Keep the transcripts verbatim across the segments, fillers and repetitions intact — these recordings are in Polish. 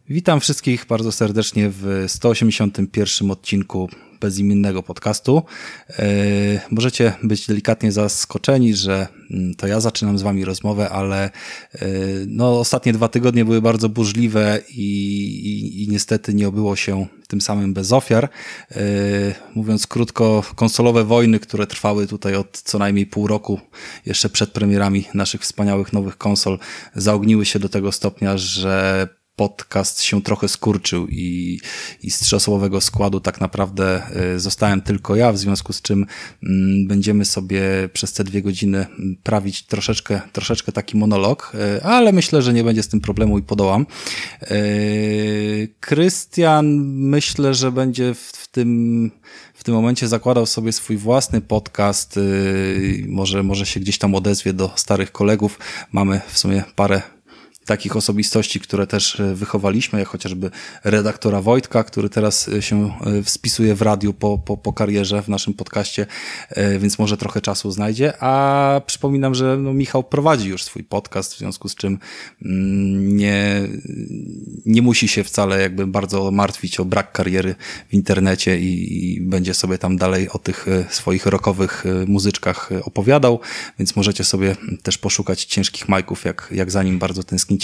Witam wszystkich bardzo serdecznie w sto osiemdziesiątym pierwszym odcinku bezimiennego podcastu. Yy, możecie być delikatnie zaskoczeni, że to ja zaczynam z wami rozmowę, ale yy, no, ostatnie dwa tygodnie były bardzo burzliwe i, i, i niestety nie obyło się tym samym bez ofiar. Yy, mówiąc krótko, konsolowe wojny, które trwały tutaj od co najmniej pół roku, jeszcze przed premierami naszych wspaniałych nowych konsol, zaogniły się do tego stopnia, że podcast się trochę skurczył i, i z trzyosobowego składu tak naprawdę y, zostałem tylko ja, w związku z czym y, będziemy sobie przez te dwie godziny prawić troszeczkę, troszeczkę taki monolog, y, ale myślę, że nie będzie z tym problemu i podołam. Krystian y, myślę, że będzie w, w tym w tym momencie zakładał sobie swój własny podcast, y, może, może się gdzieś tam odezwie do starych kolegów. Mamy w sumie parę takich osobistości, które też wychowaliśmy, jak chociażby redaktora Wojtka, który teraz się spisuje w radiu po, po, po karierze w naszym podcaście, więc może trochę czasu znajdzie, a przypominam, że no, Michał prowadzi już swój podcast, w związku z czym nie, nie musi się wcale jakby bardzo martwić o brak kariery w internecie i, i będzie sobie tam dalej o tych swoich rockowych muzyczkach opowiadał, więc możecie sobie też poszukać ciężkich majków, jak, jak za nim bardzo tęsknicie.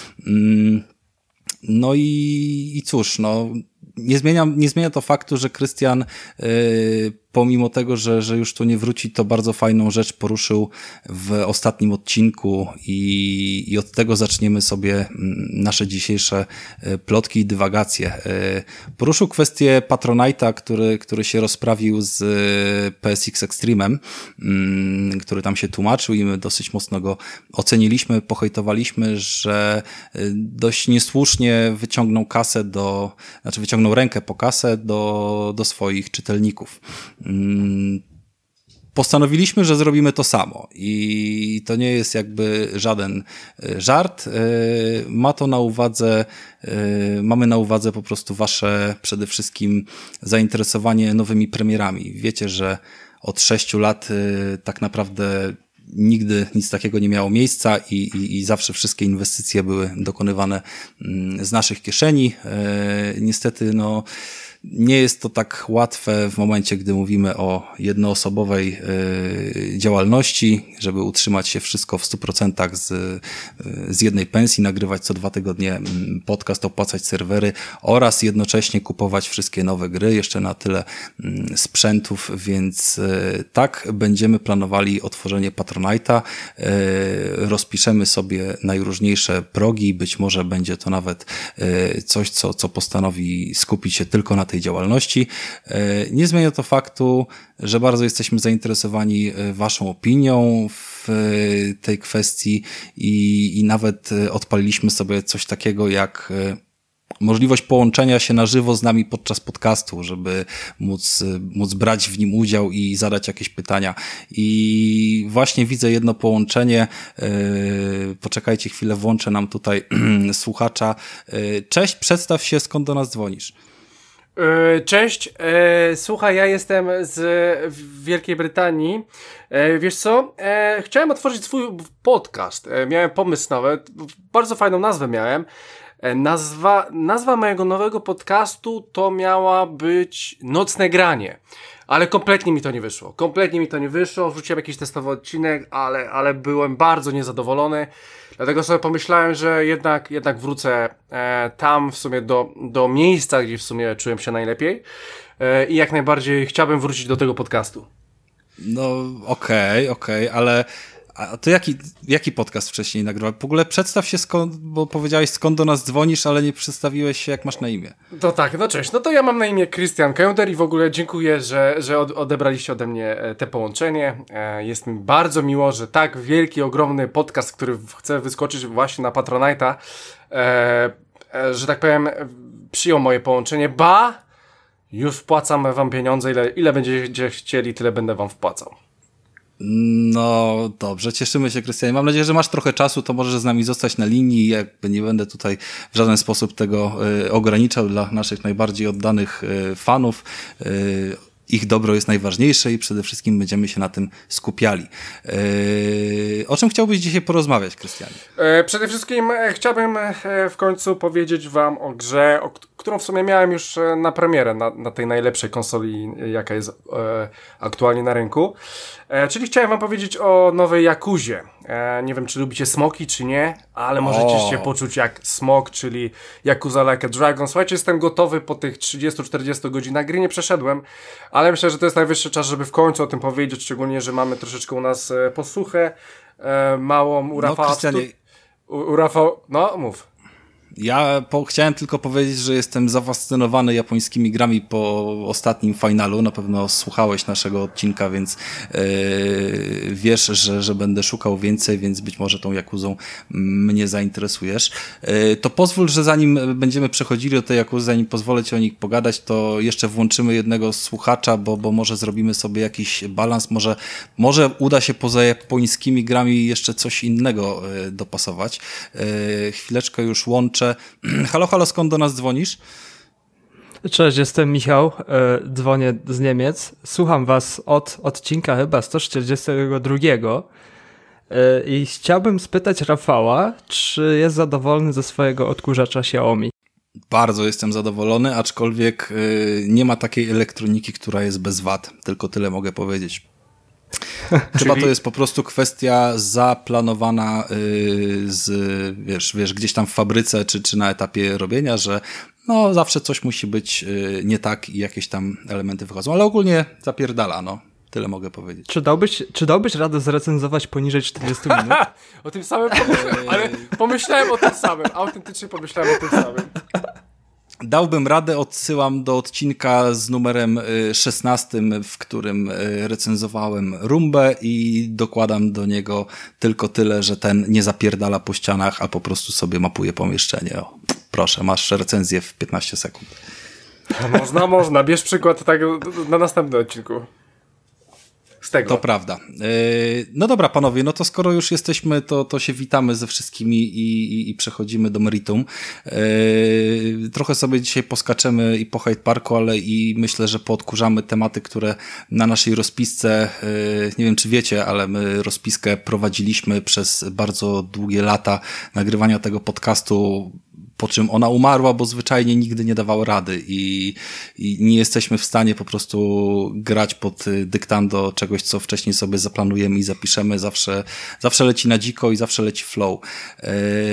No i, i cóż, no nie zmienia, nie zmienia to faktu, że Krystian yy, pomimo tego, że, że już tu nie wróci, to bardzo fajną rzecz poruszył w ostatnim odcinku i, i od tego zaczniemy sobie nasze dzisiejsze plotki i dywagacje. Poruszył kwestię Patronite'a, który, który się rozprawił z P S X Extreme'em, który tam się tłumaczył i my dosyć mocno go oceniliśmy, pohejtowaliśmy, że dość niesłusznie wyciągnął kasę do, znaczy wyciągnął rękę po kasę do, do swoich czytelników. Postanowiliśmy, że zrobimy to samo i to nie jest jakby żaden żart. Ma to na uwadze, mamy na uwadze po prostu wasze przede wszystkim zainteresowanie nowymi premierami. Wiecie, że od sześciu lat tak naprawdę nigdy nic takiego nie miało miejsca i, i, i zawsze wszystkie inwestycje były dokonywane z naszych kieszeni. Niestety, no, nie jest to tak łatwe w momencie, gdy mówimy o jednoosobowej y, działalności, żeby utrzymać się wszystko w stu procentach z, y, z jednej pensji, nagrywać co dwa tygodnie podcast, opłacać serwery oraz jednocześnie kupować wszystkie nowe gry, jeszcze na tyle y, sprzętów, więc y, tak będziemy planowali otworzenie Patronite'a, y, rozpiszemy sobie najróżniejsze progi, być może będzie to nawet y, coś, co, co postanowi skupić się tylko na tej działalności. Nie zmienia to faktu, że bardzo jesteśmy zainteresowani waszą opinią w tej kwestii i, i nawet odpaliliśmy sobie coś takiego jak możliwość połączenia się na żywo z nami podczas podcastu, żeby móc, móc brać w nim udział i zadać jakieś pytania. I właśnie widzę jedno połączenie. Poczekajcie chwilę, włączę nam tutaj słuchacza. Cześć, przedstaw się, skąd do nas dzwonisz? Cześć, słuchaj, ja jestem z Wielkiej Brytanii. Wiesz co, chciałem otworzyć swój podcast, miałem pomysł nawet, bardzo fajną nazwę miałem. Nazwa, nazwa mojego nowego podcastu to miała być Nocne Granie, ale kompletnie mi to nie wyszło, kompletnie mi to nie wyszło, wrzuciłem jakiś testowy odcinek, ale, ale byłem bardzo niezadowolony. Dlatego sobie pomyślałem, że jednak, jednak wrócę e, tam w sumie do, do miejsca, gdzie w sumie czułem się najlepiej e, i jak najbardziej chciałbym wrócić do tego podcastu. No okej, okay, okej, okay, ale a to jaki, jaki podcast wcześniej nagrywałeś? W ogóle przedstaw się skąd, bo powiedziałeś skąd do nas dzwonisz, ale nie przedstawiłeś się jak masz na imię. To tak, no cześć, no to ja mam na imię Krystian Kęder i w ogóle dziękuję, że, że odebraliście ode mnie te połączenie. Jest mi bardzo miło, że tak wielki, ogromny podcast, który chce wyskoczyć właśnie na Patronite'a, że tak powiem, przyjął moje połączenie, ba, już wpłacam wam pieniądze, ile, ile będziecie chcieli, tyle będę wam wpłacał. No dobrze, cieszymy się, Krystianie. Mam nadzieję, że masz trochę czasu, to możesz z nami zostać na linii. Jakby nie będę tutaj w żaden sposób tego y, ograniczał dla naszych najbardziej oddanych y, fanów. Y, ich dobro jest najważniejsze i przede wszystkim będziemy się na tym skupiali. Yy, o czym chciałbyś dzisiaj porozmawiać, Krystianie? E, przede wszystkim e, chciałbym e, w końcu powiedzieć wam o grze, o, którą w sumie miałem już e, na premierę, na, na tej najlepszej konsoli, jaka jest e, aktualnie na rynku. E, czyli chciałem wam powiedzieć o nowej Yakuzie. E, nie wiem, czy lubicie smoki, czy nie, ale możecie O. się poczuć jak smok, czyli Yakuza Like a Dragon. Słuchajcie, jestem gotowy po tych trzydziestu czterdziestu godzinach. Gry nie przeszedłem, ale myślę, że to jest najwyższy czas, żeby w końcu o tym powiedzieć, szczególnie, że mamy troszeczkę u nas e, posłuchę e, małą u Rafała. No, Krystianie, u, u Rafał... No, mów. Ja po, chciałem tylko powiedzieć, że jestem zafascynowany japońskimi grami po ostatnim finalu. Na pewno słuchałeś naszego odcinka, więc yy, wiesz, że, że będę szukał więcej, więc być może tą Yakuzą mnie zainteresujesz. Yy, to pozwól, że zanim będziemy przechodzili do tej Yakuzy, zanim pozwolę ci o nich pogadać, to jeszcze włączymy jednego słuchacza, bo, bo może zrobimy sobie jakiś balans, może, może uda się poza japońskimi grami jeszcze coś innego yy, dopasować. Yy, chwileczkę już łączę. Halo, halo, skąd do nas dzwonisz? Cześć, jestem Michał, e, dzwonię z Niemiec. Słucham was od odcinka chyba sto czterdziestego drugiego e, i chciałbym spytać Rafała, czy jest zadowolony ze swojego odkurzacza Xiaomi. Bardzo jestem zadowolony, aczkolwiek y, nie ma takiej elektroniki, która jest bez wad. Tylko tyle mogę powiedzieć. Chyba to jest po prostu kwestia zaplanowana yy, z, wiesz, wiesz, gdzieś tam w fabryce czy, czy na etapie robienia, że no zawsze coś musi być yy, nie tak i jakieś tam elementy wychodzą, ale ogólnie zapierdala, no. Tyle mogę powiedzieć. Czy dałbyś, czy dałbyś radę zrecenzować poniżej czterdziestu minut? O tym samym pomyślałem, ale pomyślałem o tym samym, autentycznie pomyślałem o tym samym. Dałbym radę, odsyłam do odcinka z numerem szesnastym, w którym recenzowałem Rumbę i dokładam do niego tylko tyle, że ten nie zapierdala po ścianach, a po prostu sobie mapuje pomieszczenie. O, proszę, masz recenzję w piętnaście sekund. Można, można. Bierz przykład tak na następnym odcinku. Z tego. To prawda. No dobra, panowie, no to skoro już jesteśmy, to, to się witamy ze wszystkimi i, i, i przechodzimy do meritum. Trochę sobie dzisiaj poskaczemy i po Hyde Parku, ale i myślę, że poodkurzamy tematy, które na naszej rozpisce, nie wiem czy wiecie, ale my rozpiskę prowadziliśmy przez bardzo długie lata nagrywania tego podcastu, po czym ona umarła, bo zwyczajnie nigdy nie dawała rady i, i nie jesteśmy w stanie po prostu grać pod dyktando czegoś, co wcześniej sobie zaplanujemy i zapiszemy. Zawsze, zawsze leci na dziko i zawsze leci flow. Yy,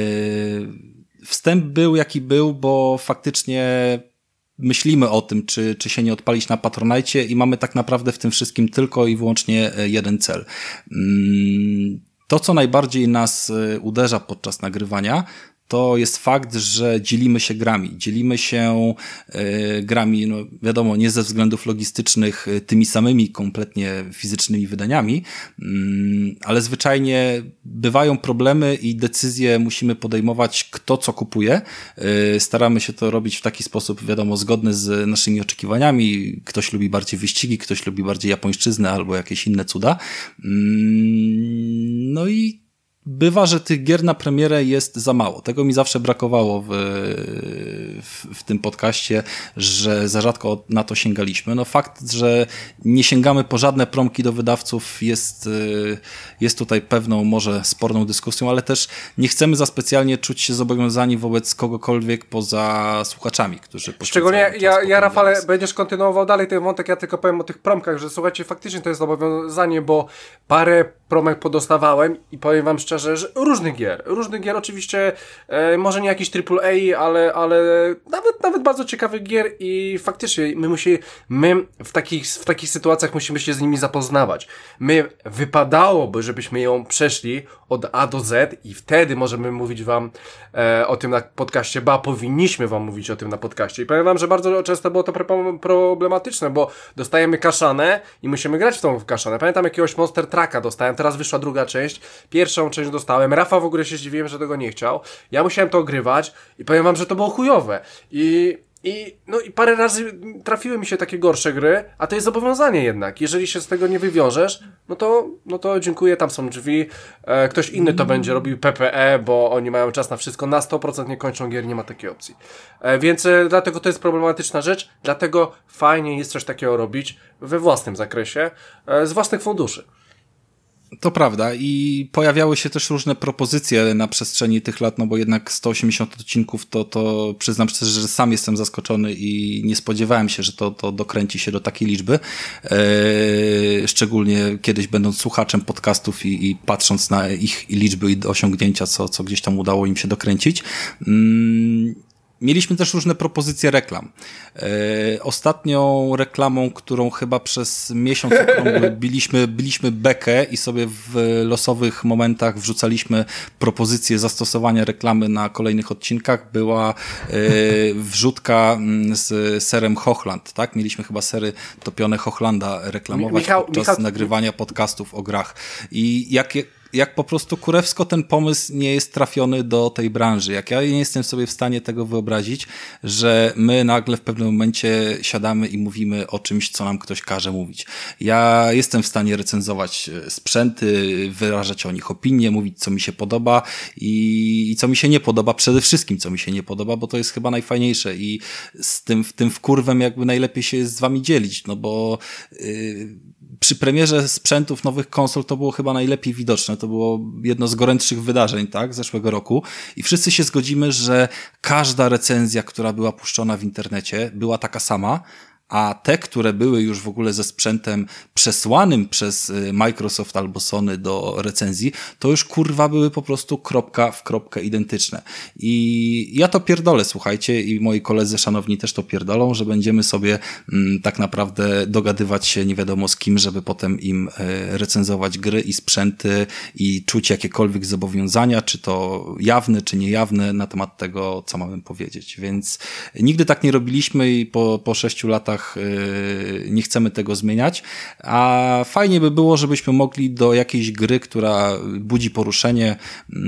wstęp był jaki był, bo faktycznie myślimy o tym, czy, czy się nie odpalić na Patronite i mamy tak naprawdę w tym wszystkim tylko i wyłącznie jeden cel. Yy, to, co najbardziej nas uderza podczas nagrywania, to jest fakt, że dzielimy się grami. Dzielimy się y, grami, no wiadomo, nie ze względów logistycznych y, tymi samymi kompletnie fizycznymi wydaniami, y, ale zwyczajnie bywają problemy i decyzje musimy podejmować, kto co kupuje. Y, staramy się to robić w taki sposób, wiadomo, zgodny z naszymi oczekiwaniami. Ktoś lubi bardziej wyścigi, ktoś lubi bardziej japońszczyznę albo jakieś inne cuda. Y, no i bywa, że tych gier na premierę jest za mało. Tego mi zawsze brakowało w, w, w tym podcaście, że za rzadko na to sięgaliśmy. No fakt, że nie sięgamy po żadne promki do wydawców jest, jest tutaj pewną może sporną dyskusją, ale też nie chcemy za specjalnie czuć się zobowiązani wobec kogokolwiek poza słuchaczami, którzy szczególnie ja, ja Rafale, będziesz kontynuował dalej ten wątek, ja tylko powiem o tych promkach, że słuchajcie, faktycznie to jest zobowiązanie, bo parę promek podostawałem i powiem wam szczerze, że różnych gier, różnych gier oczywiście, e, może nie jakiś triple A, ale, ale nawet, nawet bardzo ciekawych gier i faktycznie my musimy, my w takich, w takich sytuacjach musimy się z nimi zapoznawać. My wypadałoby, żebyśmy ją przeszli od A do Z i wtedy możemy mówić wam e, o tym na podcaście, ba, powinniśmy wam mówić o tym na podcaście. I powiem wam, że bardzo często było to problematyczne, bo dostajemy kaszanę i musimy grać w tą kaszanę. Pamiętam jakiegoś Monster Trucka dostałem, teraz wyszła druga część, pierwszą część dostałem, Rafa w ogóle się zdziwiłem, że tego nie chciał. Ja musiałem to ogrywać i powiem wam, że to było chujowe. I I, no i parę razy trafiły mi się takie gorsze gry, a to jest zobowiązanie jednak. Jeżeli się z tego nie wywiążesz, no to, no to dziękuję, tam są drzwi. E, ktoś inny to będzie robił P P E, bo oni mają czas na wszystko. Na sto procent nie kończą gier, nie ma takiej opcji. E, więc e, dlatego to jest problematyczna rzecz. Dlatego fajnie jest coś takiego robić we własnym zakresie, e, z własnych funduszy. To prawda i pojawiały się też różne propozycje na przestrzeni tych lat, no bo jednak sto osiemdziesiąt odcinków to, to przyznam szczerze, że sam jestem zaskoczony i nie spodziewałem się, że to, to dokręci się do takiej liczby. Eee, szczególnie kiedyś będąc słuchaczem podcastów i, i patrząc na ich liczby i osiągnięcia, co, co gdzieś tam udało im się dokręcić. Mm. Mieliśmy też różne propozycje reklam. E, ostatnią reklamą, którą chyba przez miesiąc okrągły biliśmy, biliśmy bekę i sobie w losowych momentach wrzucaliśmy propozycje zastosowania reklamy na kolejnych odcinkach, była e, wrzutka z serem Hochland, tak? Mieliśmy chyba sery topione Hochlanda reklamować Michał, podczas Michał... nagrywania podcastów o grach. I jakie jak po prostu kurewsko ten pomysł nie jest trafiony do tej branży. Jak ja nie jestem sobie w stanie tego wyobrazić, że my nagle w pewnym momencie siadamy i mówimy o czymś, co nam ktoś każe mówić. Ja jestem w stanie recenzować sprzęty, wyrażać o nich opinię, mówić, co mi się podoba i, i co mi się nie podoba. Przede wszystkim, co mi się nie podoba, bo to jest chyba najfajniejsze i z tym, tym wkurwem jakby najlepiej się jest z wami dzielić, no bo yy, przy premierze sprzętów nowych konsol to było chyba najlepiej widoczne. To było jedno z gorętszych wydarzeń, tak, zeszłego roku. I wszyscy się zgodzimy, że każda recenzja, która była puszczona w internecie, była taka sama, a te, które były już w ogóle ze sprzętem przesłanym przez Microsoft albo Sony do recenzji, to już kurwa były po prostu kropka w kropkę identyczne. I ja to pierdolę, słuchajcie, i moi koledzy szanowni też to pierdolą, że będziemy sobie m, tak naprawdę dogadywać się nie wiadomo z kim, żeby potem im e, recenzować gry i sprzęty i czuć jakiekolwiek zobowiązania, czy to jawne, czy niejawne na temat tego, co mamy powiedzieć. Więc nigdy tak nie robiliśmy i po, po sześciu latach nie chcemy tego zmieniać, a fajnie by było, żebyśmy mogli do jakiejś gry, która budzi poruszenie,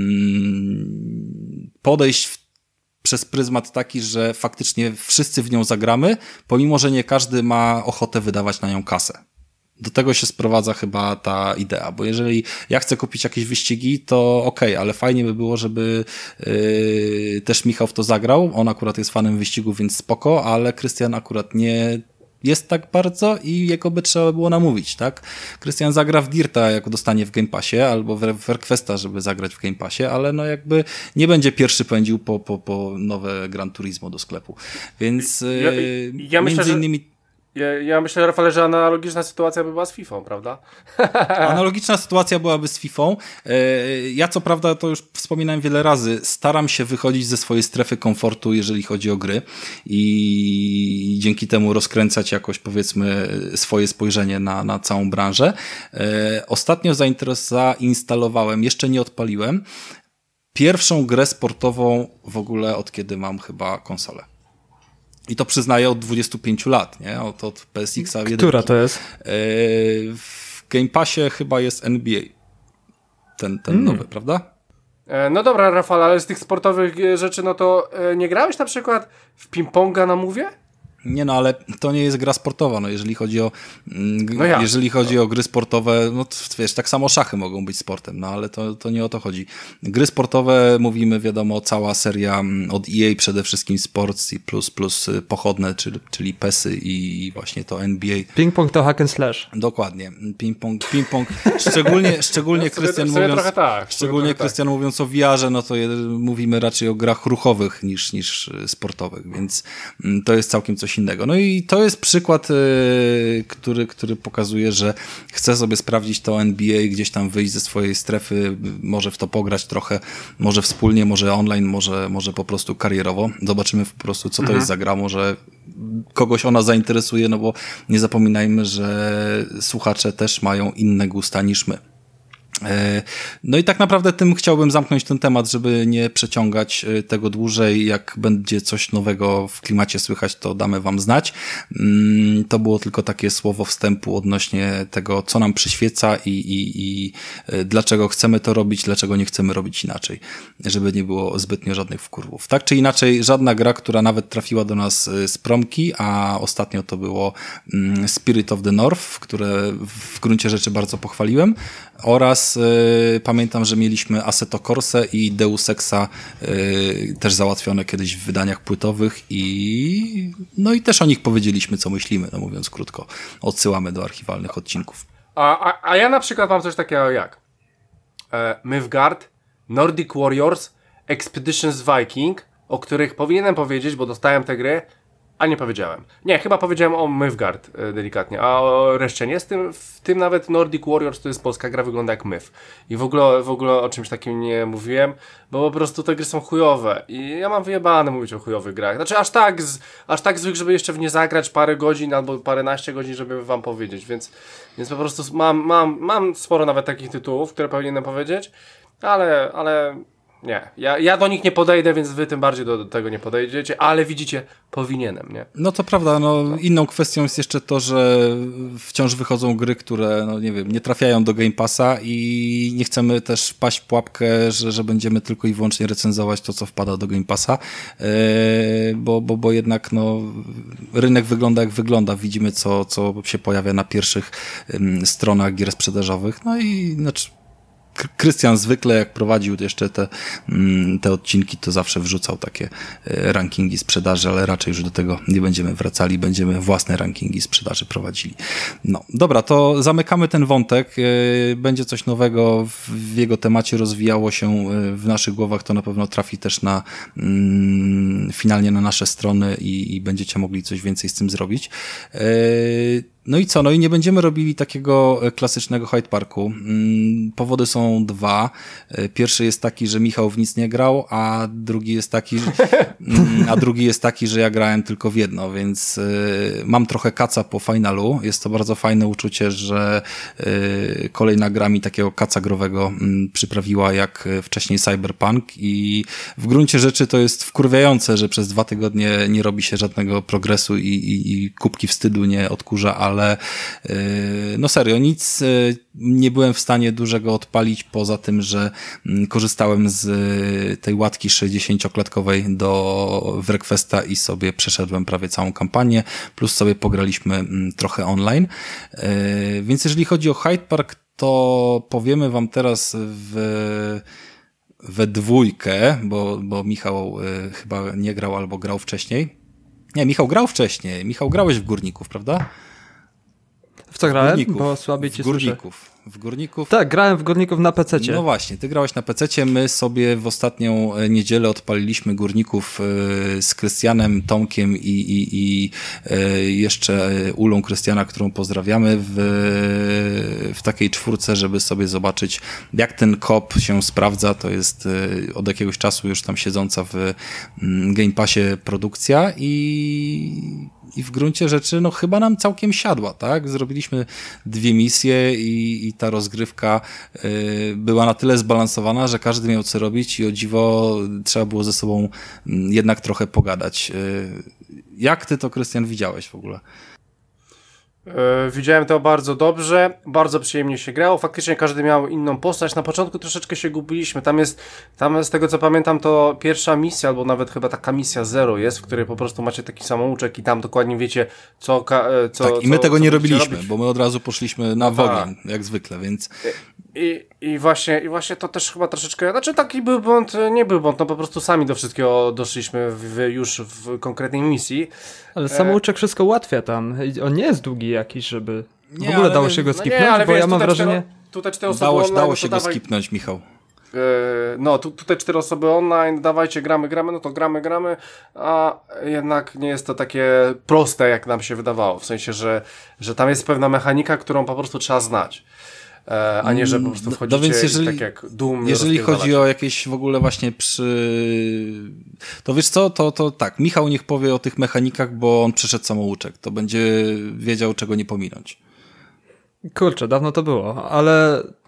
podejść w, przez pryzmat taki, że faktycznie wszyscy w nią zagramy, pomimo że nie każdy ma ochotę wydawać na nią kasę. Do tego się sprowadza chyba ta idea, bo jeżeli ja chcę kupić jakieś wyścigi, to okej, okay, ale fajnie by było, żeby yy, też Michał w to zagrał. On akurat jest fanem wyścigów, więc spoko, ale Krystian akurat nie jest tak bardzo i jego by trzeba było namówić, tak? Krystian zagra w Dirta, jak dostanie w Game Passie, albo w Requesta, żeby zagrać w Game Passie, ale no jakby nie będzie pierwszy pędził po, po, po nowe Gran Turismo do sklepu. Więc yy, ja, ja między myślę, innymi... Że... Ja, ja myślę, Rafale, że analogiczna sytuacja by była z Fifą, prawda? Analogiczna sytuacja byłaby z Fifą. Ja co prawda, to już wspominałem wiele razy, staram się wychodzić ze swojej strefy komfortu, jeżeli chodzi o gry i dzięki temu rozkręcać jakoś, powiedzmy, swoje spojrzenie na, na całą branżę. Ostatnio zainstalowałem, jeszcze nie odpaliłem, pierwszą grę sportową w ogóle od kiedy mam chyba konsolę. I to przyznaję od dwudziestu pięciu lat, nie? Od, od P S X-a. Która to jest? W Game Passie chyba jest N B A. Ten, ten mm. nowy, prawda? No dobra, Rafał, ale z tych sportowych rzeczy, no to nie grałeś na przykład w ping-ponga na Mowie? Nie no, ale to nie jest gra sportowa, no jeżeli chodzi o no ja. jeżeli chodzi no. o gry sportowe, no to, wiesz, tak samo szachy mogą być sportem, no ale to, to nie o to chodzi. Gry sportowe, mówimy, wiadomo, cała seria od E A, przede wszystkim Sports i plus, plus pochodne, czyli, czyli PESy i właśnie to N B A. Ping-pong to hack and slash. Dokładnie. Ping-pong, ping-pong, szczególnie, szczególnie Krystian no, mówiąc, tak, szczególnie Krystian tak. mówiąc o V R-ze, no to je, mówimy raczej o grach ruchowych niż, niż sportowych, więc to jest całkiem coś innego. No i to jest przykład, yy, który, który pokazuje, że chce sobie sprawdzić to N B A, gdzieś tam wyjść ze swojej strefy, może w to pograć trochę, może wspólnie, może online, może, może po prostu karierowo. Zobaczymy po prostu, co to mhm. jest za gra, może kogoś ona zainteresuje, no bo nie zapominajmy, że słuchacze też mają inne gusta niż my. No i tak naprawdę tym chciałbym zamknąć ten temat, żeby nie przeciągać tego dłużej. Jak będzie coś nowego w klimacie słychać, to damy wam znać. To było tylko takie słowo wstępu odnośnie tego, co nam przyświeca i, i, i dlaczego chcemy to robić, dlaczego nie chcemy robić inaczej, żeby nie było zbytnio żadnych wkurwów. Tak czy inaczej, żadna gra, która nawet trafiła do nas z promki, a ostatnio to było Spirit of the North, które w gruncie rzeczy bardzo pochwaliłem, oraz y, pamiętam, że mieliśmy Assetto Corsa i Deus Exa y, też załatwione kiedyś w wydaniach płytowych i no i też o nich powiedzieliśmy, co myślimy, no mówiąc krótko. Odsyłamy do archiwalnych odcinków. A, a, a ja na przykład mam coś takiego jak e, Mythgard, Nordic Warriors, Expeditions Viking, o których powinienem powiedzieć, bo dostałem te gry, a nie powiedziałem. Nie, chyba powiedziałem o Mythgard e, delikatnie, a o reszcie nie. Z tym, w tym nawet Nordic Warriors, to jest polska gra, wygląda jak Myth. I w ogóle, w ogóle o czymś takim nie mówiłem, bo po prostu te gry są chujowe. I ja mam wyjebane mówić o chujowych grach. Znaczy aż tak, z, aż tak zwykle, żeby jeszcze w nie zagrać parę godzin albo paręnaście godzin, żeby wam powiedzieć. Więc, więc po prostu mam, mam, mam sporo nawet takich tytułów, które powinienem powiedzieć, ale, ale nie. Ja, ja do nich nie podejdę, więc wy tym bardziej do, do tego nie podejdziecie, ale widzicie, powinienem, nie? No to prawda, no, no inną kwestią jest jeszcze to, że wciąż wychodzą gry, które, no nie wiem, nie trafiają do Game Passa i nie chcemy też paść w pułapkę, że, że będziemy tylko i wyłącznie recenzować to, co wpada do Game Passa, yy, bo, bo, bo jednak no, rynek wygląda jak wygląda, widzimy co, co się pojawia na pierwszych yy, stronach gier sprzedażowych, no i znaczy Krystian zwykle, jak prowadził jeszcze te, te odcinki, to zawsze wrzucał takie rankingi sprzedaży, ale raczej już do tego nie będziemy wracali, będziemy własne rankingi sprzedaży prowadzili. No, dobra, to zamykamy ten wątek. Będzie coś nowego w jego temacie, rozwijało się w naszych głowach, to na pewno trafi też na finalnie na nasze strony i, i będziecie mogli coś więcej z tym zrobić. No i co? No i nie będziemy robili takiego klasycznego Hyde Parku. Powody są dwa. Pierwszy jest taki, że Michał w nic nie grał, a drugi jest taki, a drugi jest taki, że ja grałem tylko w jedno, więc mam trochę kaca po finalu. Jest to bardzo fajne uczucie, że kolejna gra mi takiego kaca growego przyprawiła jak wcześniej Cyberpunk i w gruncie rzeczy to jest wkurwiające, że przez dwa tygodnie nie robi się żadnego progresu i, i, i kubki wstydu nie odkurza, ale ale no serio, nic nie byłem w stanie dużego odpalić, poza tym, że korzystałem z tej łatki sześćdziesięcioklatkowej do Wreckfesta i sobie przeszedłem prawie całą kampanię, plus sobie pograliśmy trochę online. Więc jeżeli chodzi o Hyde Park, to powiemy wam teraz w we dwójkę, bo, bo Michał chyba nie grał albo grał wcześniej. Nie, Michał grał wcześniej. Michał, grałeś w Górników, prawda? W co grałem? Górników. Bo słabiej cię w Górników. Słyszę. W Górników. Tak, grałem w Górników na pececie. No właśnie, ty grałeś na pececie, my sobie w ostatnią niedzielę odpaliliśmy Górników z Krystianem, Tomkiem i, i, i jeszcze Ulą Krystiana, którą pozdrawiamy, w, w takiej czwórce, żeby sobie zobaczyć, jak ten kop się sprawdza. To jest od jakiegoś czasu już tam siedząca w Game Passie produkcja i I w gruncie rzeczy, no chyba nam całkiem siadła, tak? Zrobiliśmy dwie misje i, i ta rozgrywka y, była na tyle zbalansowana, że każdy miał co robić i o dziwo trzeba było ze sobą y, jednak trochę pogadać. Y, jak ty to, Krystian, widziałeś w ogóle? Yy, widziałem to bardzo dobrze, bardzo przyjemnie się grało, faktycznie każdy miał inną postać, na początku troszeczkę się gubiliśmy, tam jest, tam z tego co pamiętam to pierwsza misja, albo nawet chyba taka misja zero jest, w której po prostu macie taki samouczek i tam dokładnie wiecie co... co tak, i my co, tego co nie robiliśmy, robić. bo my od razu poszliśmy na wogien, jak zwykle, więc... I, i, właśnie, I właśnie to też chyba troszeczkę, znaczy taki był błąd, nie był błąd, no po prostu sami do wszystkiego doszliśmy w, w, już w konkretnej misji. Ale samouczek e... wszystko ułatwia tam, on nie jest długi jakiś, żeby nie, w ogóle dało wiesz, się go no skipnąć, nie, ale bo wiesz, ja mam wrażenie... Cztero, tutaj cztery osoby dało, online, dało no się go dawaj... skipnąć, Michał. No, tu, tutaj cztery osoby online, dawajcie, gramy, gramy, no to gramy, gramy, a jednak nie jest to takie proste, jak nam się wydawało, w sensie, że, że tam jest pewna mechanika, którą po prostu trzeba znać, e, a nie, że po prostu wchodzicie no, więc jeżeli, i tak jak Doom. Jeżeli chodzi o jakieś w ogóle właśnie przy... To wiesz co, to, to tak, Michał niech powie o tych mechanikach, bo on przeszedł samouczek, to będzie wiedział, czego nie pominąć. Kurczę, dawno to było, ale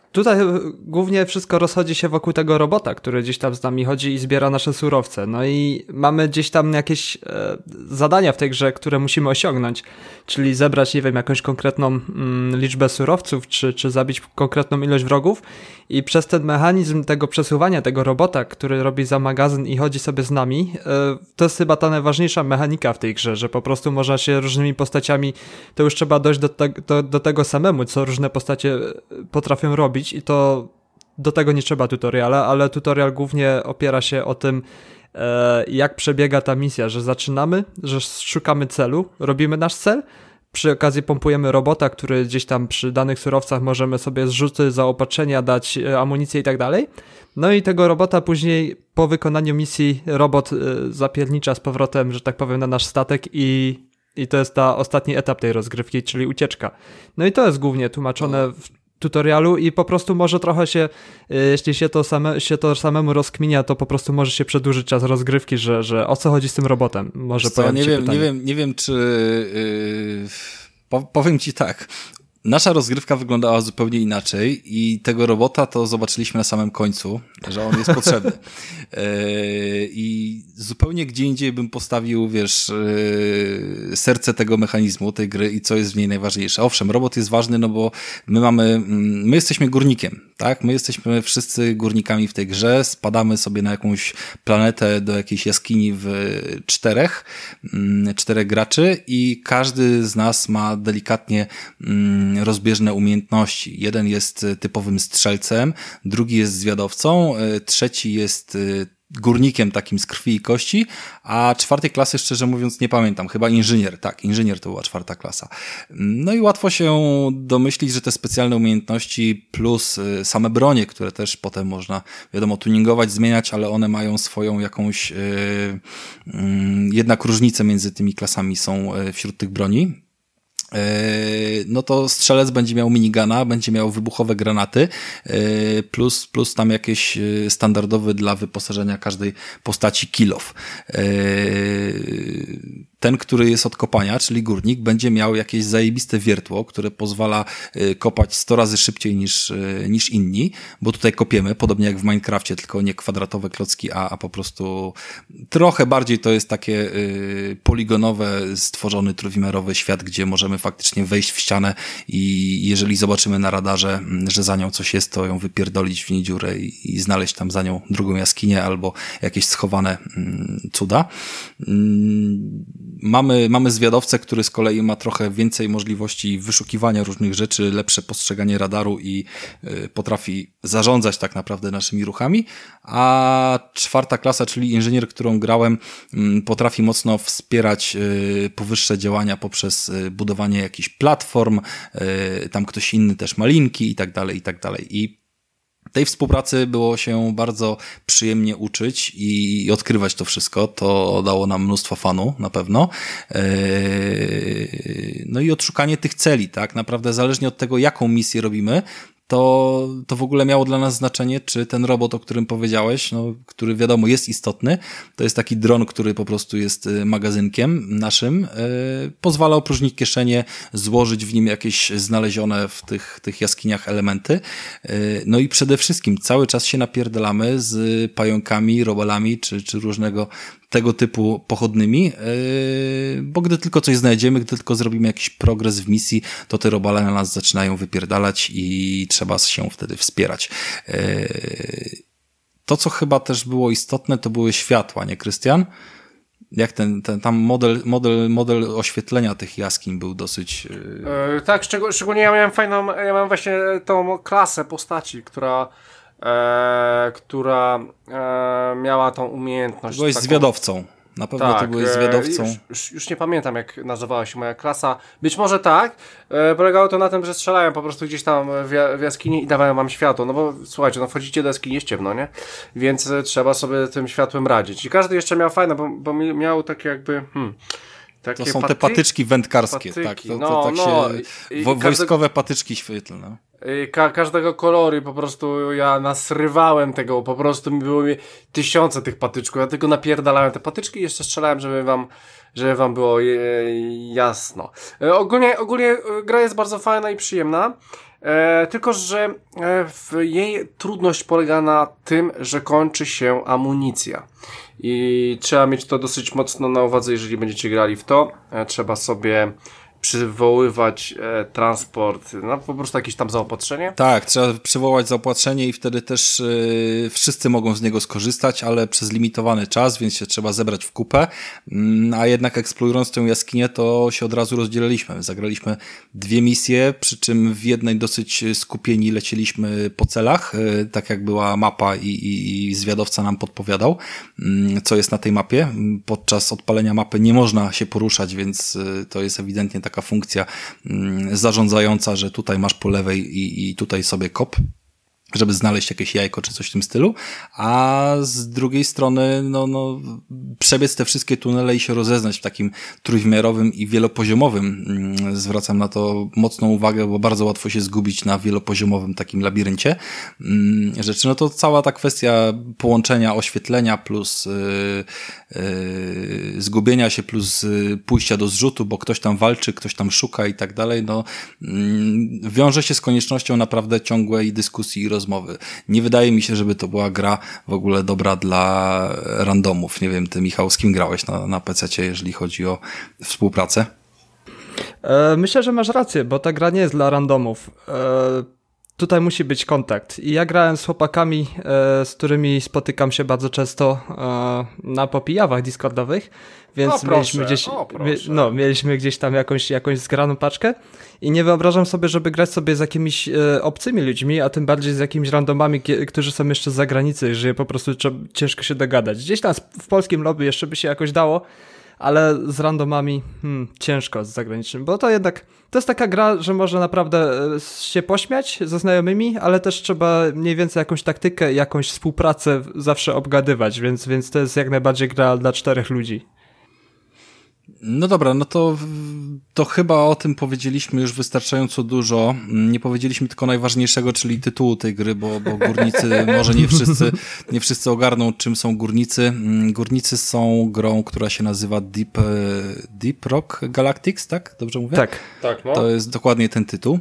tutaj głównie wszystko rozchodzi się wokół tego robota, który gdzieś tam z nami chodzi i zbiera nasze surowce. No i mamy gdzieś tam jakieś e, zadania w tej grze, które musimy osiągnąć, czyli zebrać, nie wiem, jakąś konkretną mm, liczbę surowców, czy, czy zabić konkretną ilość wrogów i przez ten mechanizm tego przesuwania tego robota, który robi za magazyn i chodzi sobie z nami, e, to jest chyba ta najważniejsza mechanika w tej grze, że po prostu można się różnymi postaciami, to już trzeba dojść do, te, do, do tego samemu, co różne postacie potrafią robić i to do tego nie trzeba tutoriala, ale tutorial głównie opiera się o tym, e, jak przebiega ta misja, że zaczynamy, że szukamy celu, robimy nasz cel, przy okazji pompujemy robota, który gdzieś tam przy danych surowcach możemy sobie zrzuty, zaopatrzenia dać, e, amunicję i tak dalej. No i tego robota później po wykonaniu misji robot e, zapiernicza z powrotem, że tak powiem, na nasz statek i, i to jest ta ostatni etap tej rozgrywki, czyli ucieczka. No i to jest głównie tłumaczone w tutorialu i po prostu może trochę się, jeśli się to, same, się to samemu rozkminia, to po prostu może się przedłużyć czas rozgrywki, że, że o co chodzi z tym robotem? Może co, nie wiem, pytanie. nie wiem, nie wiem, czy yy, powiem ci tak. Nasza rozgrywka wyglądała zupełnie inaczej i tego robota to zobaczyliśmy na samym końcu, że on jest potrzebny. Yy, I zupełnie gdzie indziej bym postawił, wiesz, yy, serce tego mechanizmu, tej gry i co jest w niej najważniejsze. Owszem, robot jest ważny, no bo my mamy, my jesteśmy górnikiem, tak? My jesteśmy wszyscy górnikami w tej grze, spadamy sobie na jakąś planetę do jakiejś jaskini w czterech, yy, czterech graczy i każdy z nas ma delikatnie yy, rozbieżne umiejętności. Jeden jest typowym strzelcem, drugi jest zwiadowcą, trzeci jest górnikiem takim z krwi i kości, a czwartej klasy, szczerze mówiąc, nie pamiętam, chyba inżynier, tak, inżynier to była czwarta klasa. No i łatwo się domyślić, że te specjalne umiejętności plus same bronie, które też potem można, wiadomo, tuningować, zmieniać, ale one mają swoją jakąś yy, yy, jednak różnicę między tymi klasami są wśród tych broni. No to strzelec będzie miał minigana, będzie miał wybuchowe granaty, plus, plus tam jakieś standardowe dla wyposażenia każdej postaci kill off. Ten, który jest od kopania, czyli górnik, będzie miał jakieś zajebiste wiertło, które pozwala kopać sto razy szybciej niż, niż inni, bo tutaj kopiemy, podobnie jak w Minecrafcie, tylko nie kwadratowe klocki, a, a po prostu trochę bardziej to jest takie poligonowe, stworzony trójwymiarowy świat, gdzie możemy faktycznie wejść w ścianę i jeżeli zobaczymy na radarze, że za nią coś jest, to ją wypierdolić w niej dziurę i, i znaleźć tam za nią drugą jaskinię albo jakieś schowane cuda. Mamy, mamy zwiadowcę, który z kolei ma trochę więcej możliwości wyszukiwania różnych rzeczy, lepsze postrzeganie radaru i y, potrafi zarządzać tak naprawdę naszymi ruchami, a czwarta klasa, czyli inżynier, którą grałem, y, potrafi mocno wspierać y, powyższe działania poprzez y, budowanie jakichś platform, y, tam ktoś inny też ma linki i tak dalej, i tak dalej. I tej współpracy było się bardzo przyjemnie uczyć i odkrywać to wszystko. To dało nam mnóstwo fanu, na pewno. No i odszukanie tych celi, tak? Naprawdę zależnie od tego, jaką misję robimy, to, to w ogóle miało dla nas znaczenie, czy ten robot, o którym powiedziałeś, no, który wiadomo jest istotny, to jest taki dron, który po prostu jest magazynkiem naszym, yy, pozwala opróżnić kieszenie, złożyć w nim jakieś znalezione w tych, tych jaskiniach elementy. Yy, no i przede wszystkim cały czas się napierdalamy z pająkami, robalami, czy, czy różnego tego typu pochodnymi, yy, bo gdy tylko coś znajdziemy, gdy tylko zrobimy jakiś progres w misji, to te robale na nas zaczynają wypierdalać i trzeba się wtedy wspierać. Yy, to, co chyba też było istotne, to były światła, nie, Krystian? Jak ten, ten tam model, model, model oświetlenia tych jaskiń był dosyć... Yy... Yy, tak, szczeg- szczególnie ja miałem fajną, ja miałem właśnie tą klasę postaci, która E, która e, miała tą umiejętność. Byłeś taką... zwiadowcą. Na pewno tak, ty byłeś zwiadowcą. Już, już, już nie pamiętam, jak nazywała się moja klasa. Być może tak. E, polegało to na tym, że strzelałem po prostu gdzieś tam w, w jaskini i dawałem wam światło. No bo słuchajcie, no wchodzicie do jaskini, jest ciemno, nie? Więc e, trzeba sobie tym światłem radzić. I każdy jeszcze miał fajne, bo, bo miał takie jakby... Hmm, to są paty... te patyczki wędkarskie, patyki. tak. To, to, no, tak no, się... i, i wo- każdy... Wojskowe patyczki świetlne. Ka- każdego koloru i po prostu ja nasrywałem tego, po prostu mi było mi tysiące tych patyczków, ja tylko napierdalałem te patyczki i jeszcze strzelałem, żeby wam, żeby wam było je- jasno. E, ogólnie, ogólnie gra jest bardzo fajna i przyjemna. E, tylko, że e, w jej trudność polega na tym, że kończy się amunicja. I trzeba mieć to dosyć mocno na uwadze, jeżeli będziecie grali w to. E, trzeba sobie przywoływać e, transport, no po prostu jakieś tam zaopatrzenie. Tak, trzeba przywołać zaopatrzenie i wtedy też y, wszyscy mogą z niego skorzystać, ale przez limitowany czas, więc się trzeba zebrać w kupę, mm, a jednak eksplorując tę jaskinię, to się od razu rozdzieliliśmy. Zagraliśmy dwie misje, przy czym w jednej dosyć skupieni lecieliśmy po celach, y, tak jak była mapa i, i, i zwiadowca nam podpowiadał, y, co jest na tej mapie. Podczas odpalenia mapy nie można się poruszać, więc y, to jest ewidentnie taka funkcja mm, zarządzająca, że tutaj masz po lewej i, i tutaj sobie kop, żeby znaleźć jakieś jajko czy coś w tym stylu, a z drugiej strony no, no, przebiec te wszystkie tunele i się rozeznać w takim trójwymiarowym i wielopoziomowym. Zwracam na to mocną uwagę, bo bardzo łatwo się zgubić na wielopoziomowym takim labiryncie rzeczy. No to cała ta kwestia połączenia oświetlenia plus yy, yy, zgubienia się plus yy, pójścia do zrzutu, bo ktoś tam walczy, ktoś tam szuka i tak dalej, no yy, wiąże się z koniecznością naprawdę ciągłej dyskusji i rozmowy. rozmowy. Nie wydaje mi się, żeby to była gra w ogóle dobra dla randomów. Nie wiem, ty Michał, z kim grałeś na, na pececie, jeżeli chodzi o współpracę? E, myślę, że masz rację, bo ta gra nie jest dla randomów. E, tutaj musi być kontakt. I ja grałem z chłopakami, e, z którymi spotykam się bardzo często e, na popijawach discordowych, więc o, proszę, mieliśmy gdzieś, o, mie, no, mieliśmy gdzieś tam jakąś, jakąś zgraną paczkę i nie wyobrażam sobie, żeby grać sobie z jakimiś e, obcymi ludźmi, a tym bardziej z jakimiś randomami, kie, którzy są jeszcze z zagranicy, że po prostu trzeba, ciężko się dogadać. Gdzieś tam w polskim lobby jeszcze by się jakoś dało, ale z randomami hmm, ciężko z zagranicznym, bo to jednak to jest taka gra, że można naprawdę się pośmiać ze znajomymi, ale też trzeba mniej więcej jakąś taktykę, jakąś współpracę zawsze obgadywać, więc, więc to jest jak najbardziej gra dla czterech ludzi. No dobra, no to, to chyba o tym powiedzieliśmy już wystarczająco dużo. Nie powiedzieliśmy tylko najważniejszego, czyli tytułu tej gry, bo, bo górnicy, może nie wszyscy, nie wszyscy ogarną, czym są górnicy. Górnicy są grą, która się nazywa Deep, Deep Rock Galactics, tak? Dobrze mówię? Tak. Tak, no. To jest dokładnie ten tytuł.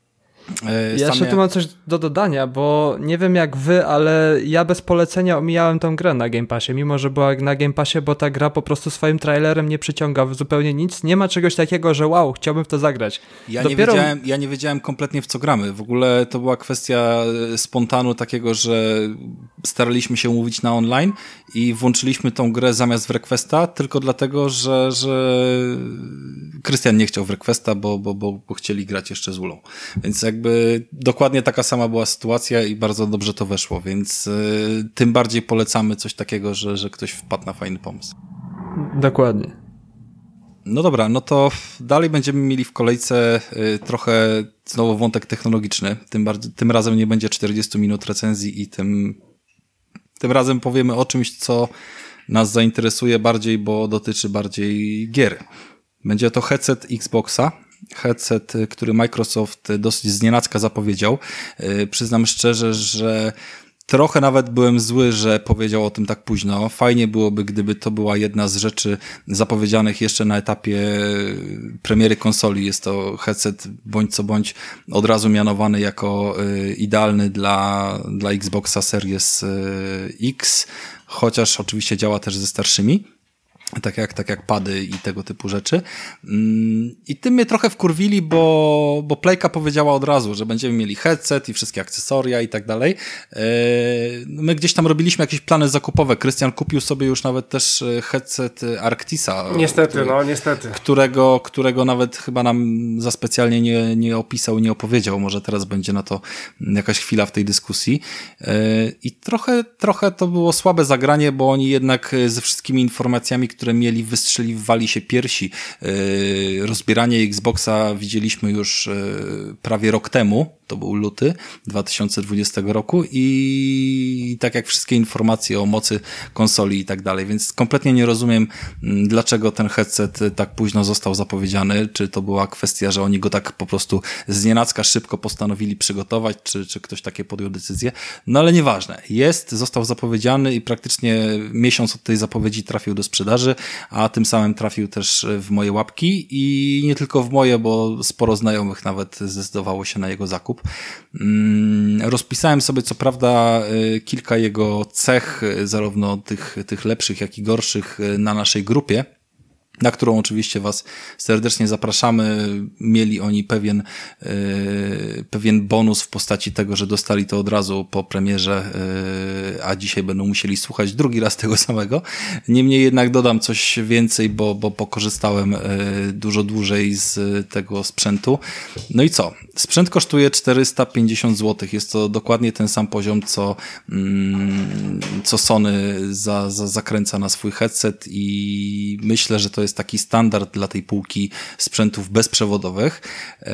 Ja jeszcze tu mam coś do dodania, bo nie wiem jak wy, ale ja bez polecenia omijałem tą grę na Game Passie, mimo że była na Game Passie, bo ta gra po prostu swoim trailerem nie przyciąga zupełnie nic. Nie ma czegoś takiego, że wow, chciałbym w to zagrać. Ja, Dopiero... nie wiedziałem, ja nie wiedziałem kompletnie w co gramy. W ogóle to była kwestia spontanu takiego, że staraliśmy się umówić na online i włączyliśmy tą grę zamiast w Requesta, tylko dlatego, że, że Krystian nie chciał w Requesta, bo, bo, bo, bo chcieli grać jeszcze z Ulą. Więc jak jakby dokładnie taka sama była sytuacja i bardzo dobrze to weszło, więc y, tym bardziej polecamy coś takiego, że, że ktoś wpadł na fajny pomysł. Dokładnie. No dobra, no to dalej będziemy mieli w kolejce y, trochę znowu wątek technologiczny. Tym, bardziej, tym razem nie będzie czterdzieści minut recenzji i tym, tym razem powiemy o czymś, co nas zainteresuje bardziej, bo dotyczy bardziej gier. Będzie to headset Xboxa. Headset, który Microsoft dosyć znienacka zapowiedział. Yy, przyznam szczerze, że trochę nawet byłem zły, że powiedział o tym tak późno. Fajnie byłoby, gdyby to była jedna z rzeczy zapowiedzianych jeszcze na etapie premiery konsoli. Jest to headset bądź co bądź od razu mianowany jako yy, idealny dla, dla Xboxa Series yy, X, chociaż oczywiście działa też ze starszymi. Tak jak, tak jak pady i tego typu rzeczy. I tym mnie trochę wkurwili, bo, bo Playka powiedziała od razu, że będziemy mieli headset i wszystkie akcesoria i tak dalej. My gdzieś tam robiliśmy jakieś plany zakupowe. Krystian kupił sobie już nawet też headset Arctisa. Niestety, który, no niestety. Którego, którego nawet chyba nam za specjalnie nie, nie opisał, nie opowiedział. Może teraz będzie na to jakaś chwila w tej dyskusji. I trochę, trochę to było słabe zagranie, bo oni jednak ze wszystkimi informacjami, które mieli, wystrzeliwali się piersi. Yy, rozbieranie Xboxa widzieliśmy już yy, prawie rok temu, to był luty dwa tysiące dwudziestego roku i tak jak wszystkie informacje o mocy konsoli i tak dalej, więc kompletnie nie rozumiem, dlaczego ten headset tak późno został zapowiedziany, czy to była kwestia, że oni go tak po prostu znienacka szybko postanowili przygotować, czy, czy ktoś takie podjął decyzję, no ale nieważne. Jest, został zapowiedziany i praktycznie miesiąc od tej zapowiedzi trafił do sprzedaży. sprzedaży, a tym samym trafił też w moje łapki i nie tylko w moje, bo sporo znajomych nawet zdecydowało się na jego zakup. Rozpisałem sobie co prawda kilka jego cech, zarówno tych, tych lepszych, jak i gorszych na naszej grupie, na którą oczywiście was serdecznie zapraszamy. Mieli oni pewien yy, pewien bonus w postaci tego, że dostali to od razu po premierze, yy, a dzisiaj będą musieli słuchać drugi raz tego samego. Niemniej jednak dodam coś więcej, bo, bo pokorzystałem yy, dużo dłużej z tego sprzętu. No i co? Sprzęt kosztuje czterysta pięćdziesiąt złotych. Jest to dokładnie ten sam poziom, co, mm, co Sony za, za, zakręca na swój headset i myślę, że to jest taki standard dla tej półki sprzętów bezprzewodowych. Yy,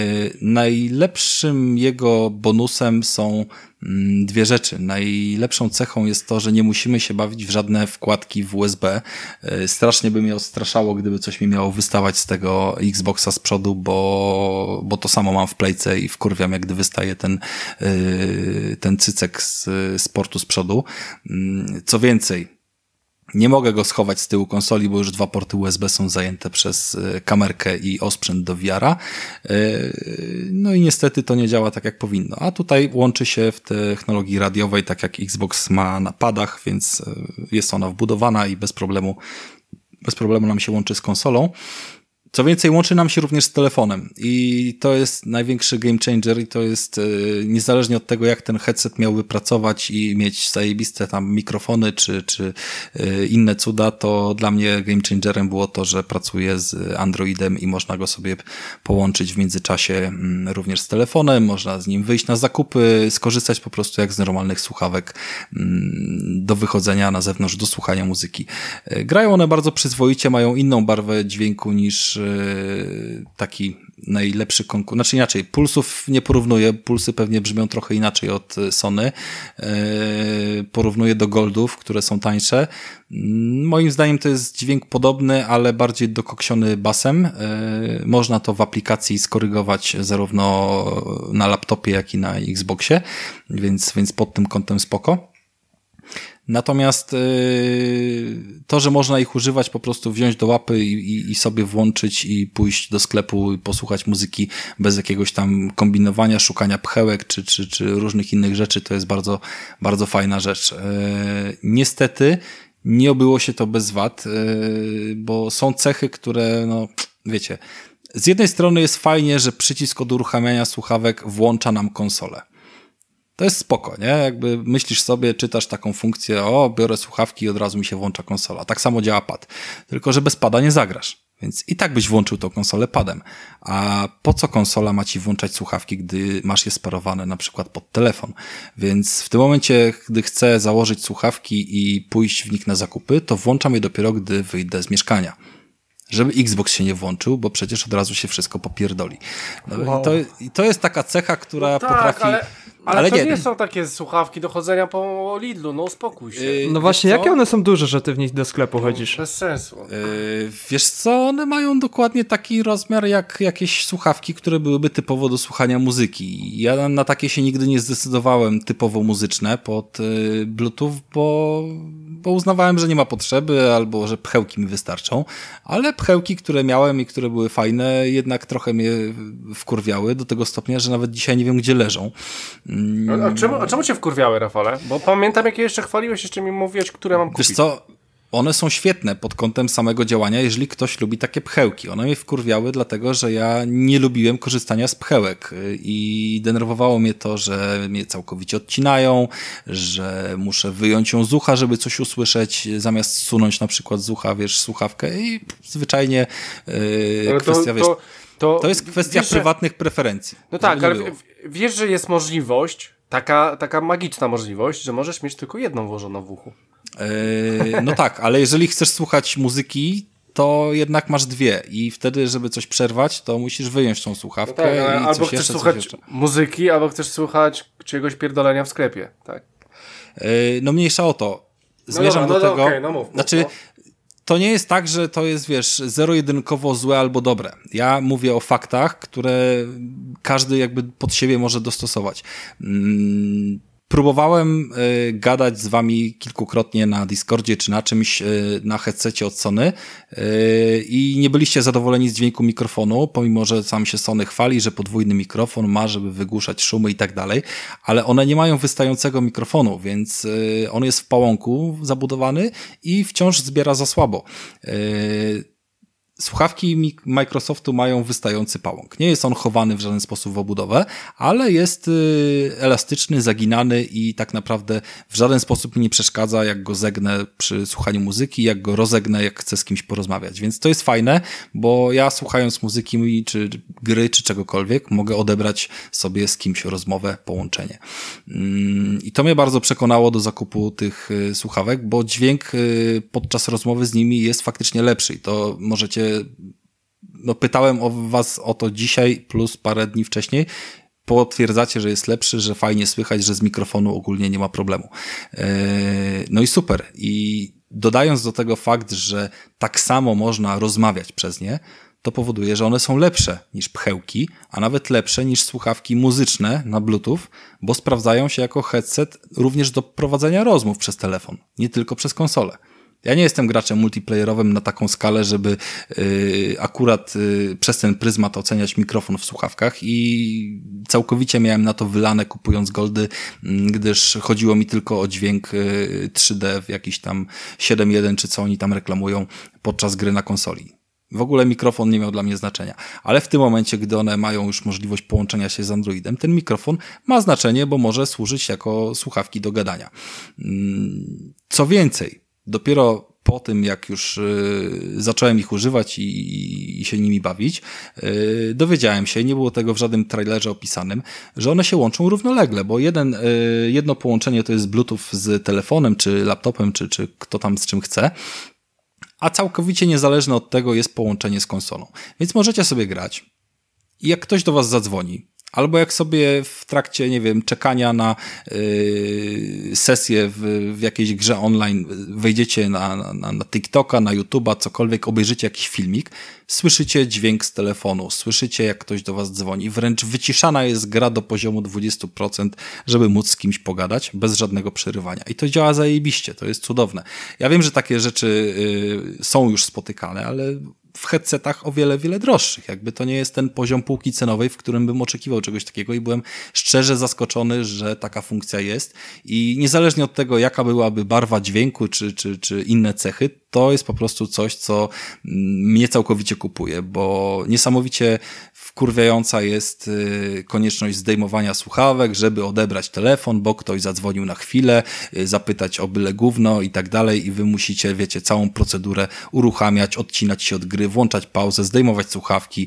najlepszym jego bonusem są mm, dwie rzeczy. Najlepszą cechą jest to, że nie musimy się bawić w żadne wkładki w U S B. Yy, strasznie by mnie odstraszało, gdyby coś mi miało wystawać z tego Xboxa z przodu, bo, bo to samo mam w Playce i wkurwiam, jak gdy wystaje ten, yy, ten cycek z, z portu z przodu. Yy, co więcej, nie mogę go schować z tyłu konsoli, bo już dwa porty U S B są zajęte przez kamerkę i osprzęt do V R-a. No i niestety to nie działa tak, jak powinno. A tutaj łączy się w technologii radiowej, tak jak Xbox ma na padach, więc jest ona wbudowana i bez problemu, bez problemu nam się łączy z konsolą. Co więcej, łączy nam się również z telefonem i to jest największy game changer i to jest yy, niezależnie od tego, jak ten headset miałby pracować i mieć zajebiste tam mikrofony czy, czy yy, inne cuda, to dla mnie game changerem było to, że pracuje z Androidem i można go sobie połączyć w międzyczasie yy, również z telefonem, można z nim wyjść na zakupy, skorzystać po prostu jak z normalnych słuchawek yy, do wychodzenia na zewnątrz, do słuchania muzyki. Yy, grają one bardzo przyzwoicie, mają inną barwę dźwięku niż taki najlepszy konkurs, znaczy inaczej, pulsów nie porównuję, pulsy pewnie brzmią trochę inaczej od Sony, porównuję do Goldów, które są tańsze. Moim zdaniem to jest dźwięk podobny, ale bardziej dokoksiony basem. Można to w aplikacji skorygować zarówno na laptopie, jak i na Xboxie, więc, więc pod tym kątem spoko. Natomiast yy, to, że można ich używać, po prostu wziąć do łapy i, i, i sobie włączyć i pójść do sklepu i posłuchać muzyki bez jakiegoś tam kombinowania, szukania pchełek czy, czy, czy różnych innych rzeczy, to jest bardzo, bardzo fajna rzecz. Yy, niestety nie obyło się to bez wad, yy, bo są cechy, które, no wiecie, z jednej strony jest fajnie, że przycisk od uruchamiania słuchawek włącza nam konsolę. To jest spoko, nie? Jakby myślisz sobie, czytasz taką funkcję, o, biorę słuchawki i od razu mi się włącza konsola. Tak samo działa pad. Tylko że bez pada nie zagrasz. Więc i tak byś włączył tą konsolę padem. A po co konsola ma ci włączać słuchawki, gdy masz je sparowane na przykład pod telefon? Więc w tym momencie, gdy chcę założyć słuchawki i pójść w nich na zakupy, to włączam je dopiero, gdy wyjdę z mieszkania. Żeby Xbox się nie włączył, bo przecież od razu się wszystko popierdoli. No wow. i, to, I to jest taka cecha, która no tak, potrafi... Ale... Ale, ale to nie, nie są takie słuchawki do chodzenia po Lidlu, no uspokój się. Yy, no właśnie, jakie one są duże, że ty w nich do sklepu no, chodzisz? Bez sensu. Yy, wiesz co, one mają dokładnie taki rozmiar jak jakieś słuchawki, które byłyby typowo do słuchania muzyki. Ja na takie się nigdy nie zdecydowałem typowo muzyczne pod yy, Bluetooth, bo, bo uznawałem, że nie ma potrzeby albo że pchełki mi wystarczą, ale pchełki, które miałem i które były fajne, jednak trochę mnie wkurwiały do tego stopnia, że nawet dzisiaj nie wiem, gdzie leżą. A, a, czemu, a czemu cię wkurwiały, Rafale? Bo pamiętam, jak je jeszcze chwaliłeś, jeszcze mi mówiłeś, które mam kupić. Wiesz co, one są świetne pod kątem samego działania, jeżeli ktoś lubi takie pchełki. One mnie wkurwiały, dlatego że ja nie lubiłem korzystania z pchełek i denerwowało mnie to, że mnie całkowicie odcinają, że muszę wyjąć ją z ucha, żeby coś usłyszeć, zamiast sunąć na przykład z ucha, wiesz, słuchawkę i zwyczajnie yy, kwestia, to, wiesz... To... To, to jest kwestia wiesz, prywatnych że... preferencji. No tak, ale w, wiesz, że jest możliwość, taka, taka magiczna możliwość, że możesz mieć tylko jedną włożoną w uchu. Yy, no tak, ale jeżeli chcesz słuchać muzyki, to jednak masz dwie i wtedy, żeby coś przerwać, to musisz wyjąć tą słuchawkę. No tak, i albo coś chcesz jeszcze, słuchać coś jeszcze. muzyki, albo chcesz słuchać czegoś pierdolenia w sklepie. Tak. Yy, no mniejsza o to. Zmierzam no dobra, do no tego. Okay, no mów, znaczy, no. To nie jest tak, że to jest, wiesz, zero-jedynkowo złe albo dobre. Ja mówię o faktach, które każdy jakby pod siebie może dostosować. Próbowałem y, gadać z wami kilkukrotnie na Discordzie czy na czymś y, na headsetie od Sony y, i nie byliście zadowoleni z dźwięku mikrofonu, pomimo że sam się Sony chwali, że podwójny mikrofon ma, żeby wygłuszać szumy i tak dalej, ale one nie mają wystającego mikrofonu, więc y, on jest w pałąku zabudowany i wciąż zbiera za słabo. Y, Słuchawki Microsoftu mają wystający pałąk. Nie jest on chowany w żaden sposób w obudowę, ale jest y, elastyczny, zaginany i tak naprawdę w żaden sposób mi nie przeszkadza, jak go zegnę przy słuchaniu muzyki, jak go rozegnę, jak chcę z kimś porozmawiać. Więc to jest fajne, bo ja słuchając muzyki czy gry, czy czegokolwiek, mogę odebrać sobie z kimś rozmowę, połączenie. Ym, I to mnie bardzo przekonało do zakupu tych y, słuchawek, bo dźwięk y, podczas rozmowy z nimi jest faktycznie lepszy. I to możecie No, pytałem o was o to dzisiaj plus parę dni wcześniej. Potwierdzacie, że jest lepszy, że fajnie słychać, że z mikrofonu ogólnie nie ma problemu. No i super. I dodając do tego fakt, że tak samo można rozmawiać przez nie, to powoduje, że one są lepsze niż pchełki, a nawet lepsze niż słuchawki muzyczne na Bluetooth, bo sprawdzają się jako headset również do prowadzenia rozmów przez telefon, nie tylko przez konsolę. Ja nie jestem graczem multiplayerowym na taką skalę, żeby y, akurat y, przez ten pryzmat oceniać mikrofon w słuchawkach i całkowicie miałem na to wylane kupując goldy, gdyż chodziło mi tylko o dźwięk y, trzy D w jakiś tam siedem jeden czy co oni tam reklamują podczas gry na konsoli. W ogóle mikrofon nie miał dla mnie znaczenia, ale w tym momencie, gdy one mają już możliwość połączenia się z Androidem, ten mikrofon ma znaczenie, bo może służyć jako słuchawki do gadania. Co więcej, dopiero po tym, jak już y, zacząłem ich używać i, i się nimi bawić, y, dowiedziałem się, nie było tego w żadnym trailerze opisanym, że one się łączą równolegle, bo jeden, y, jedno połączenie to jest Bluetooth z telefonem, czy laptopem, czy, czy kto tam z czym chce, a całkowicie niezależne od tego jest połączenie z konsolą. Więc możecie sobie grać i jak ktoś do was zadzwoni, albo jak sobie w trakcie, nie wiem, czekania na yy, sesję w, w jakiejś grze online wejdziecie na, na, na TikToka, na YouTube'a, cokolwiek, obejrzycie jakiś filmik, słyszycie dźwięk z telefonu, słyszycie jak ktoś do was dzwoni, wręcz wyciszana jest gra do poziomu dwadzieścia procent, żeby móc z kimś pogadać, bez żadnego przerywania. I to działa zajebiście, to jest cudowne. Ja wiem, że takie rzeczy yy, są już spotykane, ale w headsetach o wiele, wiele droższych. Jakby to nie jest ten poziom półki cenowej, w którym bym oczekiwał czegoś takiego i byłem szczerze zaskoczony, że taka funkcja jest i niezależnie od tego, jaka byłaby barwa dźwięku czy, czy, czy inne cechy, to jest po prostu coś, co mnie całkowicie kupuje, bo niesamowicie wkurwiająca jest konieczność zdejmowania słuchawek, żeby odebrać telefon, bo ktoś zadzwonił na chwilę, zapytać o byle gówno i tak dalej i wy musicie, wiecie, całą procedurę uruchamiać, odcinać się od gry, włączać pauzę, zdejmować słuchawki,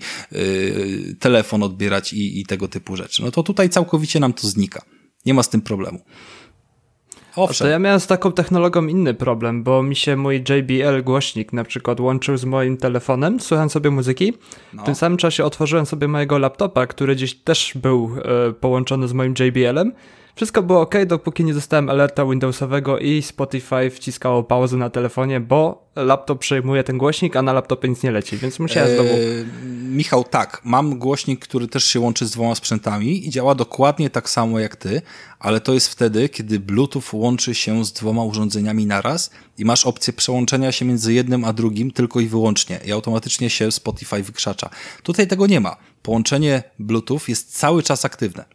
yy, telefon odbierać i, i tego typu rzeczy. No to tutaj całkowicie nam to znika. Nie ma z tym problemu. Owszem. To ja miałem z taką technologią inny problem, bo mi się mój J B L głośnik na przykład łączył z moim telefonem, słuchałem sobie muzyki, no. W tym samym czasie otworzyłem sobie mojego laptopa, który gdzieś też był e, połączony z moim J B L-em. Wszystko było ok, dopóki nie dostałem alerta Windowsowego i Spotify wciskało pauzę na telefonie, bo laptop przejmuje ten głośnik, a na laptopie nic nie leci, więc musiałem eee, znowu... Michał, tak, mam głośnik, który też się łączy z dwoma sprzętami i działa dokładnie tak samo jak ty, ale to jest wtedy, kiedy Bluetooth łączy się z dwoma urządzeniami naraz i masz opcję przełączenia się między jednym a drugim tylko i wyłącznie i automatycznie się Spotify wykrzacza. Tutaj tego nie ma. Połączenie Bluetooth jest cały czas aktywne.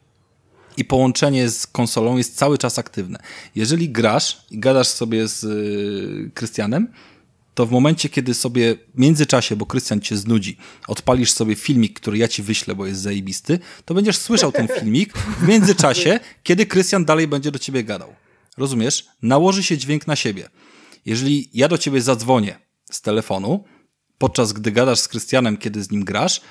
I połączenie z konsolą jest cały czas aktywne. Jeżeli grasz i gadasz sobie z y, Krystianem, to w momencie, kiedy sobie w międzyczasie, bo Krystian cię znudzi, odpalisz sobie filmik, który ja ci wyślę, bo jest zajebisty, to będziesz słyszał ten filmik w międzyczasie, kiedy Krystian dalej będzie do ciebie gadał. Rozumiesz? Nałoży się dźwięk na siebie. Jeżeli ja do ciebie zadzwonię z telefonu, podczas gdy gadasz z Krystianem, kiedy z nim grasz,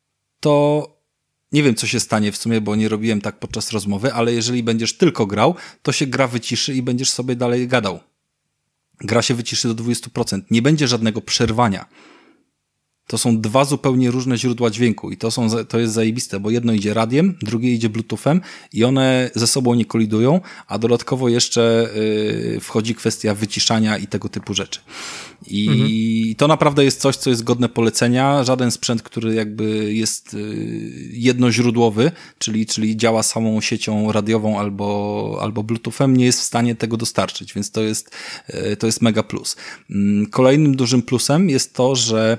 to nie wiem, co się stanie w sumie, bo nie robiłem tak podczas rozmowy, ale jeżeli będziesz tylko grał, to się gra wyciszy i będziesz sobie dalej gadał. Gra się wyciszy do dwudziestu procent. Nie będzie żadnego przerwania. To są dwa zupełnie różne źródła dźwięku i to, są, to jest zajebiste, bo jedno idzie radiem, drugie idzie bluetoothem i one ze sobą nie kolidują, a dodatkowo jeszcze yy, wchodzi kwestia wyciszania i tego typu rzeczy. I mhm. to naprawdę jest coś, co jest godne polecenia. Żaden sprzęt, który jakby jest yy, jednoźródłowy, czyli, czyli działa samą siecią radiową albo, albo bluetoothem, nie jest w stanie tego dostarczyć, więc to jest, yy, to jest mega plus. Yy, kolejnym dużym plusem jest to, że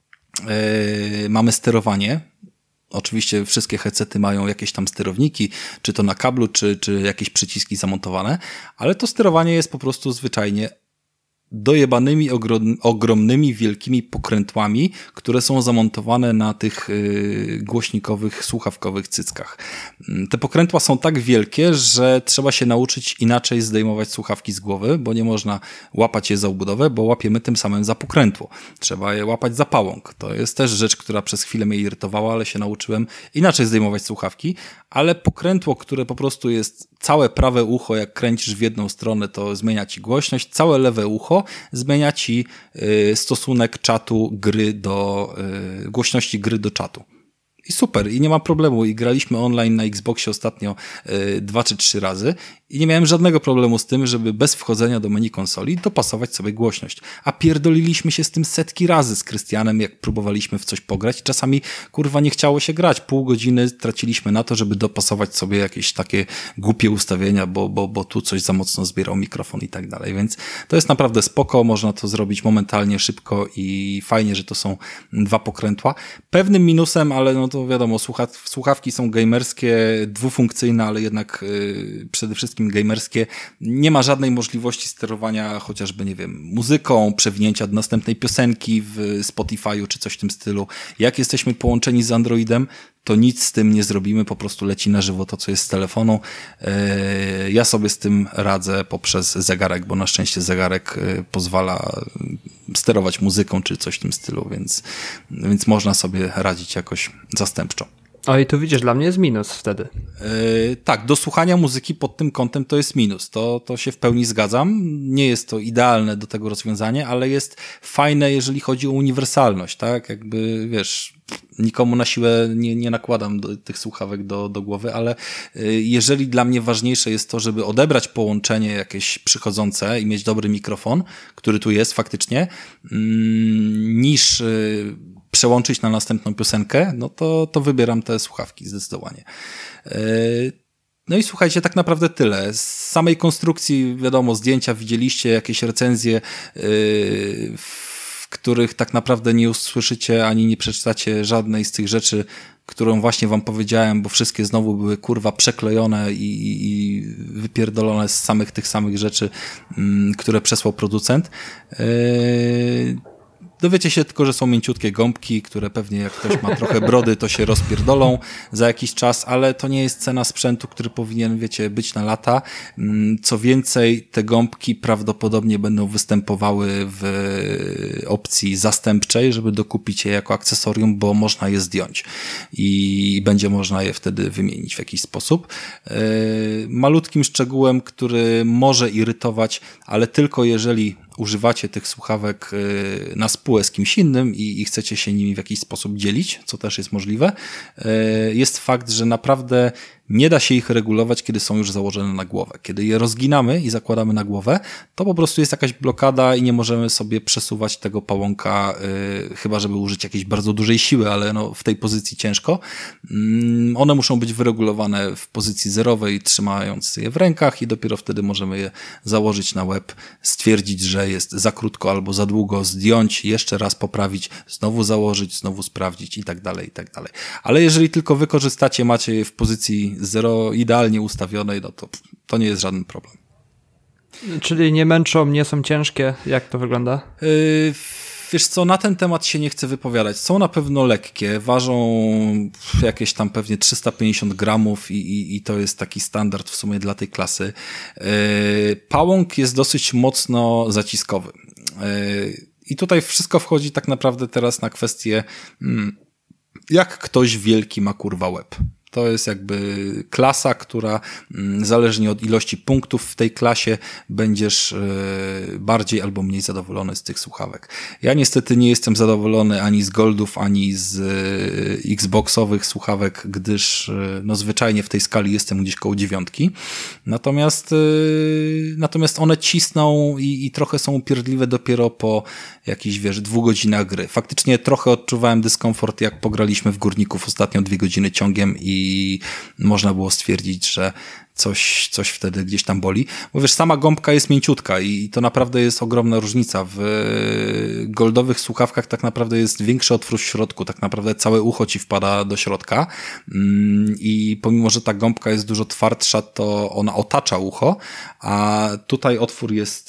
Yy, mamy sterowanie. Oczywiście wszystkie headsety mają jakieś tam sterowniki, czy to na kablu, czy, czy jakieś przyciski zamontowane, ale to sterowanie jest po prostu zwyczajnie dojebanymi, ogrom, ogromnymi, wielkimi pokrętłami, które są zamontowane na tych yy, głośnikowych, słuchawkowych cyckach. Te pokrętła są tak wielkie, że trzeba się nauczyć inaczej zdejmować słuchawki z głowy, bo nie można łapać je za obudowę, bo łapiemy tym samym za pokrętło. Trzeba je łapać za pałąk. To jest też rzecz, która przez chwilę mnie irytowała, ale się nauczyłem inaczej zdejmować słuchawki, ale pokrętło, które po prostu jest całe prawe ucho, jak kręcisz w jedną stronę, to zmienia ci głośność, całe lewe ucho zmienia ci y, stosunek czatu gry do, y, głośności gry do czatu. I super, i nie ma problemu. I graliśmy online na Xboxie ostatnio y, dwa czy trzy razy i nie miałem żadnego problemu z tym, żeby bez wchodzenia do menu konsoli dopasować sobie głośność. A pierdoliliśmy się z tym setki razy z Krystianem, jak próbowaliśmy w coś pograć. Czasami, kurwa, nie chciało się grać. Pół godziny traciliśmy na to, żeby dopasować sobie jakieś takie głupie ustawienia, bo, bo, bo tu coś za mocno zbierał mikrofon i tak dalej. Więc to jest naprawdę spoko. Można to zrobić momentalnie, szybko i fajnie, że to są dwa pokrętła. Pewnym minusem, ale no to wiadomo, słuchaw- słuchawki są gamerskie, dwufunkcyjne, ale jednak yy, przede wszystkim gamerskie. Nie ma żadnej możliwości sterowania chociażby, nie wiem, muzyką, przewinięcia do następnej piosenki w Spotify'u czy coś w tym stylu. Jak jesteśmy połączeni z Androidem, to nic z tym nie zrobimy, po prostu leci na żywo to, co jest z telefonu. Yy, ja sobie z tym radzę poprzez zegarek, bo na szczęście zegarek yy, pozwala sterować muzyką czy coś w tym stylu, więc, więc można sobie radzić jakoś zastępczo. O i tu widzisz, dla mnie jest minus wtedy. Yy, tak, do słuchania muzyki pod tym kątem to jest minus. To, to się w pełni zgadzam. Nie jest to idealne do tego rozwiązanie, ale jest fajne, jeżeli chodzi o uniwersalność, tak? Jakby, wiesz, nikomu na siłę nie, nie nakładam do, tych słuchawek do, do głowy, ale yy, jeżeli dla mnie ważniejsze jest to, żeby odebrać połączenie jakieś przychodzące i mieć dobry mikrofon, który tu jest faktycznie, yy, niż yy, przełączyć na następną piosenkę, no to, to wybieram te słuchawki zdecydowanie. No i słuchajcie, tak naprawdę tyle. Z samej konstrukcji, wiadomo, zdjęcia widzieliście, jakieś recenzje, w których tak naprawdę nie usłyszycie ani nie przeczytacie żadnej z tych rzeczy, którą właśnie wam powiedziałem, bo wszystkie znowu były kurwa przeklejone i, i wypierdolone z samych tych samych rzeczy, które przesłał producent. Dowiecie się tylko, że są mięciutkie gąbki, które pewnie jak ktoś ma trochę brody, to się rozpierdolą za jakiś czas, ale to nie jest cena sprzętu, który powinien, wiecie, być na lata. Co więcej, te gąbki prawdopodobnie będą występowały w opcji zastępczej, żeby dokupić je jako akcesorium, bo można je zdjąć i będzie można je wtedy wymienić w jakiś sposób. Malutkim szczegółem, który może irytować, ale tylko jeżeli używacie tych słuchawek na spółę z kimś innym i, i chcecie się nimi w jakiś sposób dzielić, co też jest możliwe, jest fakt, że naprawdę nie da się ich regulować, kiedy są już założone na głowę. Kiedy je rozginamy i zakładamy na głowę, to po prostu jest jakaś blokada i nie możemy sobie przesuwać tego pałąka, yy, chyba żeby użyć jakiejś bardzo dużej siły, ale no w tej pozycji ciężko. Yy, one muszą być wyregulowane w pozycji zerowej, trzymając je w rękach i dopiero wtedy możemy je założyć na łeb, stwierdzić, że jest za krótko albo za długo, zdjąć, jeszcze raz poprawić, znowu założyć, znowu sprawdzić i tak dalej, i tak dalej. Ale jeżeli tylko wykorzystacie, macie je w pozycji zero idealnie ustawionej, no to to nie jest żaden problem. Czyli nie męczą, nie są ciężkie? Jak to wygląda? Yy, wiesz co, na ten temat się nie chcę wypowiadać. Są na pewno lekkie, ważą jakieś tam pewnie trzysta pięćdziesiąt gramów i, i, i to jest taki standard w sumie dla tej klasy. Yy, pałąk jest dosyć mocno zaciskowy. Yy, I tutaj wszystko wchodzi tak naprawdę teraz na kwestię hmm, jak ktoś wielki ma kurwa łeb. To jest jakby klasa, która zależnie od ilości punktów w tej klasie będziesz bardziej albo mniej zadowolony z tych słuchawek. Ja niestety nie jestem zadowolony ani z Goldów, ani z Xboxowych słuchawek, gdyż no zwyczajnie w tej skali jestem gdzieś koło dziewiątki. Natomiast natomiast one cisną i, i trochę są upierdliwe dopiero po jakichś, wiesz, dwóch godzinach gry. Faktycznie trochę odczuwałem dyskomfort, jak pograliśmy w Górników ostatnio dwie godziny ciągiem i można było stwierdzić, że coś, coś wtedy gdzieś tam boli. Bo wiesz, sama gąbka jest mięciutka i to naprawdę jest ogromna różnica. W goldowych słuchawkach tak naprawdę jest większy otwór w środku, tak naprawdę całe ucho ci wpada do środka i pomimo, że ta gąbka jest dużo twardsza, to ona otacza ucho, a tutaj otwór jest...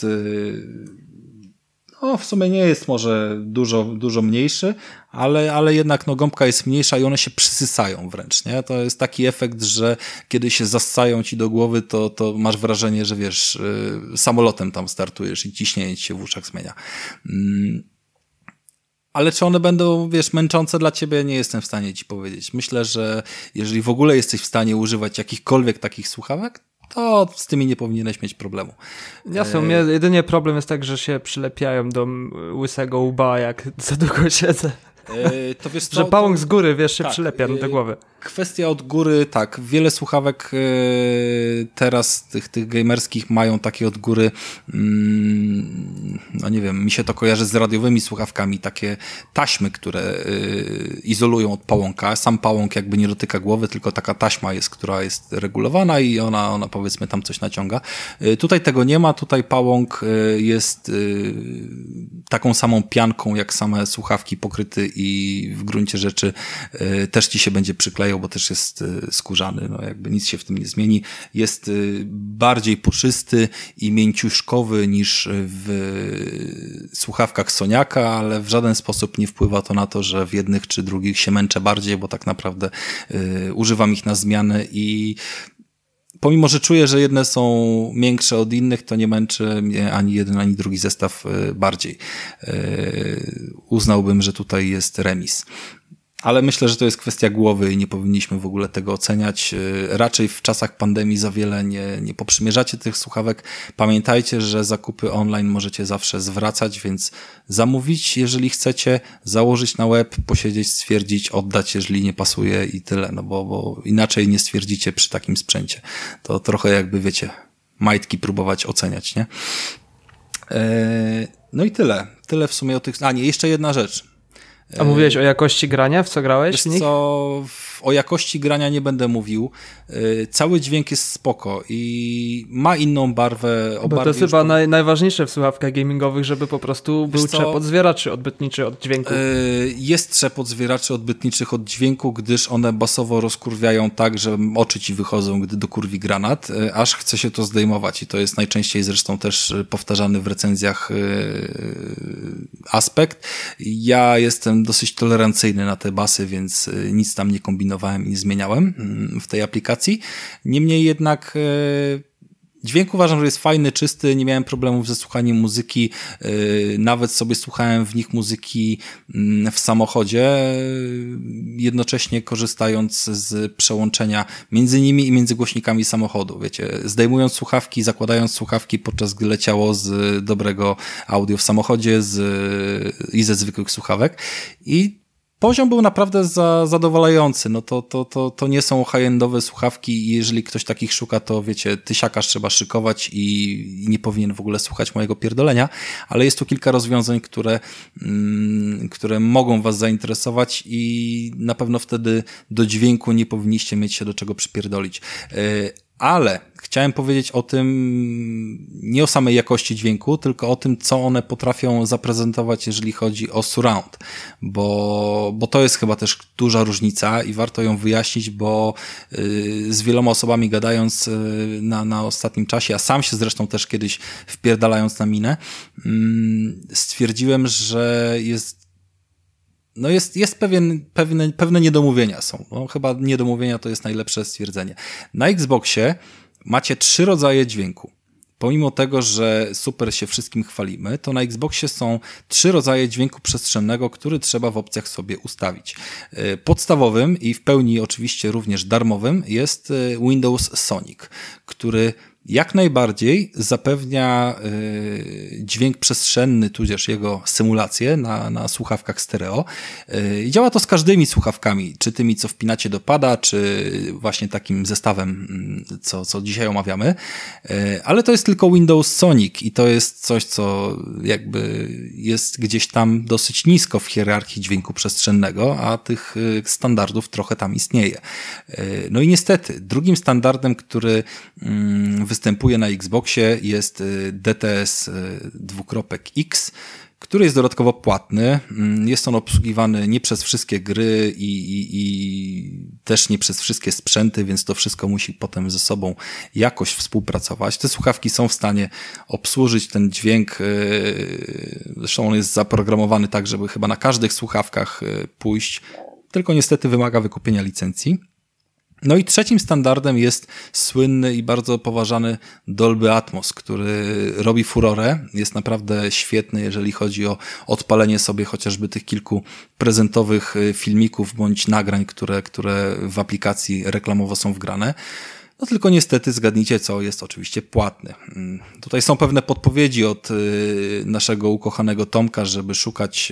No, w sumie nie jest może dużo, dużo mniejszy, ale, ale jednak no, gąbka jest mniejsza i one się przysysają wręcz, nie? To jest taki efekt, że kiedy się zassają ci do głowy, to, to masz wrażenie, że wiesz, yy, samolotem tam startujesz i ciśnienie ci się w uszach zmienia. Yy. Ale czy one będą, wiesz, męczące dla ciebie, nie jestem w stanie ci powiedzieć. Myślę, że jeżeli w ogóle jesteś w stanie używać jakichkolwiek takich słuchawek, to z tymi nie powinieneś mieć problemu. Jasne, u mnie jedynie problem jest tak, że się przylepiają do łysego łba, jak za długo siedzę. Yy, to wiesz co, że pałąk z góry, wiesz, się tak, przylepia yy, do głowy. Kwestia od góry, tak. Wiele słuchawek yy, teraz tych, tych gamerskich mają takie od góry, yy, no nie wiem, mi się to kojarzy z radiowymi słuchawkami, takie taśmy, które yy, izolują od pałąka. Sam pałąk jakby nie dotyka głowy, tylko taka taśma jest, która jest regulowana i ona, ona powiedzmy tam coś naciąga. Yy, tutaj tego nie ma, tutaj pałąk yy, jest yy, taką samą pianką jak same słuchawki pokryty i w gruncie rzeczy y, też ci się będzie przyklejał, bo też jest y, skórzany, no jakby nic się w tym nie zmieni. Jest y, bardziej puszysty i mięciuszkowy niż w y, słuchawkach Soniaka, ale w żaden sposób nie wpływa to na to, że w jednych czy drugich się męczę bardziej, bo tak naprawdę y, używam ich na zmianę i pomimo, że czuję, że jedne są miększe od innych, to nie męczy mnie ani jeden, ani drugi zestaw bardziej. Uznałbym, że tutaj jest remis. Ale myślę, że to jest kwestia głowy i nie powinniśmy w ogóle tego oceniać. Raczej w czasach pandemii za wiele nie, nie poprzymierzacie tych słuchawek. Pamiętajcie, że zakupy online możecie zawsze zwracać, więc zamówić, jeżeli chcecie, założyć na łeb, posiedzieć, stwierdzić, oddać, jeżeli nie pasuje i tyle, no bo, bo inaczej nie stwierdzicie przy takim sprzęcie. To trochę jakby, wiecie, majtki próbować oceniać, nie? Eee, no i tyle. Tyle w sumie o tych... A nie, jeszcze jedna rzecz. A mówiłeś o jakości grania, w co grałeś? Wiesz co, o jakości grania nie będę mówił. Cały dźwięk jest spoko i ma inną barwę. Bo to jest chyba po... naj, najważniejsze w słuchawkach gamingowych, żeby po prostu był trzepot zwieraczy odbytniczych od dźwięku. Jest trzepot zwieraczy odbytniczych od dźwięku, gdyż one basowo rozkurwiają tak, że oczy ci wychodzą, gdy dokurwi granat, aż chce się to zdejmować i to jest najczęściej zresztą też powtarzany w recenzjach aspekt. Ja jestem dosyć tolerancyjny na te basy, więc nic tam nie kombinowałem i nie zmieniałem w tej aplikacji. Niemniej jednak dźwięk uważam, że jest fajny, czysty, nie miałem problemów ze słuchaniem muzyki, nawet sobie słuchałem w nich muzyki w samochodzie, jednocześnie korzystając z przełączenia między nimi i między głośnikami samochodu, wiecie, zdejmując słuchawki, zakładając słuchawki, podczas gdy leciało z dobrego audio w samochodzie z, i ze zwykłych słuchawek i poziom był naprawdę za, zadowalający. No to, to, to, to nie są high-endowe słuchawki i jeżeli ktoś takich szuka, to wiecie, tysiakarz trzeba szykować i, i nie powinien w ogóle słuchać mojego pierdolenia, ale jest tu kilka rozwiązań, które, mm, które mogą was zainteresować i na pewno wtedy do dźwięku nie powinniście mieć się do czego przypierdolić. Yy, Ale chciałem powiedzieć o tym, nie o samej jakości dźwięku, tylko o tym, co one potrafią zaprezentować, jeżeli chodzi o surround, bo, bo to jest chyba też duża różnica i warto ją wyjaśnić, bo yy, z wieloma osobami gadając yy, na, na ostatnim czasie, a sam się zresztą też kiedyś wpierdalając na minę, yy, stwierdziłem, że jest No jest, jest pewien, pewne, pewne niedomówienia są. No, chyba niedomówienia to jest najlepsze stwierdzenie. Na Xboxie macie trzy rodzaje dźwięku. pomimo tego, że super się wszystkim chwalimy, to na Xboxie są trzy rodzaje dźwięku przestrzennego, który trzeba w opcjach sobie ustawić. Podstawowym i w pełni oczywiście również darmowym jest Windows Sonic, który jak najbardziej zapewnia y, dźwięk przestrzenny, tudzież jego symulację na, na słuchawkach stereo. Y, działa to z każdymi słuchawkami, czy tymi, co wpinacie do pada, czy właśnie takim zestawem, co, co dzisiaj omawiamy. Y, ale to jest tylko Windows Sonic i to jest coś, co jakby jest gdzieś tam dosyć nisko w hierarchii dźwięku przestrzennego, a tych standardów trochę tam istnieje. Y, no i niestety, drugim standardem, który y, występuje na Xboxie jest D T S dwukropek X, który jest dodatkowo płatny. Jest on obsługiwany nie przez wszystkie gry i, i, i też nie przez wszystkie sprzęty, więc to wszystko musi potem ze sobą jakoś współpracować. Te słuchawki są w stanie obsłużyć ten dźwięk. Zresztą on jest zaprogramowany tak, żeby chyba na każdych słuchawkach pójść, tylko niestety wymaga wykupienia licencji. No i trzecim standardem jest słynny i bardzo poważany Dolby Atmos, który robi furorę. Jest naprawdę świetny, jeżeli chodzi o odpalenie sobie chociażby tych kilku prezentowych filmików bądź nagrań, które, które w aplikacji reklamowo są wgrane. No tylko niestety zgadnijcie co, jest oczywiście płatny. Tutaj są pewne podpowiedzi od naszego ukochanego Tomka, żeby szukać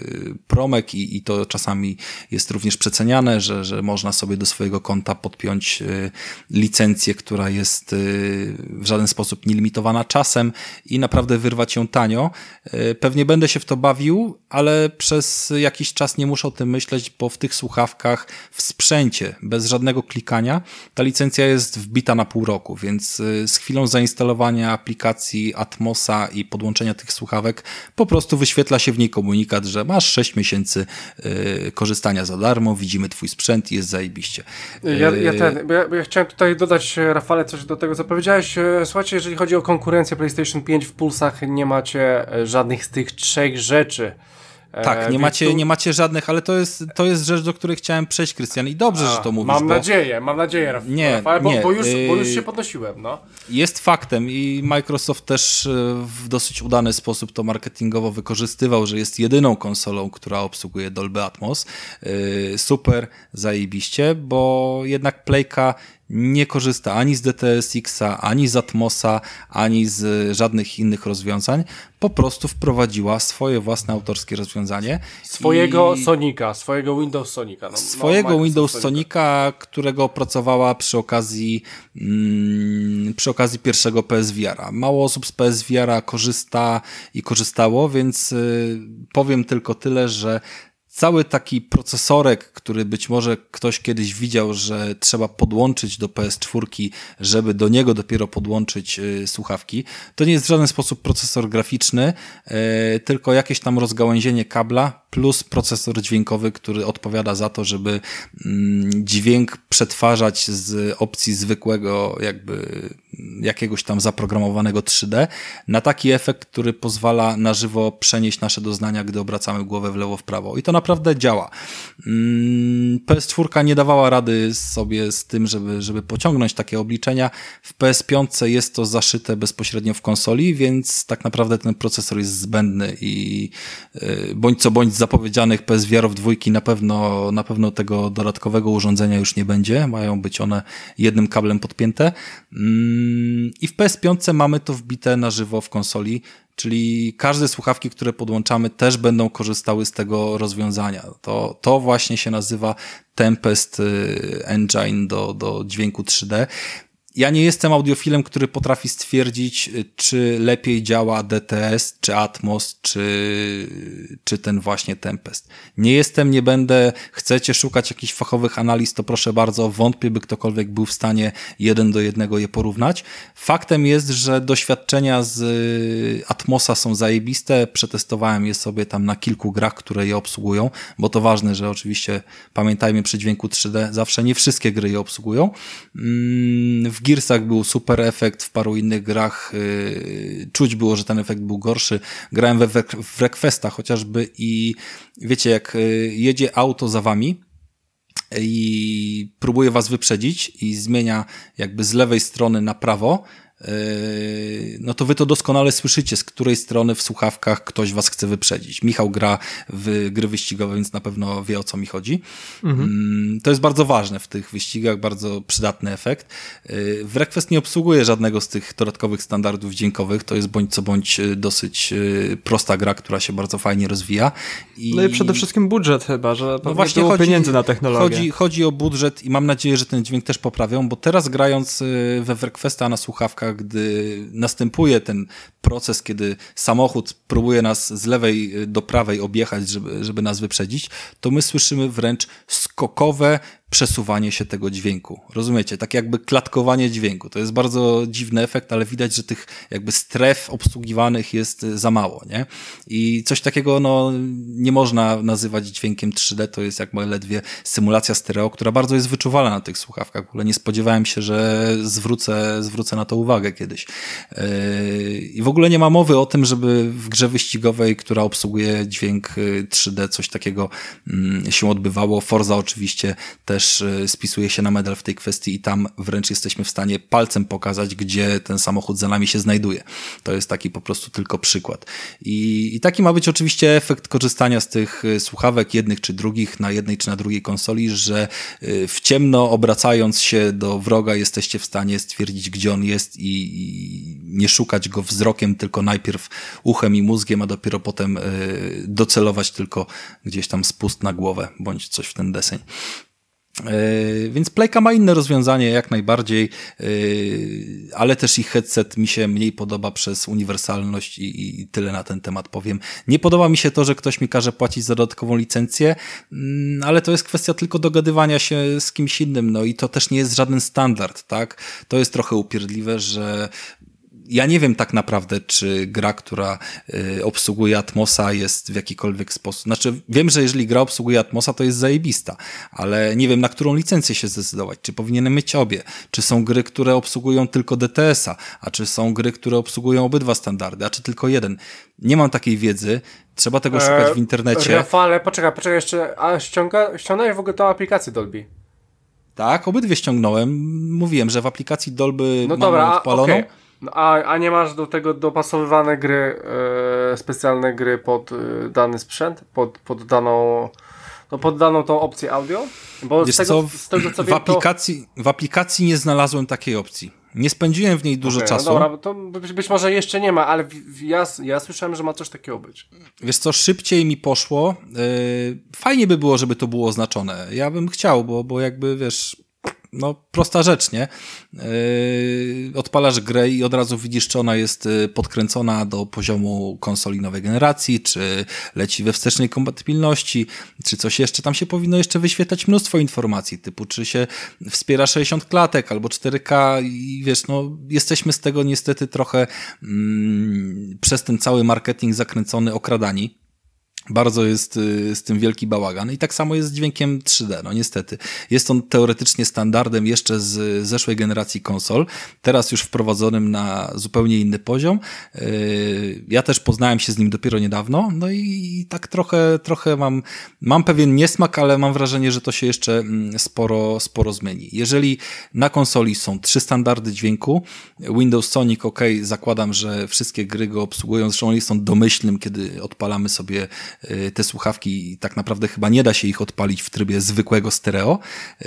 promek i, i to czasami jest również przeceniane, że, że można sobie do swojego konta podpiąć licencję, która jest w żaden sposób nielimitowana czasem i naprawdę wyrwać ją tanio. Pewnie będę się w to bawił, ale przez jakiś czas nie muszę o tym myśleć, bo w tych słuchawkach w sprzęcie, bez żadnego klikania, ta licencja jest wbita na pół roku, więc z chwilą zainstalowania aplikacji Atmosa i podłączenia tych słuchawek po prostu wyświetla się w niej komunikat, że masz sześć miesięcy y, korzystania za darmo, widzimy twój sprzęt i jest zajebiście. Ja, ja, ten, bo ja, bo ja chciałem tutaj dodać, Rafale, coś do tego, co powiedziałeś. Słuchajcie, jeżeli chodzi o konkurencję PlayStation pięć w Pulsach, nie macie żadnych z tych trzech rzeczy. Tak, nie macie, tu... nie macie żadnych, ale to jest, to jest rzecz, do której chciałem przejść, Krystian, i dobrze, A, że to mówisz. Mam bo... nadzieję, mam nadzieję, Raf... nie, Rafał, bo, nie, bo, już, yy... bo już się podnosiłem, no. Jest faktem i Microsoft też w dosyć udany sposób to marketingowo wykorzystywał, że jest jedyną konsolą, która obsługuje Dolby Atmos. Yy, super, zajebiście, bo jednak Playka nie korzysta ani z D T S X-a, ani z Atmosa, ani z żadnych innych rozwiązań. Po prostu wprowadziła swoje własne autorskie rozwiązanie. Swojego i... Sonika, swojego Windows Sonika. No, swojego no, Windows Sonika, Sonika, którego opracowała przy okazji mm, przy okazji pierwszego P S V R-a. Mało osób z P S V R-a korzysta i korzystało, więc y, powiem tylko tyle, że cały taki procesorek, który być może ktoś kiedyś widział, że trzeba podłączyć do P S cztery, żeby do niego dopiero podłączyć y, słuchawki, to nie jest w żaden sposób procesor graficzny, y, tylko jakieś tam rozgałęzienie kabla plus procesor dźwiękowy, który odpowiada za to, żeby y, dźwięk przetwarzać z opcji zwykłego jakby jakiegoś tam zaprogramowanego trzy D na taki efekt, który pozwala na żywo przenieść nasze doznania, gdy obracamy głowę w lewo, w prawo. I to naprawdę działa. P S cztery nie dawała rady sobie z tym, żeby, żeby pociągnąć takie obliczenia. W P S pięć jest to zaszyte bezpośrednio w konsoli, więc tak naprawdę ten procesor jest zbędny i bądź co bądź z zapowiedzianych P S V R-ów dwójki na pewno, na pewno tego dodatkowego urządzenia już nie będzie. Mają być one jednym kablem podpięte. I w P S pięć mamy to wbite na żywo w konsoli, czyli każde słuchawki, które podłączamy, też będą korzystały z tego rozwiązania. To, to właśnie się nazywa Tempest Engine do, do dźwięku trzy D. Ja nie jestem audiofilem, który potrafi stwierdzić, czy lepiej działa D T S, czy Atmos, czy, czy ten właśnie Tempest. Nie jestem, nie będę. Chcecie szukać jakichś fachowych analiz, to proszę bardzo, wątpię, by ktokolwiek był w stanie jeden do jednego je porównać. Faktem jest, że doświadczenia z Atmosa są zajebiste. Przetestowałem je sobie tam na kilku grach, które je obsługują, bo to ważne, że oczywiście pamiętajmy przy dźwięku trzy D, zawsze nie wszystkie gry je obsługują. W Gearsach był super efekt, w paru innych grach yy, czuć było, że ten efekt był gorszy. Grałem we, w Wreckfesta chociażby i wiecie, jak yy, jedzie auto za wami i próbuje was wyprzedzić i zmienia jakby z lewej strony na prawo, no to wy to doskonale słyszycie, z której strony w słuchawkach ktoś was chce wyprzedzić. Michał gra w gry wyścigowe, więc na pewno wie, o co mi chodzi. Mhm. To jest bardzo ważne w tych wyścigach, bardzo przydatny efekt. Wrequest nie obsługuje żadnego z tych dodatkowych standardów dźwiękowych, to jest bądź co bądź dosyć prosta gra, która się bardzo fajnie rozwija. I... No i przede wszystkim budżet chyba, że no właśnie było chodzi, pieniędzy na technologię. Chodzi, chodzi o budżet i mam nadzieję, że ten dźwięk też poprawią, bo teraz grając we Wrequesta na słuchawkach, gdy następuje ten proces, kiedy samochód próbuje nas z lewej do prawej objechać, żeby, żeby nas wyprzedzić, to my słyszymy wręcz skokowe przesuwanie się tego dźwięku. Rozumiecie? Tak jakby klatkowanie dźwięku. To jest bardzo dziwny efekt, ale widać, że tych jakby stref obsługiwanych jest za mało, nie? I coś takiego, no, nie można nazywać dźwiękiem trzy D, to jest jak ledwie symulacja stereo, która bardzo jest wyczuwalna na tych słuchawkach. W ogóle nie spodziewałem się, że zwrócę, zwrócę na to uwagę kiedyś. I w ogóle nie ma mowy o tym, żeby w grze wyścigowej, która obsługuje dźwięk trzy D, coś takiego się odbywało. Forza oczywiście też spisuje się na medal w tej kwestii i tam wręcz jesteśmy w stanie palcem pokazać, gdzie ten samochód za nami się znajduje. To jest taki po prostu tylko przykład. I, i taki ma być oczywiście efekt korzystania z tych słuchawek jednych czy drugich na jednej czy na drugiej konsoli, że w ciemno obracając się do wroga jesteście w stanie stwierdzić, gdzie on jest i, i nie szukać go wzrokiem, tylko najpierw uchem i mózgiem, a dopiero potem docelować tylko gdzieś tam spust na głowę, bądź coś w ten deseń. Yy, więc Playka ma inne rozwiązanie jak najbardziej, yy, ale też ich headset mi się mniej podoba przez uniwersalność i, i tyle na ten temat powiem. Nie podoba mi się to, że ktoś mi każe płacić za dodatkową licencję, yy, ale to jest kwestia tylko dogadywania się z kimś innym, no i to też nie jest żaden standard, tak? To jest trochę upierdliwe, że ja nie wiem tak naprawdę, czy gra, która y, obsługuje Atmosa jest w jakikolwiek sposób. Znaczy, wiem, że jeżeli gra obsługuje Atmosa, to jest zajebista, ale nie wiem, na którą licencję się zdecydować. Czy powinienem mieć obie? Czy są gry, które obsługują tylko D T S a? A czy są gry, które obsługują obydwa standardy? A czy tylko jeden? Nie mam takiej wiedzy. Trzeba tego szukać w internecie. Rafale, poczekaj, poczekaj jeszcze. A ściąga, ściągnąłeś w ogóle tą aplikację Dolby? Tak, obydwie ściągnąłem. Mówiłem, że w aplikacji Dolby no mam dobra, odpaloną. Okay. A, a nie masz do tego dopasowywane gry, e, specjalne gry pod e, dany sprzęt, pod, pod daną, no pod daną tą opcję audio? Bo Wiesz z tego, co, z tego co w, wiem, aplikacji, to... w aplikacji nie znalazłem takiej opcji. Nie spędziłem w niej dużo okay, czasu. No dobra, to być, być może jeszcze nie ma, ale w, w, ja, ja słyszałem, że ma coś takiego być. Wiesz co, szybciej mi poszło. Yy, fajnie by było, żeby to było oznaczone. Ja bym chciał, bo, bo jakby wiesz... No, prosta rzecz, nie? Yy, odpalasz grę i od razu widzisz, czy ona jest podkręcona do poziomu konsoli nowej generacji, czy leci we wstecznej kompatybilności, czy coś jeszcze. Tam się powinno jeszcze wyświetlać mnóstwo informacji, typu czy się wspiera sześćdziesiąt klatek albo cztery K i wiesz, no, jesteśmy z tego niestety trochę mm, przez ten cały marketing zakręcony, okradani. Bardzo jest y, z tym wielki bałagan i tak samo jest z dźwiękiem trzy D, no niestety. Jest on teoretycznie standardem jeszcze z zeszłej generacji konsol, teraz już wprowadzonym na zupełnie inny poziom. Y, ja też poznałem się z nim dopiero niedawno, no i, i tak trochę, trochę mam, mam pewien niesmak, ale mam wrażenie, że to się jeszcze sporo, sporo zmieni. Jeżeli na konsoli są trzy standardy dźwięku, Windows Sonic, ok, zakładam, że wszystkie gry go obsługują, zresztą oni są domyślnym, kiedy odpalamy sobie te słuchawki i tak naprawdę chyba nie da się ich odpalić w trybie zwykłego stereo,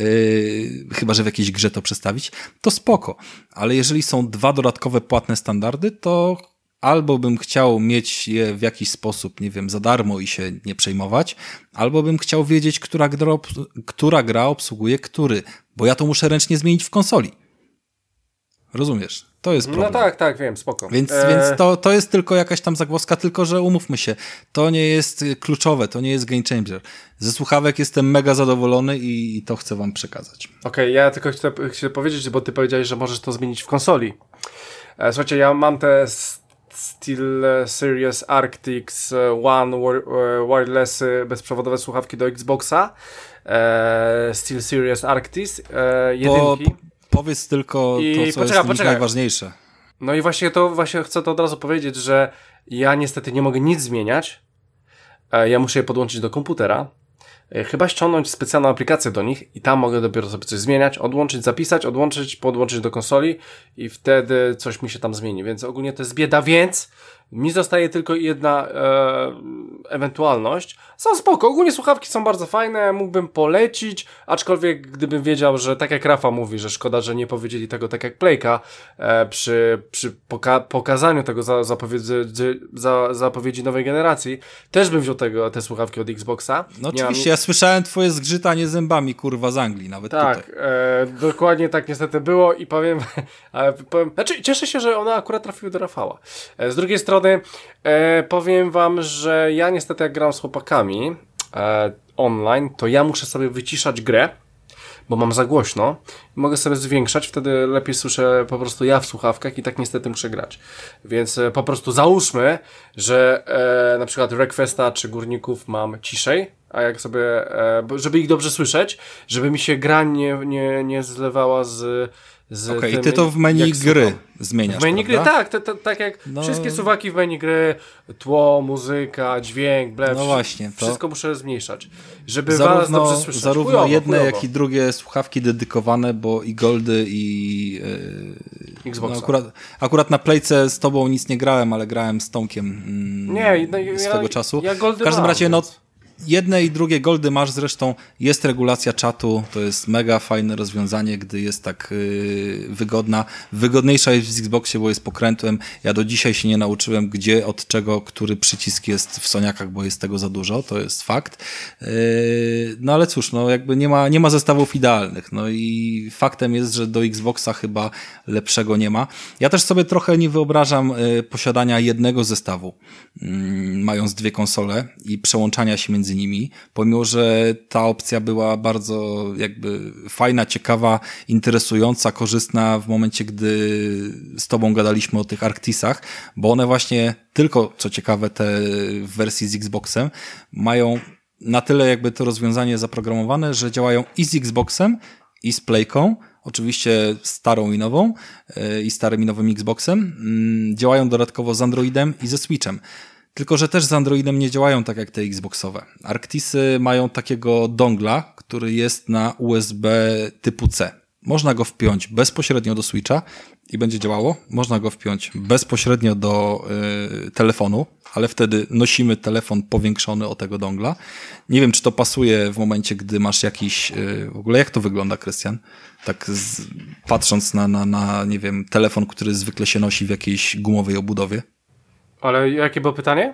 yy, chyba że w jakiejś grze to przestawić, to spoko. Ale jeżeli są dwa dodatkowe płatne standardy, to albo bym chciał mieć je w jakiś sposób, nie wiem, za darmo i się nie przejmować, albo bym chciał wiedzieć, która gra, która gra obsługuje który, bo ja to muszę ręcznie zmienić w konsoli. Rozumiesz? To jest problem. No tak, tak, wiem, spoko. Więc, e... więc to, to jest tylko jakaś tam zagwozdka, tylko że umówmy się, to nie jest kluczowe, to nie jest game changer. Ze słuchawek jestem mega zadowolony i, i to chcę wam przekazać. Okej, okay, ja tylko chcę, chcę powiedzieć, bo ty powiedziałeś, że możesz to zmienić w konsoli. E, słuchajcie, ja mam te SteelSeries Arctis One wireless bezprzewodowe słuchawki do Xboxa, e, SteelSeries Arctis e, jedynki. Po... Powiedz tylko I to, co poczekaj, jest poczekaj. najważniejsze. No i właśnie to właśnie chcę to od razu powiedzieć, że ja niestety nie mogę nic zmieniać. Ja muszę je podłączyć do komputera. chyba ściągnąć specjalną aplikację do nich i tam mogę dopiero sobie coś zmieniać, odłączyć, zapisać, odłączyć, podłączyć do konsoli i wtedy coś mi się tam zmieni, więc ogólnie to jest bieda, więc mi zostaje tylko jedna e, ewentualność. Są spoko, ogólnie słuchawki są bardzo fajne, mógłbym polecić, aczkolwiek gdybym wiedział, że tak jak Rafa mówi, że szkoda, że nie powiedzieli tego tak jak Playka e, przy, przy poka- pokazaniu tego za, zapowiedzi, za, zapowiedzi nowej generacji, też bym wziął tego, te słuchawki od Xboxa. No nie oczywiście, mam... ja słyszałem twoje zgrzytanie zębami, kurwa, z Anglii, nawet tak, tutaj. E, dokładnie tak niestety było i powiem, ale powiem, znaczy cieszę się, że one akurat trafiły do Rafała. E, z drugiej strony E, powiem wam, że ja niestety jak gram z chłopakami e, online, to ja muszę sobie wyciszać grę, bo mam za głośno i mogę sobie zwiększać, wtedy lepiej słyszę po prostu ja w słuchawkach i tak niestety muszę grać. Więc e, po prostu załóżmy, że e, na przykład Wreckfesta czy Górników mam ciszej, a jak sobie, e, żeby ich dobrze słyszeć, żeby mi się gra nie, nie, nie zlewała z Okej, okay, i ty to w menu gry słucham. zmieniasz, W menu prawda? gry, tak, to, to, tak jak no... wszystkie suwaki w menu gry, tło, muzyka, dźwięk, blef, no właśnie, to... wszystko muszę zmniejszać, żeby zarówno, was dobrze słyszeć. Zarówno chujowo, jedne, chujowo. jak i drugie słuchawki dedykowane, bo i Goldy i yy, Xboxa. No akurat, akurat na Playce z tobą nic nie grałem, ale grałem z Tomkiem mm, nie, no, swego ja, czasu. Ja Goldy w każdym mam, razie, no więc... jedne i drugie Goldy masz, zresztą jest regulacja czatu, to jest mega fajne rozwiązanie, gdy jest tak yy, wygodna. Wygodniejsza jest w Xboxie, bo jest pokrętłem. Ja do dzisiaj się nie nauczyłem, gdzie, od czego, który przycisk jest w Soniakach, bo jest tego za dużo, to jest fakt. Yy, no ale cóż, no jakby nie ma, nie ma zestawów idealnych, no i faktem jest, że do Xboxa chyba lepszego nie ma. Ja też sobie trochę nie wyobrażam yy, posiadania jednego zestawu, yy, mając dwie konsole i przełączania się między nimi, pomimo że ta opcja była bardzo jakby fajna, ciekawa, interesująca, korzystna w momencie, gdy z tobą gadaliśmy o tych Arctisach, bo one właśnie tylko, co ciekawe, te w wersji z Xboxem mają na tyle jakby to rozwiązanie zaprogramowane, że działają i z Xboxem, i z Playką, oczywiście starą i nową, yy, i starym i nowym Xboxem, yy, działają dodatkowo z Androidem i ze Switchem. Tylko że też z Androidem nie działają tak jak te Xboxowe. Arctisy mają takiego dongla, który jest na U S B typu C. Można go wpiąć bezpośrednio do Switcha i będzie działało. Można go wpiąć bezpośrednio do y, telefonu, ale wtedy nosimy telefon powiększony o tego dongla. Nie wiem, czy to pasuje w momencie, gdy masz jakiś... Y, w ogóle jak to wygląda, Krystian? Tak z, patrząc na, na, na, nie wiem, telefon, który zwykle się nosi w jakiejś gumowej obudowie. Ale jakie było pytanie?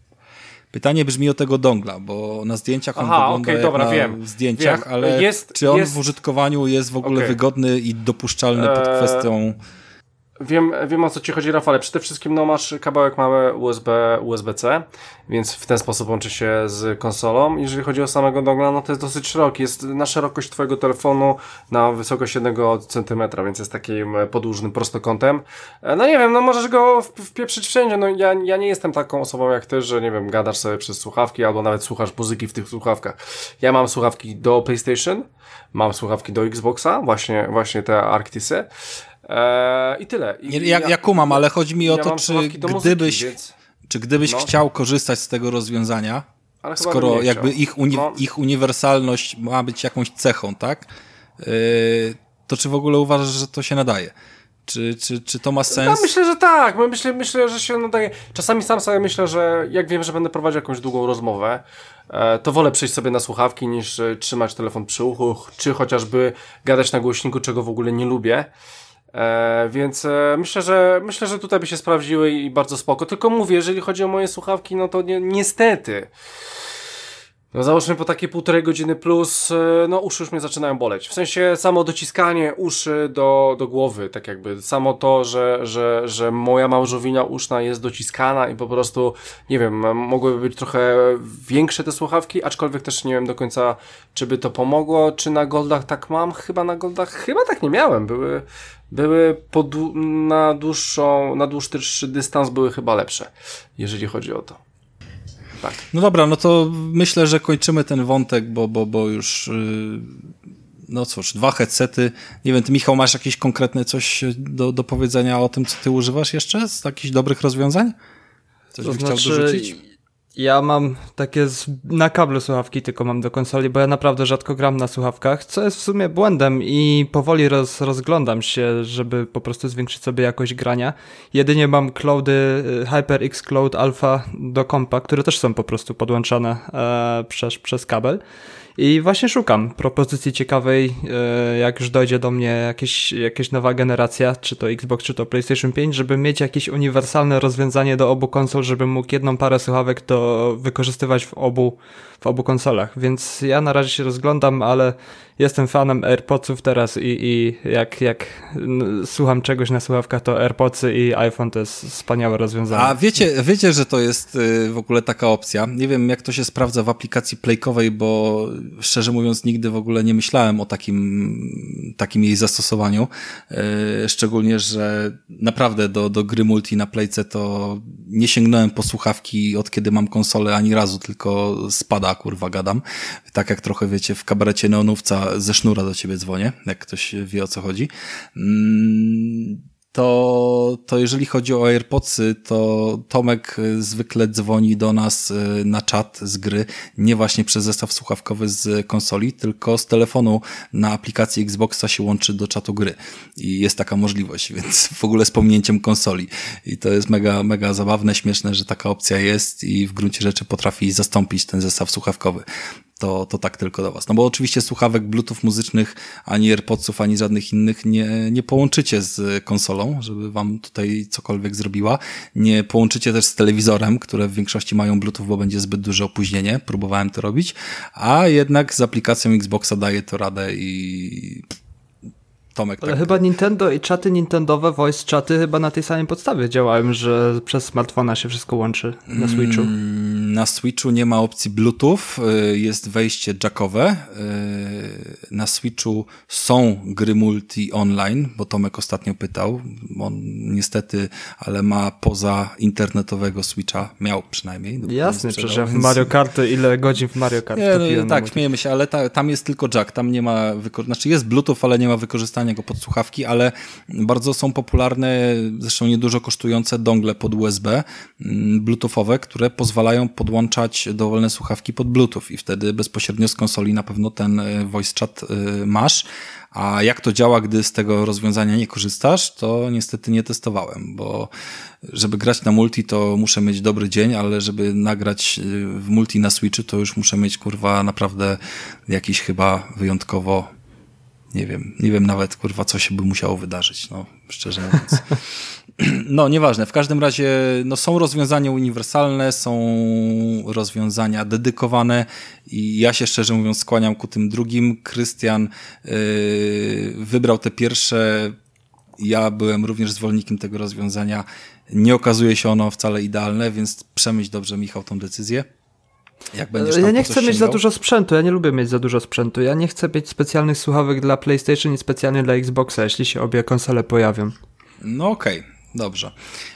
Pytanie brzmi o tego dongla, bo na zdjęciach on Aha, wygląda okay, jak dobra, na wiem, zdjęciach, wiem. ale jest, czy on jest... w użytkowaniu jest w ogóle okay. wygodny i dopuszczalny pod kwestią... Wiem, wiem o co ci chodzi, Rafale. Przede wszystkim no, masz kawałek mały U S B, U S B C, więc w ten sposób łączy się z konsolą. Jeżeli chodzi o samego dongla, no to jest dosyć szeroki. Jest na szerokość twojego telefonu na wysokość jednego centymetra, więc jest takim podłużnym prostokątem. No nie wiem, no możesz go wpieprzyć wszędzie. No ja, ja nie jestem taką osobą jak ty, że nie wiem, gadasz sobie przez słuchawki albo nawet słuchasz muzyki w tych słuchawkach. Ja mam słuchawki do PlayStation, mam słuchawki do Xboxa, właśnie, właśnie te Arctisy. Eee, I tyle. I ja, ja, ja kumam, ale chodzi mi o ja to, czy gdybyś, muzyki, więc... czy gdybyś no. chciał korzystać z tego rozwiązania, ale skoro jakby ich, uni no. ich uniwersalność ma być jakąś cechą, tak? Yy, to czy w ogóle uważasz, że to się nadaje? Czy, czy, czy to ma sens? No, myślę, że tak. Myślę, myślę, że się nadaje. Czasami sam sobie myślę, że jak wiem, że będę prowadził jakąś długą rozmowę, to wolę przejść sobie na słuchawki niż trzymać telefon przy uchu, czy chociażby gadać na głośniku, czego w ogóle nie lubię. E, więc e, myślę, że myślę, że tutaj by się sprawdziły i bardzo spoko. Tylko mówię, jeżeli chodzi o moje słuchawki, no to ni niestety no załóżmy po takie półtorej godziny plus, no uszy już mnie zaczynają boleć. W sensie samo dociskanie uszy do, do głowy, tak jakby. Samo to, że, że, że moja małżowina uszna jest dociskana i po prostu, nie wiem, mogłyby być trochę większe te słuchawki, aczkolwiek też nie wiem do końca, czy by to pomogło, czy na Goldach tak mam. Chyba na Goldach, chyba tak nie miałem. Były, były po, na dłuższą, na dłuższy dystans były chyba lepsze, jeżeli chodzi o to. Tak. No dobra, no to myślę, że kończymy ten wątek, bo, bo, bo już yy, no cóż, dwa headsety. Nie wiem, ty Michał masz jakieś konkretne coś do, do powiedzenia o tym, co ty używasz jeszcze z takich dobrych rozwiązań? Coś to byś znaczy, chciał dorzucić? Ja mam takie z, na kablu słuchawki, tylko mam do konsoli, bo ja naprawdę rzadko gram na słuchawkach, co jest w sumie błędem i powoli roz, rozglądam się, żeby po prostu zwiększyć sobie jakość grania. Jedynie mam cloudy HyperX Cloud Alpha do kompa, które też są po prostu podłączane e, przez, przez kabel. I właśnie szukam propozycji ciekawej, jak już dojdzie do mnie jakieś, jakaś nowa generacja, czy to Xbox, czy to PlayStation pięć, żeby mieć jakieś uniwersalne rozwiązanie do obu konsol, żebym mógł jedną parę słuchawek to wykorzystywać w obu, w obu konsolach. Więc ja na razie się rozglądam, ale jestem fanem AirPodsów teraz i, i jak, jak słucham czegoś na słuchawkach, to AirPodsy i iPhone to jest wspaniałe rozwiązanie. A wiecie, wiecie, że to jest w ogóle taka opcja. Nie wiem, jak to się sprawdza w aplikacji Playkowej, bo szczerze mówiąc nigdy w ogóle nie myślałem o takim, takim jej zastosowaniu. Szczególnie, że naprawdę do, do gry multi na Playce to nie sięgnąłem po słuchawki od kiedy mam konsolę ani razu, tylko spada, kurwa, gadam. Tak jak trochę wiecie, w kabarecie Neonówca ze sznura do ciebie dzwonię, jak ktoś wie, o co chodzi. To, to jeżeli chodzi o AirPodsy, to Tomek zwykle dzwoni do nas na czat z gry, nie właśnie przez zestaw słuchawkowy z konsoli, tylko z telefonu na aplikacji Xboxa się łączy do czatu gry. I jest taka możliwość, więc w ogóle z pominięciem konsoli. I to jest mega, mega zabawne, śmieszne, że taka opcja jest i w gruncie rzeczy potrafi zastąpić ten zestaw słuchawkowy. To, to tak tylko do was. No bo oczywiście słuchawek Bluetooth muzycznych, ani AirPodsów, ani żadnych innych nie, nie połączycie z konsolą, żeby wam tutaj cokolwiek zrobiła. Nie połączycie też z telewizorem, które w większości mają Bluetooth, bo będzie zbyt duże opóźnienie. Próbowałem to robić. A jednak z aplikacją Xboxa daje to radę i... Tomek, Ale tak. chyba Nintendo i czaty nintendowe, voice czaty chyba na tej samej podstawie działają, że przez smartfona się wszystko łączy na Switchu. Na Switchu nie ma opcji Bluetooth, jest wejście jackowe. Na Switchu są gry multi online, bo Tomek ostatnio pytał. On niestety, ale ma poza internetowego Switcha, miał przynajmniej. Jasne, przecież ja w Mario Karty, ile godzin w Mario Kart nie, no, tak, śmiejemy się, ale ta, tam jest tylko jack, tam nie ma, wyko- znaczy jest Bluetooth, ale nie ma wykorzystania go pod słuchawki, ale bardzo są popularne, zresztą niedużo kosztujące dongle pod U S B bluetoothowe, które pozwalają podłączać dowolne słuchawki pod Bluetooth i wtedy bezpośrednio z konsoli na pewno ten voice chat masz. A jak to działa, gdy z tego rozwiązania nie korzystasz, to niestety nie testowałem, bo żeby grać na multi, to muszę mieć dobry dzień, ale żeby nagrać w multi na Switchu, to już muszę mieć, kurwa, naprawdę jakiś chyba wyjątkowo, nie wiem, nie wiem nawet, kurwa, co się by musiało wydarzyć, no, szczerze mówiąc. No, nieważne, w każdym razie, no, są rozwiązania uniwersalne, są rozwiązania dedykowane i ja się szczerze mówiąc skłaniam ku tym drugim. Krystian yy, wybrał te pierwsze, ja byłem również zwolennikiem tego rozwiązania. Nie okazuje się ono wcale idealne, więc przemyśl dobrze, Michał, tą decyzję. Jak będziesz tam ja nie po coś chcę mieć sięgał. za dużo sprzętu, ja nie lubię mieć za dużo sprzętu. Ja nie chcę mieć specjalnych słuchawek dla PlayStation i specjalnie dla Xboxa, jeśli się obie konsole pojawią. No okej, okay, dobrze.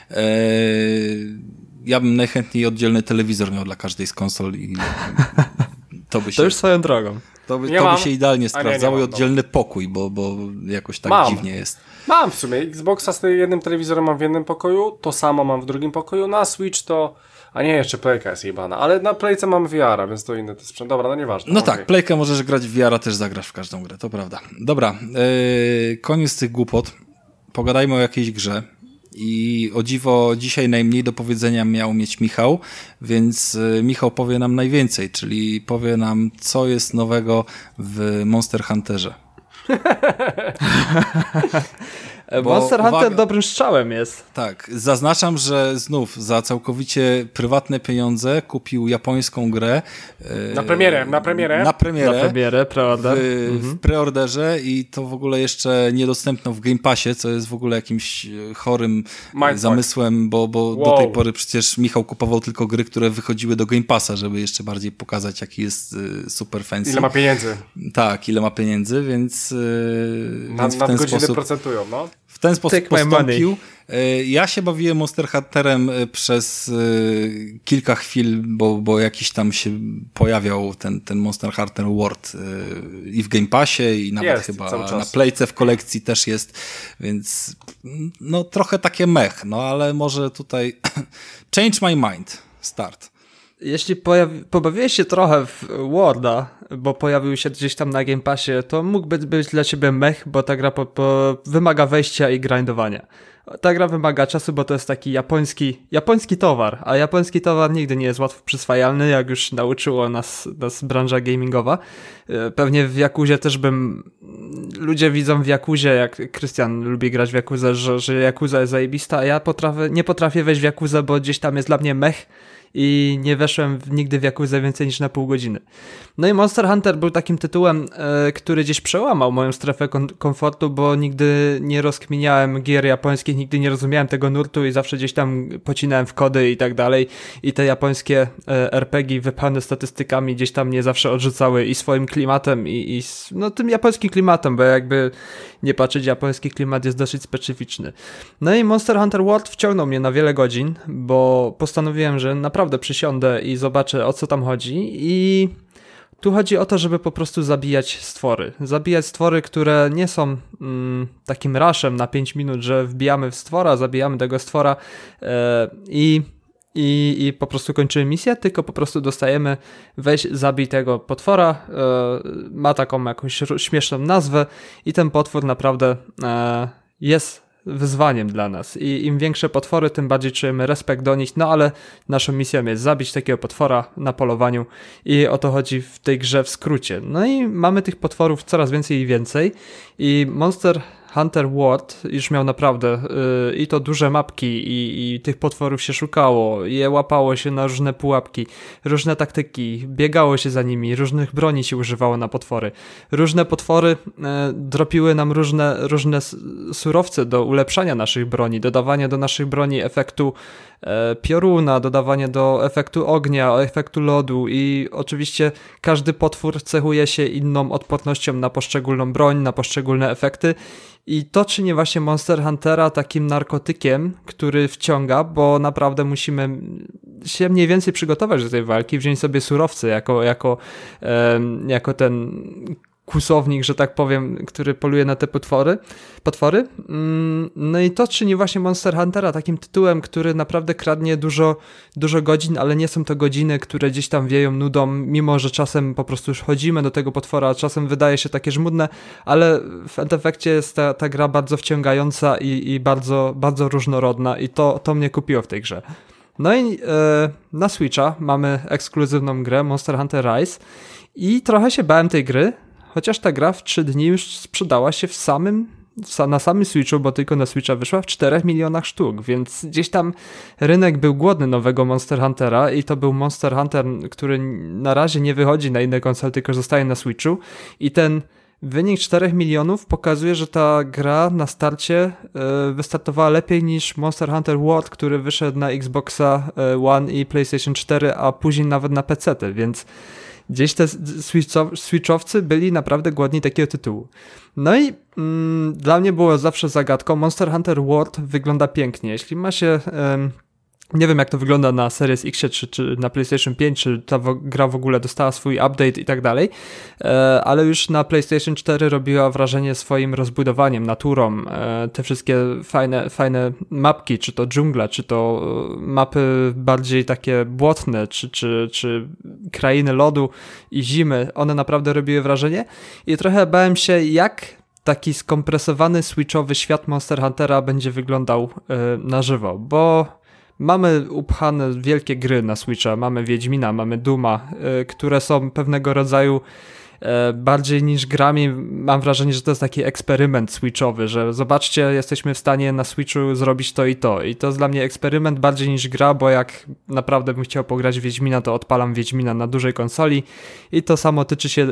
Eee, ja bym najchętniej oddzielny telewizor miał dla każdej z konsol i to by się... To już swoją drogą. To by, to by się idealnie sprawdzało nie, nie i oddzielny pokój, bo, bo jakoś tak mam. dziwnie jest. Mam w sumie. Xboxa z tym jednym telewizorem mam w jednym pokoju, to samo mam w drugim pokoju. Na Switch to... A nie, jeszcze Playka jest jebana. Ale na Playce mam V R a, więc to inny to sprzęt. Dobra, no nieważne. No okay. tak, Playkę możesz grać w V R a, też zagrasz w każdą grę, to prawda. Dobra, yy, koniec tych głupot. Pogadajmy o jakiejś grze. I o dziwo dzisiaj najmniej do powiedzenia miał mieć Michał, więc Michał powie nam najwięcej, czyli powie nam, co jest nowego w Monster Hunterze. Bo Monster Hunter uwaga, dobrym strzałem jest. Tak, zaznaczam, że znów za całkowicie prywatne pieniądze kupił japońską grę. Na premierę, na premierę. Na premierę. Na premierę, preorder. W, mhm. w preorderze i to w ogóle jeszcze niedostępne w Game Passie, co jest w ogóle jakimś chorym Mindfuck. zamysłem, bo, bo wow. do tej pory przecież Michał kupował tylko gry, które wychodziły do Game Passa, żeby jeszcze bardziej pokazać, jaki jest super fancy. Ile ma pieniędzy. Tak, ile ma pieniędzy, więc, yy, na, więc w ten godziny sposób procentują, no. W ten sposób Take my postąpił. Ja się bawiłem Monster Hunterem przez kilka chwil, bo, bo jakiś tam się pojawiał ten, ten Monster Hunter World i w Game Passie i nawet jest, chyba na Playce w kolekcji też jest, więc no trochę takie mech, no ale może tutaj change my mind, start. jeśli pojawi- pobawiłeś się trochę w Worda, bo pojawił się gdzieś tam na Game Passie, to mógłby być dla ciebie mech, bo ta gra po, po wymaga wejścia i grindowania. Ta gra wymaga czasu, bo to jest taki japoński, japoński towar, a japoński towar nigdy nie jest łatwo przyswajalny, jak już nauczyło nas, nas branża gamingowa. Pewnie w Yakuzie też bym... Ludzie widzą w Yakuzie, jak Krystian lubi grać w Yakuzę, że, że Yakuza jest zajebista, a ja potrafię, nie potrafię wejść w Yakuzę, bo gdzieś tam jest dla mnie mech i nie weszłem w, nigdy w Yakuzę więcej niż na pół godziny. No i Monster Hunter był takim tytułem, e, który gdzieś przełamał moją strefę kon- komfortu, bo nigdy nie rozkminiałem gier japońskich, nigdy nie rozumiałem tego nurtu i zawsze gdzieś tam pocinałem w kody i tak dalej i te japońskie e, er pe gie wypełnione statystykami gdzieś tam mnie zawsze odrzucały i swoim klimatem i, i no tym japońskim klimatem, bo jakby nie patrzeć, japoński klimat jest dosyć specyficzny. No i Monster Hunter World wciągnął mnie na wiele godzin, bo postanowiłem, że naprawdę przysiądę i zobaczę, o co tam chodzi i tu chodzi o to, żeby po prostu zabijać stwory. Zabijać stwory, które nie są mm, takim rushem na pięć minut, że wbijamy w stwora, zabijamy tego stwora e, i, i, i po prostu kończymy misję, tylko po prostu dostajemy weź, zabij tego potwora, e, ma taką jakąś śmieszną nazwę i ten potwór naprawdę e, jest wyzwaniem dla nas i im większe potwory, tym bardziej czujemy respekt do nich, no ale naszą misją jest zabić takiego potwora na polowaniu i o to chodzi w tej grze w skrócie. No i mamy tych potworów coraz więcej i więcej i Monster Hunter World już miał naprawdę yy, i to duże mapki i, i tych potworów się szukało, je łapało się na różne pułapki, różne taktyki, biegało się za nimi, różnych broni się używało na potwory. Różne potwory yy, dropiły nam różne, różne surowce do ulepszania naszych broni, dodawania do naszych broni efektu yy, pioruna, dodawanie do efektu ognia, efektu lodu i oczywiście każdy potwór cechuje się inną odpornością na poszczególną broń, na poszczególne efekty. I to czyni właśnie Monster Huntera takim narkotykiem, który wciąga, bo naprawdę musimy się mniej więcej przygotować do tej walki, wziąć sobie surowce jako, jako, um, jako ten kłusownik, że tak powiem, który poluje na te potwory. potwory. No i to czyni właśnie Monster Huntera takim tytułem, który naprawdę kradnie dużo, dużo godzin, ale nie są to godziny, które gdzieś tam wieją nudą, mimo że czasem po prostu już chodzimy do tego potwora, a czasem wydaje się takie żmudne, ale w efekcie jest ta, ta gra bardzo wciągająca i, i bardzo, bardzo różnorodna i to, to mnie kupiło w tej grze. No i e, na Switcha mamy ekskluzywną grę Monster Hunter Rise i trochę się bałem tej gry, chociaż ta gra w trzy dni już sprzedała się w samym, na samym Switchu, bo tylko na Switcha wyszła w czterech milionach sztuk, więc gdzieś tam rynek był głodny nowego Monster Huntera i to był Monster Hunter, który na razie nie wychodzi na inne konsole, tylko zostaje na Switchu i ten wynik czterech milionów pokazuje, że ta gra na starcie y, wystartowała lepiej niż Monster Hunter World, który wyszedł na Xboxa One i PlayStation cztery, a później nawet na pecety, więc gdzieś te switchowcy byli naprawdę głodni takiego tytułu. No i mm, dla mnie było zawsze zagadką. Monster Hunter World wygląda pięknie. Jeśli ma się... Ym, nie wiem jak to wygląda na Series X czy, czy na PlayStation pięć, czy ta w- gra w ogóle dostała swój update i tak dalej, e, ale już na PlayStation cztery robiła wrażenie swoim rozbudowaniem, naturą, e, te wszystkie fajne, fajne mapki, czy to dżungla, czy to e, mapy bardziej takie błotne, czy, czy, czy krainy lodu i zimy, one naprawdę robiły wrażenie i trochę bałem się jak taki skompresowany switchowy świat Monster Huntera będzie wyglądał e, na żywo, bo mamy upchane wielkie gry na Switcha, mamy Wiedźmina, mamy Dooma, y, które są pewnego rodzaju y, bardziej niż grami. Mam wrażenie, że to jest taki eksperyment switchowy, że zobaczcie, jesteśmy w stanie na Switchu zrobić to i to. I to jest dla mnie eksperyment bardziej niż gra, bo jak naprawdę bym chciał pograć w Wiedźmina, to odpalam Wiedźmina na dużej konsoli. I to samo tyczy się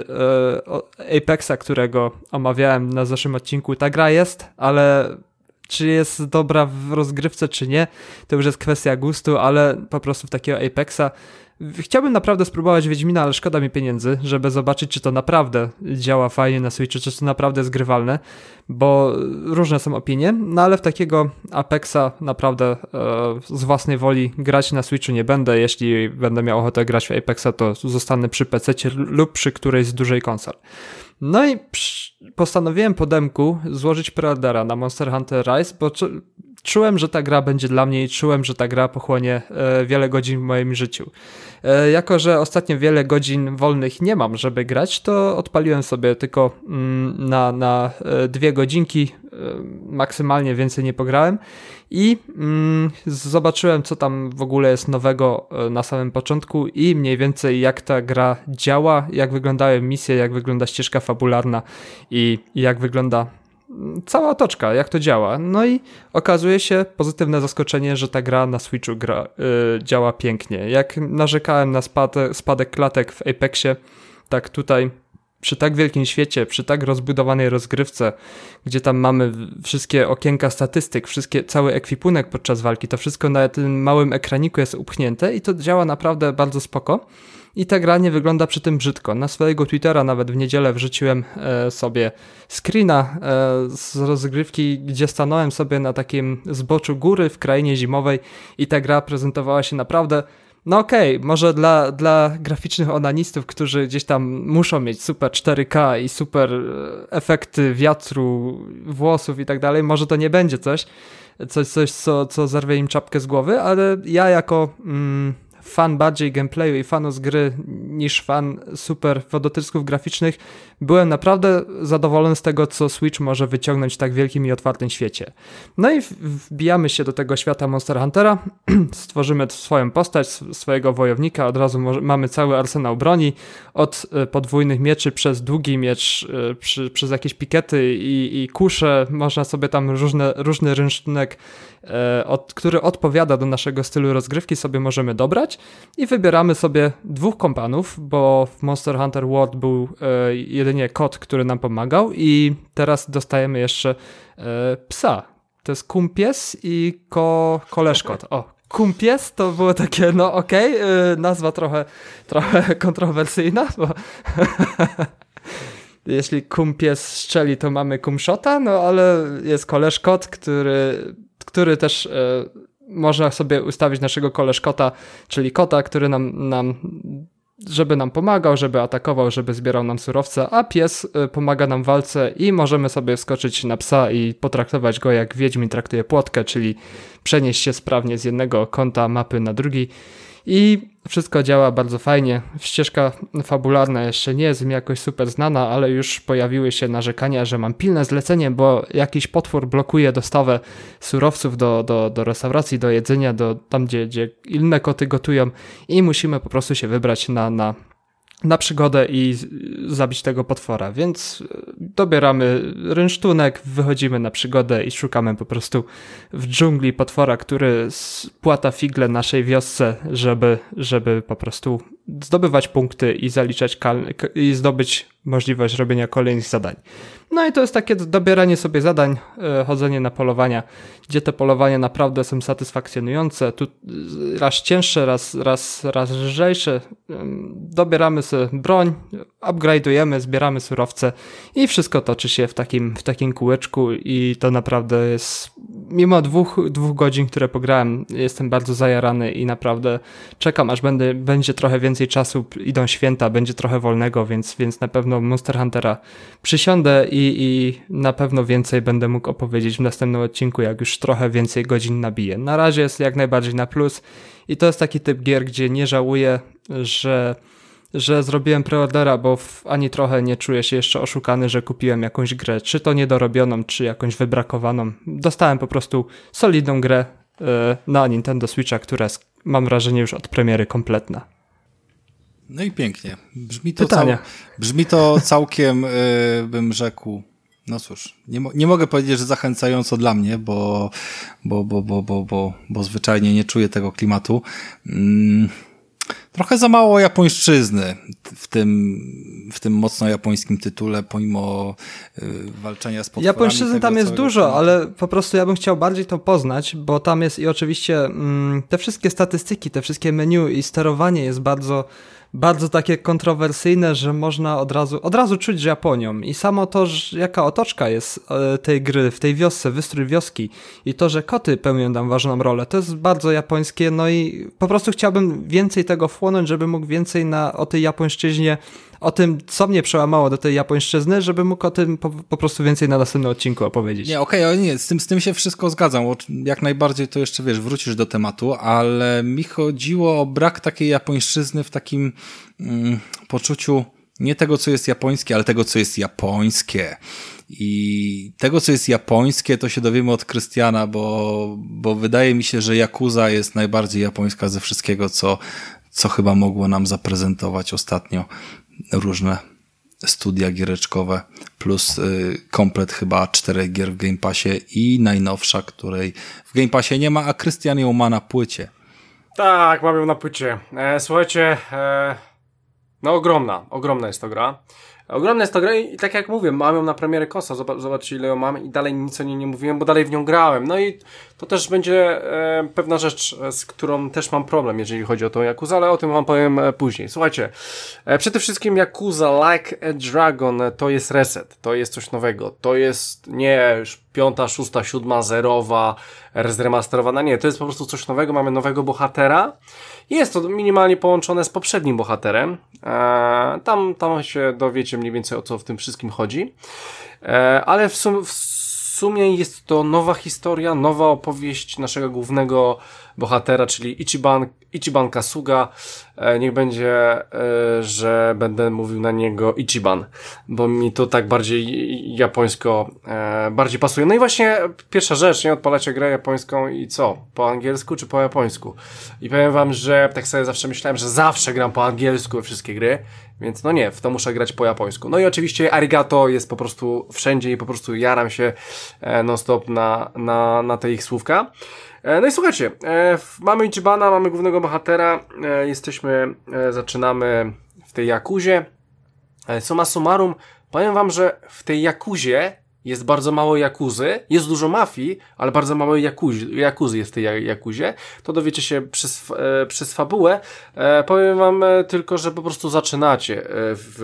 y, Apexa, którego omawiałem na zeszłym odcinku. Ta gra jest, ale... czy jest dobra w rozgrywce, czy nie, to już jest kwestia gustu, ale po prostu w takiego Apexa chciałbym naprawdę spróbować Wiedźmina, ale szkoda mi pieniędzy, żeby zobaczyć, czy to naprawdę działa fajnie na Switchu, czy to naprawdę jest grywalne, bo różne są opinie, no ale w takiego Apexa naprawdę e, z własnej woli grać na Switchu nie będę. Jeśli będę miał ochotę grać w Apexa, to zostanę przy pececie lub przy którejś z dużej konsol. No i psz, postanowiłem po demku złożyć preordera na Monster Hunter Rise, bo czułem, że ta gra będzie dla mnie i czułem, że ta gra pochłonie e, wiele godzin w moim życiu. E, jako, że ostatnio wiele godzin wolnych nie mam, żeby grać, to odpaliłem sobie tylko mm, na, na e, dwie godzinki, e, maksymalnie więcej nie pograłem i mm, zobaczyłem, co tam w ogóle jest nowego e, na samym początku i mniej więcej jak ta gra działa, jak wyglądają misje, jak wygląda ścieżka fabularna i, i jak wygląda cała otoczka, jak to działa. No i okazuje się pozytywne zaskoczenie, że ta gra na Switchu gra, yy, działa pięknie. Jak narzekałem na spade, spadek klatek w Apexie, tak tutaj przy tak wielkim świecie, przy tak rozbudowanej rozgrywce, gdzie tam mamy wszystkie okienka statystyk, wszystkie, cały ekwipunek podczas walki, to wszystko na tym małym ekraniku jest upchnięte i to działa naprawdę bardzo spoko. I ta gra nie wygląda przy tym brzydko. Na swojego Twittera nawet w niedzielę wrzuciłem e, sobie screena e, z rozgrywki, gdzie stanąłem sobie na takim zboczu góry w krainie zimowej i ta gra prezentowała się naprawdę, no okej, okay, może dla, dla graficznych onanistów, którzy gdzieś tam muszą mieć super cztery K i super efekty wiatru, włosów i tak dalej, może to nie będzie coś, coś, coś co, co zerwie im czapkę z głowy, ale ja jako... Mm, fan bardziej gameplayu i fanu z gry niż fan super wodotysków graficznych, byłem naprawdę zadowolony z tego, co Switch może wyciągnąć w tak wielkim i otwartym świecie. No i wbijamy się do tego świata Monster Huntera, stworzymy swoją postać, swojego wojownika, od razu mamy cały arsenał broni, od podwójnych mieczy przez długi miecz, przy, przez jakieś pikety i, i kusze, można sobie tam różne, różny rynsztunek, e, od, który odpowiada do naszego stylu rozgrywki, sobie możemy dobrać i wybieramy sobie dwóch kompanów, bo w Monster Hunter World był e, jedynie kot, który nam pomagał i teraz dostajemy jeszcze e, psa. To jest kumpies i ko, koleżkot. O, kumpies to było takie, no okej, okay, nazwa trochę, trochę kontrowersyjna, bo jeśli kumpies strzeli, to mamy kumszota, no ale jest koleżkot, który, który też e, można sobie ustawić naszego koleżkota, czyli kota, który nam, nam żeby nam pomagał, żeby atakował, żeby zbierał nam surowce, a pies pomaga nam w walce i możemy sobie wskoczyć na psa i potraktować go jak Wiedźmin traktuje płotkę, czyli przenieść się sprawnie z jednego kąta mapy na drugi i wszystko działa bardzo fajnie. Ścieżka fabularna jeszcze nie jest mi jakoś super znana, ale już pojawiły się narzekania, że mam pilne zlecenie, bo jakiś potwór blokuje dostawę surowców do, do, do restauracji, do jedzenia, do tam, gdzie, gdzie inne koty gotują i musimy po prostu się wybrać na, na, na przygodę i zabić tego potwora, więc dobieramy rynsztunek, wychodzimy na przygodę i szukamy po prostu w dżungli potwora, który spłata figle naszej wiosce, żeby, żeby po prostu zdobywać punkty i zaliczać kal- i zdobyć możliwość robienia kolejnych zadań. No i to jest takie dobieranie sobie zadań, chodzenie na polowania, gdzie te polowania naprawdę są satysfakcjonujące, tu raz cięższe, raz, raz, raz lżejsze. Dobieramy sobie broń, upgrade'ujemy, zbieramy surowce i wszystko toczy się w takim, w takim kółeczku i to naprawdę jest, mimo dwóch, dwóch godzin, które pograłem, jestem bardzo zajarany i naprawdę czekam, aż będę, będzie trochę więcej czasu, idą święta, będzie trochę wolnego, więc, więc na pewno Monster Huntera przysiądę i, i na pewno więcej będę mógł opowiedzieć w następnym odcinku, jak już trochę więcej godzin nabiję. Na razie jest jak najbardziej na plus i to jest taki typ gier, gdzie nie żałuję, że że zrobiłem preordera, bo w, ani trochę nie czuję się jeszcze oszukany, że kupiłem jakąś grę, czy to niedorobioną, czy jakąś wybrakowaną. Dostałem po prostu solidną grę yy, na Nintendo Switcha, która jest, mam wrażenie, już od premiery kompletna. No i pięknie. Brzmi to, cał, brzmi to całkiem, yy, bym rzekł, no cóż, nie, mo- nie mogę powiedzieć, że zachęcająco dla mnie, bo, bo, bo, bo, bo, bo, bo zwyczajnie nie czuję tego klimatu. Mm. Trochę za mało japońszczyzny w tym, w tym mocno japońskim tytule, pomimo y, walczenia z potworami. Japońszczyzny tam jest dużo, klimatu. Ale po prostu ja bym chciał bardziej to poznać, bo tam jest i oczywiście mm, te wszystkie statystyki, te wszystkie menu i sterowanie jest bardzo, bardzo takie kontrowersyjne, że można od razu, od razu czuć Japonią. I samo to, że jaka otoczka jest tej gry w tej wiosce, wystrój wioski i to, że koty pełnią tam ważną rolę, to jest bardzo japońskie, no i po prostu chciałbym więcej tego wchłonąć, żeby mógł więcej na, o tej japońszczyźnie, o tym, co mnie przełamało do tej japońszczyzny, żeby mógł o tym po, po prostu więcej na następnym odcinku opowiedzieć. Nie, okej, okay, nie, z tym, z tym się wszystko zgadzam, jak najbardziej to jeszcze, wiesz, wrócisz do tematu, ale mi chodziło o brak takiej japońszczyzny w takim mm, poczuciu nie tego, co jest japońskie, ale tego, co jest japońskie. I tego, co jest japońskie, to się dowiemy od Krystiana, bo, bo wydaje mi się, że Yakuza jest najbardziej japońska ze wszystkiego, co, co chyba mogło nam zaprezentować ostatnio różne studia giereczkowe, plus y, komplet chyba czterech gier w Game Passie i najnowsza, której w Game Passie nie ma, a Krystian ją ma na płycie. Tak, mam ją na płycie. E, słuchajcie, e, no ogromna, ogromna jest to gra. Ogromna jest to gra i tak jak mówię, mam ją na premierę Kosa, zobacz, zobaczcie ile ją mam i dalej nic o niej nie mówiłem, bo dalej w nią grałem. No i to też będzie e, pewna rzecz, z którą też mam problem, jeżeli chodzi o tą Yakuzę, ale o tym wam powiem e, później. Słuchajcie, e, przede wszystkim Yakuza Like a Dragon to jest reset, to jest coś nowego, to jest nie już piąta, szósta, siódma, zerowa, zremasterowana, nie, to jest po prostu coś nowego, mamy nowego bohatera. Jest to minimalnie połączone z poprzednim bohaterem. E, tam, tam się dowiecie mniej więcej o co w tym wszystkim chodzi. E, ale w, sum, w sumie jest to nowa historia, nowa opowieść naszego głównego bohatera, czyli Ichiban, Ichiban Kasuga. E, niech będzie, e, że będę mówił na niego Ichiban, bo mi to tak bardziej japońsko e, bardziej pasuje. No i właśnie pierwsza rzecz, nie odpalacie grę japońską i co? Po angielsku czy po japońsku? I powiem wam, że tak sobie zawsze myślałem, że zawsze gram po angielsku we wszystkie gry, więc no nie, w to muszę grać po japońsku. No i oczywiście arigato jest po prostu wszędzie i po prostu jaram się e, non stop na, na, na te ich słówka. No i słuchajcie, e, mamy Ichibana, mamy głównego bohatera, e, jesteśmy, e, zaczynamy w tej Yakuzie. E, summa summarum, powiem wam, że w tej Yakuzie jest bardzo mało Yakuzy, jest dużo mafii, ale bardzo mało Yakuzy, Yakuzy jest w tej Yakuzie. To dowiecie się przez, e, przez fabułę. E, powiem wam e, tylko, że po prostu zaczynacie e, w,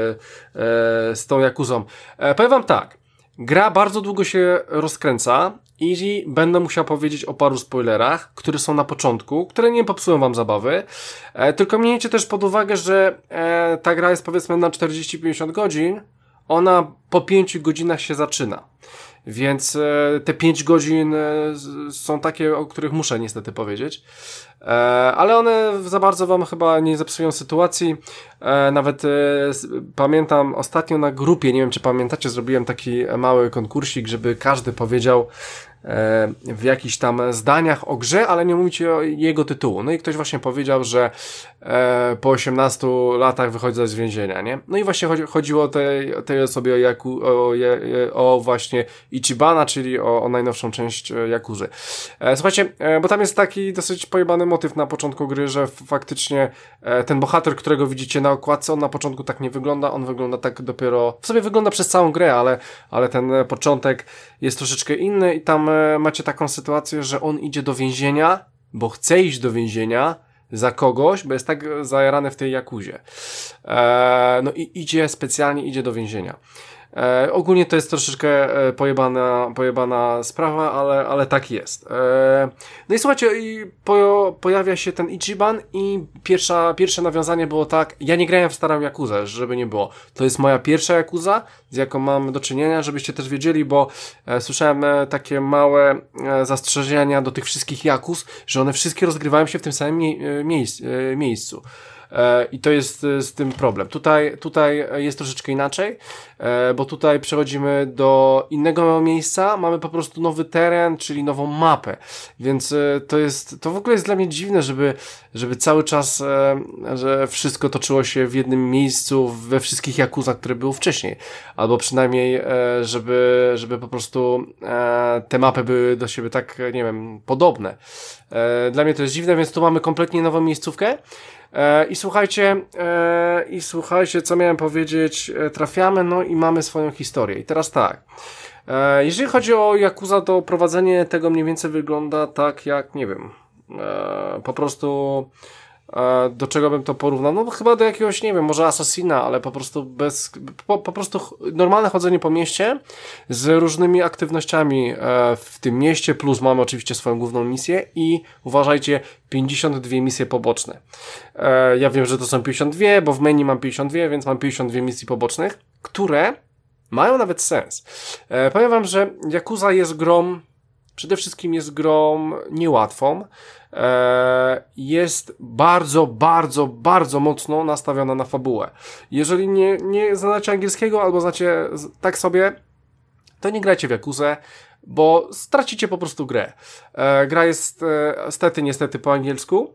e, z tą Yakuzą. E, powiem wam tak, gra bardzo długo się rozkręca i będę musiał powiedzieć o paru spoilerach, które są na początku, które nie popsują wam zabawy, e, tylko miejcie też pod uwagę, że e, ta gra jest powiedzmy na czterdzieści do pięćdziesięciu godzin, ona po pięciu godzinach się zaczyna. Więc e, te pięć godzin e, są takie, o których muszę niestety powiedzieć. E, ale one za bardzo wam chyba nie zepsują sytuacji. E, nawet e, pamiętam ostatnio na grupie, nie wiem czy pamiętacie, zrobiłem taki mały konkursik, żeby każdy powiedział e, w jakichś tam zdaniach o grze, ale nie mówicie o jego tytułu. No i ktoś właśnie powiedział, że e, po osiemnastu latach wychodzi z więzienia, nie? No i właśnie chodzi, chodziło o tej, tej osobie o, Yaku, o, o właśnie Ichibana, czyli o, o najnowszą część Yakuzy. E, słuchajcie, e, bo tam jest taki dosyć pojebany motyw na początku gry, że faktycznie e, ten bohater, którego widzicie na okładce, on na początku tak nie wygląda, on wygląda tak dopiero, w sobie wygląda przez całą grę, ale, ale ten początek jest troszeczkę inny i tam e, macie taką sytuację, że on idzie do więzienia, bo chce iść do więzienia za kogoś, bo jest tak zajarany w tej Yakuzie. E, no i idzie, specjalnie idzie do więzienia. E, ogólnie to jest troszeczkę e, pojebana, pojebana sprawa, ale, ale tak jest. E, no i słuchajcie, i po, pojawia się ten Ichiban i pierwsza, pierwsze nawiązanie było tak, ja nie grałem w starą Yakuzę, żeby nie było. To jest moja pierwsza Yakuza, z jaką mam do czynienia, żebyście też wiedzieli, bo e, słyszałem e, takie małe e, zastrzeżenia do tych wszystkich Yakuz, że one wszystkie rozgrywają się w tym samym mie- e, miejsc, e, miejscu. I to jest z tym problem. Tutaj, tutaj jest troszeczkę inaczej, bo tutaj przechodzimy do innego miejsca, mamy po prostu nowy teren, czyli nową mapę, więc to jest, to w ogóle jest dla mnie dziwne, żeby, żeby cały czas, że wszystko toczyło się w jednym miejscu, we wszystkich Yakuzach, które były wcześniej, albo przynajmniej, żeby, żeby po prostu te mapy były do siebie tak, nie wiem, podobne. Dla mnie to jest dziwne, więc tu mamy kompletnie nową miejscówkę. E, I słuchajcie, e, i słuchajcie, co miałem powiedzieć, e, trafiamy, no i mamy swoją historię. I teraz tak, e, jeżeli chodzi o Yakuza, to prowadzenie tego mniej więcej wygląda tak jak, nie wiem, e, po prostu do czego bym to porównał? No chyba do jakiegoś, nie wiem, może Assassina, ale po prostu bez, po, po prostu normalne chodzenie po mieście z różnymi aktywnościami w tym mieście, plus mamy oczywiście swoją główną misję i uważajcie, pięćdziesiąt dwie misje poboczne. Ja wiem, że to są pięćdziesiąt dwie, bo w menu mam pięćdziesiąt dwie, więc mam pięćdziesiąt dwie misji pobocznych, które mają nawet sens. Powiem wam, że Yakuza jest grą, przede wszystkim jest grą niełatwą. Jest bardzo, bardzo, bardzo mocno nastawiona na fabułę. Jeżeli nie, nie znacie angielskiego albo znacie tak sobie, to nie grajcie w Yakuzę, bo stracicie po prostu grę. Gra jest stety, niestety po angielsku.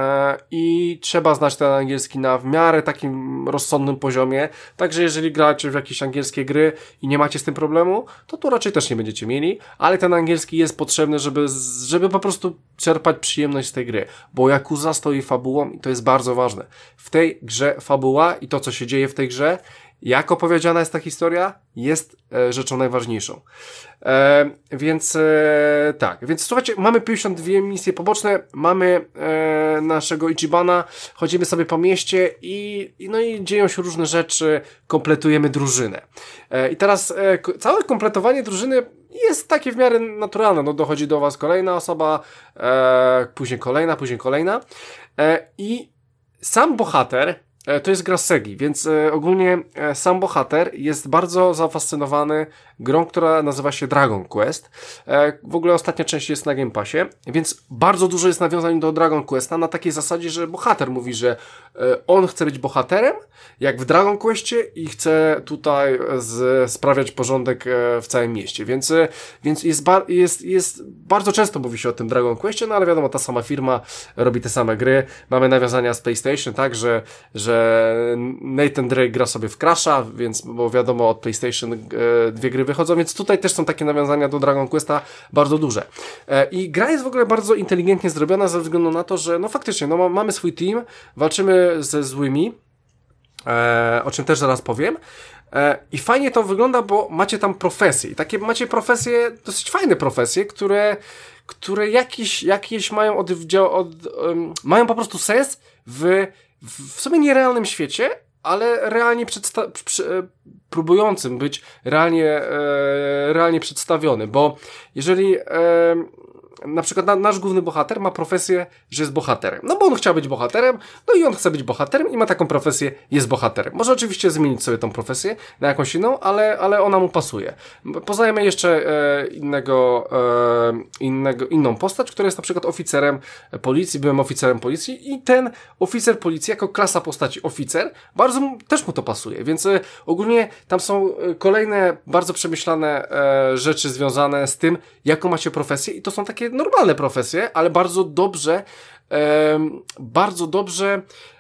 I trzeba znać ten angielski na w miarę takim rozsądnym poziomie, także jeżeli gracie w jakieś angielskie gry i nie macie z tym problemu, to tu raczej też nie będziecie mieli, ale ten angielski jest potrzebny, żeby, żeby po prostu czerpać przyjemność z tej gry, bo Yakuza stoi fabułą i to jest bardzo ważne. W tej grze fabuła i to, co się dzieje w tej grze, jak opowiedziana jest ta historia, jest e, rzeczą najważniejszą. E, więc e, tak, więc słuchajcie, mamy pięćdziesiąt dwie misje poboczne, mamy e, naszego Ichibana, chodzimy sobie po mieście i, i no i dzieją się różne rzeczy, kompletujemy drużynę. E, I teraz e, całe kompletowanie drużyny jest takie w miarę naturalne, no dochodzi do was kolejna osoba, e, później kolejna, później kolejna e, i sam bohater to jest gra Segi, więc e, ogólnie e, sam bohater jest bardzo zafascynowany grą, która nazywa się Dragon Quest. E, w ogóle ostatnia część jest na Game Passie, więc bardzo dużo jest nawiązań do Dragon Questa na takiej zasadzie, że bohater mówi, że e, on chce być bohaterem, jak w Dragon Questie i chce tutaj z, sprawiać porządek e, w całym mieście, więc, e, więc jest, bar, jest, jest bardzo często mówi się o tym Dragon Questie, no ale wiadomo, ta sama firma robi te same gry, mamy nawiązania z PlayStation, tak, że, że Nathan Drake gra sobie w Crasha, więc, bo wiadomo, od PlayStation e, dwie gry wychodzą, więc tutaj też są takie nawiązania do Dragon Questa bardzo duże. E, I gra jest w ogóle bardzo inteligentnie zrobiona ze względu na to, że no faktycznie, no mamy swój team, walczymy ze złymi, e, o czym też zaraz powiem, e, i fajnie to wygląda, bo macie tam profesje i takie macie profesje, dosyć fajne profesje, które które jakieś, jakieś mają oddział, od, um, mają po prostu sens w w sumie nierealnym świecie, ale realnie przedsta- przy, próbującym być realnie, e, realnie przedstawiony, bo jeżeli e, na przykład na, nasz główny bohater ma profesję, że jest bohaterem, no bo on chciał być bohaterem, no i on chce być bohaterem i ma taką profesję, jest bohaterem. Może oczywiście zmienić sobie tą profesję na jakąś inną, ale, ale ona mu pasuje. Poznajemy jeszcze e, innego, e, innego, inną postać, która jest na przykład oficerem policji, byłem oficerem policji i ten oficer policji jako klasa postaci oficer, bardzo mu, też mu to pasuje, więc e, ogólnie tam są kolejne bardzo przemyślane e, rzeczy związane z tym, jaką macie profesję i to są takie normalne profesje, ale bardzo dobrze, e, bardzo dobrze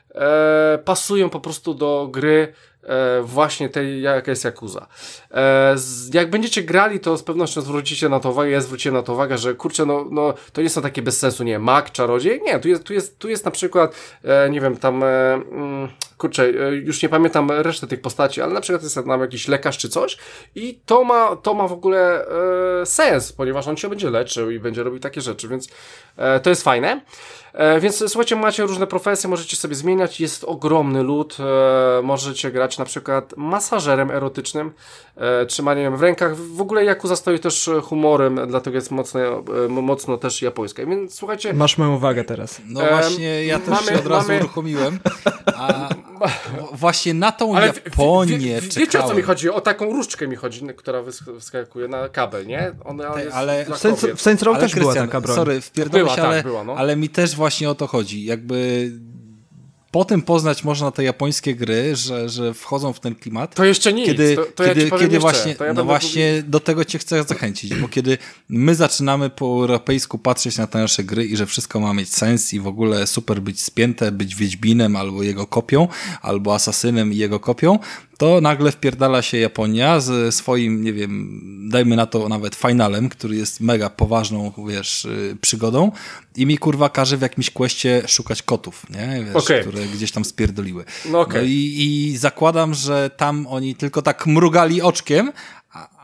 e, pasują po prostu do gry e, właśnie tej, jaka jest Yakuza. E, z, jak będziecie grali, to z pewnością zwrócicie na to uwagę, ja zwróciłem na to uwagę, że kurczę, no, no to nie są takie bez sensu, nie, mag, czarodziej, nie, tu jest, tu jest, tu jest na przykład, e, nie wiem, tam, e, mm, kurczę, już nie pamiętam resztę tych postaci, ale na przykład jest tam jakiś lekarz czy coś i to ma, to ma w ogóle e, sens, ponieważ on się będzie leczył i będzie robił takie rzeczy, więc e, to jest fajne. E, więc słuchajcie, macie różne profesje, możecie sobie zmieniać, jest ogromny lud, e, możecie grać na przykład masażerem erotycznym, e, trzymaniem w rękach, w ogóle Yakuza stoi też humorem, dlatego jest mocno, e, mocno też japońska, więc słuchajcie... Masz moją uwagę teraz. No e, właśnie, ja też mamy, się od razu mamy... uruchomiłem, a właśnie na tą ale Japonię w, w, w, wiecie, o co mi chodzi? O taką różdżkę mi chodzi, która wyskakuje na kabel, nie? Ona Te, jest ale w Saints, w Saints Row też była taka broń. Sorry, wpierdolę się, tak, ale, była, no. ale mi też właśnie o to chodzi. Jakby potem poznać można te japońskie gry, że, że wchodzą w ten klimat. To jeszcze nic. Kiedy, to, to kiedy, ja kiedy jeszcze, właśnie, ja no właśnie mówił. Do tego cię chcę zachęcić, bo kiedy my zaczynamy po europejsku patrzeć na te nasze gry i że wszystko ma mieć sens i w ogóle super być spięte, być Wiedźminem albo jego kopią, albo Asasynem i jego kopią, to nagle wpierdala się Japonia ze swoim, nie wiem, dajmy na to nawet finalem, który jest mega poważną, wiesz, przygodą i mi kurwa każe w jakimś questie szukać kotów, nie? Wiesz, okay. które gdzieś tam spierdoliły. No, okay. no i, i zakładam, że tam oni tylko tak mrugali oczkiem, a,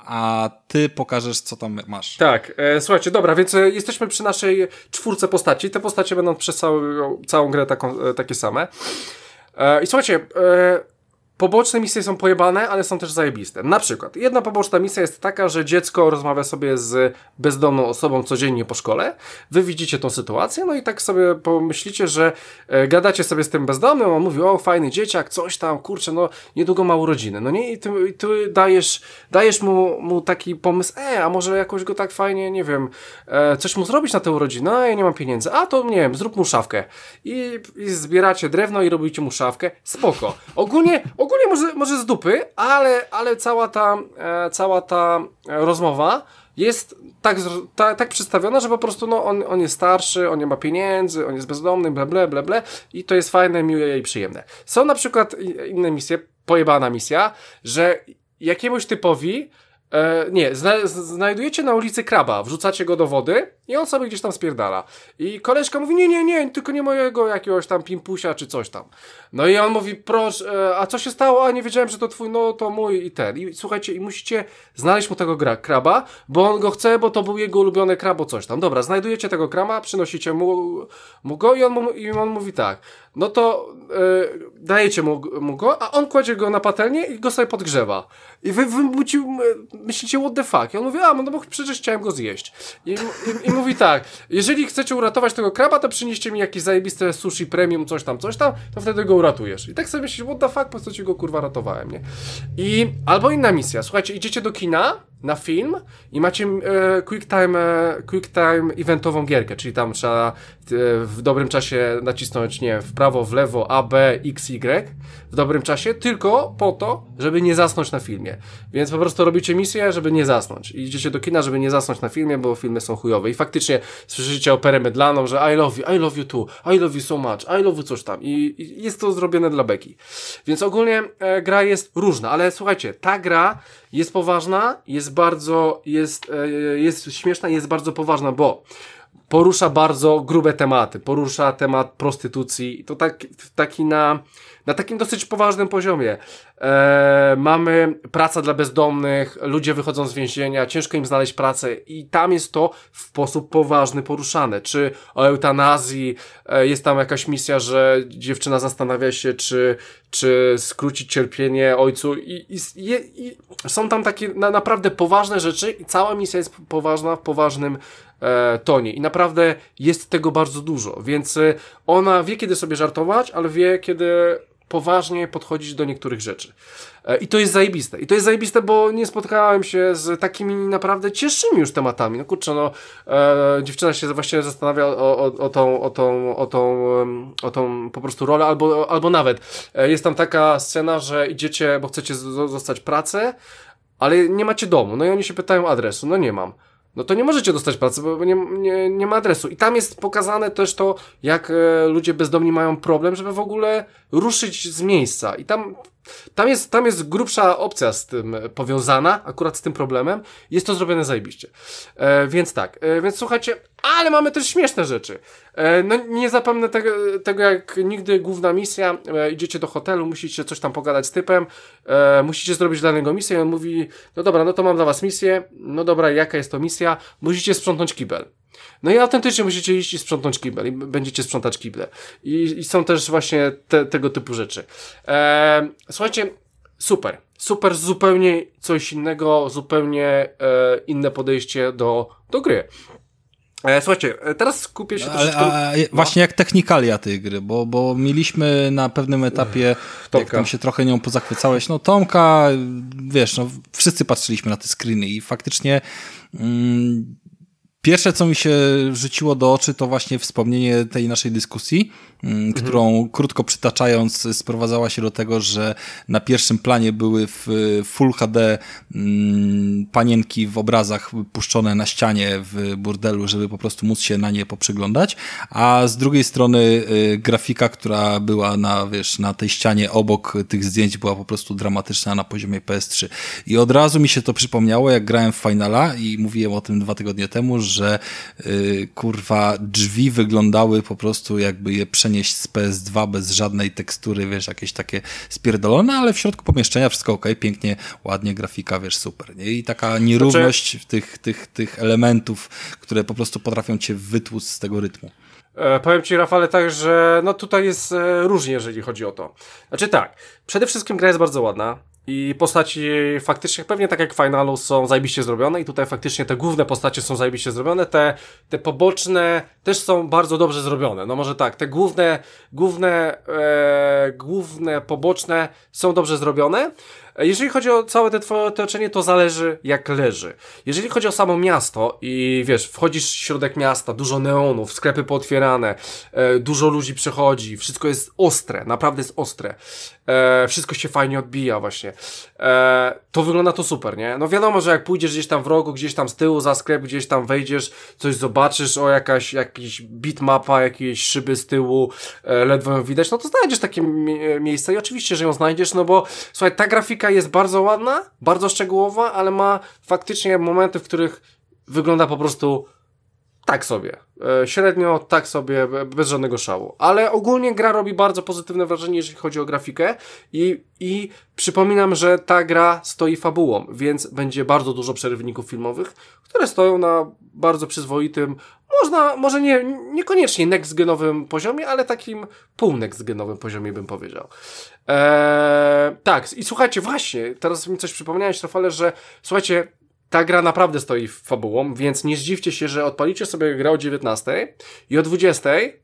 a ty pokażesz, co tam masz. Tak, e, słuchajcie, dobra, więc e, jesteśmy przy naszej czwórce postaci. Te postacie będą przez całą, całą grę taką, e, takie same. E, I słuchajcie, e, poboczne misje są pojebane, ale są też zajebiste. Na przykład, jedna poboczna misja jest taka, że dziecko rozmawia sobie z bezdomną osobą codziennie po szkole. Wy widzicie tą sytuację, no i tak sobie pomyślicie, że e, gadacie sobie z tym bezdomnym, on mówi, o fajny dzieciak, coś tam, kurczę, no niedługo ma urodziny. No nie, i ty, i ty dajesz, dajesz mu, mu taki pomysł, e, a może jakoś go tak fajnie, nie wiem, e, coś mu zrobić na te urodziny, no ja nie mam pieniędzy, a to nie wiem, zrób mu szafkę. I, i zbieracie drewno i robicie mu szafkę, spoko. Ogólnie, ogólnie może, może z dupy, ale, ale cała ta, e, cała ta rozmowa jest tak, ta, tak przedstawiona, że po prostu no, on, on jest starszy, on nie ma pieniędzy, on jest bezdomny, ble, ble, ble, ble i to jest fajne, miłe i przyjemne. Są na przykład inne misje, pojebana misja, że jakiemuś typowi E, nie, zna, znajdujecie na ulicy kraba, wrzucacie go do wody i on sobie gdzieś tam spierdala. I koleżka mówi, nie, nie, nie, tylko nie mojego jakiegoś tam pimpusia czy coś tam. No i on mówi, proszę, e, a co się stało? A nie wiedziałem, że to twój, no to mój i ten. I słuchajcie, i musicie znaleźć mu tego gra, kraba, bo on go chce, bo to był jego ulubiony krab, bo coś tam. Dobra, znajdujecie tego kraba, przynosicie mu, mu go i on, mu, i on mówi tak, no to e, dajecie mu, mu go, a on kładzie go na patelnię i go sobie podgrzewa. I wy, wy myślicie, what the fuck? I on mówi, a no bo przecież chciałem go zjeść. I, i, i mówi tak, jeżeli chcecie uratować tego kraba, to przynieście mi jakieś zajebiste sushi premium, coś tam, coś tam, to wtedy go uratujesz. I tak sobie myślisz, what the fuck, po co ci go kurwa ratowałem, nie? I albo inna misja, słuchajcie, idziecie do kina na film i macie e, quick time, e, quick time eventową gierkę, czyli tam trzeba e, w dobrym czasie nacisnąć, nie w prawo, w lewo, A, B, X, Y w dobrym czasie, tylko po to, żeby nie zasnąć na filmie. Więc po prostu robicie misję, żeby nie zasnąć. I idziecie do kina, żeby nie zasnąć na filmie, bo filmy są chujowe. I faktycznie słyszycie operę mydlaną, że I love you, I love you too, I love you so much, I love you coś tam. I, i jest to zrobione dla beki. Więc ogólnie e, gra jest różna, ale słuchajcie, ta gra jest poważna, jest bardzo, jest, e, jest śmieszna i jest bardzo poważna, bo porusza bardzo grube tematy. Porusza temat prostytucji i to tak, taki na, na takim dosyć poważnym poziomie. E, mamy praca dla bezdomnych, ludzie wychodzą z więzienia, ciężko im znaleźć pracę i tam jest to w sposób poważny poruszane. Czy o eutanazji, e, jest tam jakaś misja, że dziewczyna zastanawia się, czy, czy skrócić cierpienie ojcu i, i, i, i są tam takie na, naprawdę poważne rzeczy i cała misja jest poważna w poważnym e, tonie i naprawdę jest tego bardzo dużo, więc e, ona wie, kiedy sobie żartować, ale wie, kiedy poważnie podchodzić do niektórych rzeczy. E, I to jest zajebiste. I to jest zajebiste, bo nie spotkałem się z takimi naprawdę cięższymi już tematami. No kurczę, no e, dziewczyna się właściwie zastanawia o, o, o, tą, o, tą, o, tą, o tą po prostu rolę, albo, albo nawet e, jest tam taka scena, że idziecie, bo chcecie z- zostać pracę, ale nie macie domu. No i oni się pytają adresu. No nie mam. No to nie możecie dostać pracy, bo nie, nie, nie ma adresu. I tam jest pokazane też to, jak e, ludzie bezdomni mają problem, żeby w ogóle ruszyć z miejsca. I tam, tam jest, tam jest grubsza opcja z tym powiązana, akurat z tym problemem. Jest to zrobione zajebiście. E, więc tak, e, więc słuchajcie, ale mamy też śmieszne rzeczy. E, no nie zapomnę tego, tego jak nigdy główna misja, e, idziecie do hotelu, musicie coś tam pogadać z typem, e, musicie zrobić dla niego misję i on mówi, no dobra, no to mam dla was misję, no dobra, jaka jest to misja? Musicie sprzątnąć kibel. No i autentycznie musicie iść i sprzątnąć kibel i będziecie sprzątać kible. I, i są też właśnie te, tego typu rzeczy. E, słuchajcie, super. Super, zupełnie coś innego, zupełnie e, inne podejście do, do gry. E, słuchajcie, teraz skupię się ale, troszeczkę... a, no. Właśnie jak technikalia tej gry, bo, bo mieliśmy na pewnym etapie, Tomka. jak tam się trochę nią pozachwycałeś, no Tomka, wiesz, no wszyscy patrzyliśmy na te screeny i faktycznie mm, pierwsze, co mi się rzuciło do oczy, to właśnie wspomnienie tej naszej dyskusji, mhm. którą krótko przytaczając sprowadzała się do tego, że na pierwszym planie były w Full H D mm, panienki w obrazach puszczone na ścianie w burdelu, żeby po prostu móc się na nie poprzyglądać, a z drugiej strony y, grafika, która była na, wiesz, na tej ścianie obok tych zdjęć była po prostu dramatyczna na poziomie P S trzy. I od razu mi się to przypomniało, jak grałem w Finala i mówiłem o tym dwa tygodnie temu, że yy, kurwa drzwi wyglądały po prostu jakby je przenieść z P S dwa bez żadnej tekstury, wiesz, jakieś takie spierdolone, ale w środku pomieszczenia wszystko okej, pięknie, ładnie, grafika, wiesz, super, nie? I taka nierówność znaczy... tych, tych, tych elementów, które po prostu potrafią cię wytłuc z tego rytmu. E, powiem ci, Rafale, tak, że no tutaj jest e, różnie, jeżeli chodzi o to. Znaczy tak, przede wszystkim gra jest bardzo ładna i postaci faktycznie, pewnie tak jak w Finalu, są zajebiście zrobione i tutaj faktycznie te główne postacie są zajebiście zrobione, te, te poboczne też są bardzo dobrze zrobione, no może tak, te główne, główne, e, główne, poboczne są dobrze zrobione. Jeżeli chodzi o całe te twoje otoczenie, to zależy jak leży. Jeżeli chodzi o samo miasto i wiesz, wchodzisz w środek miasta, dużo neonów, sklepy pootwierane, e, dużo ludzi przechodzi, wszystko jest ostre, naprawdę jest ostre. E, wszystko się fajnie odbija właśnie. E, to wygląda to super, nie? No wiadomo, że jak pójdziesz gdzieś tam w rogu, gdzieś tam z tyłu za sklep, gdzieś tam wejdziesz, coś zobaczysz, o jakaś, jakiś bitmapa, jakieś szyby z tyłu, e, ledwo ją widać, no to znajdziesz takie mi- miejsce i oczywiście, że ją znajdziesz, no bo słuchaj, ta grafika jest bardzo ładna, bardzo szczegółowa, ale ma faktycznie momenty, w których wygląda po prostu tak sobie. E, średnio tak sobie, bez żadnego szału. Ale ogólnie gra robi bardzo pozytywne wrażenie, jeżeli chodzi o grafikę i, i przypominam, że ta gra stoi fabułą, więc będzie bardzo dużo przerywników filmowych, które stoją na bardzo przyzwoitym, można, może nie, niekoniecznie next-genowym poziomie, ale takim pół next-genowym poziomie bym powiedział. Eee, tak, i słuchajcie, właśnie, teraz mi coś przypomniałeś, Rafale, że słuchajcie, ta gra naprawdę stoi fabułą, więc nie zdziwcie się, że odpalicie sobie grę o dziewiętnastej i o dwudziestej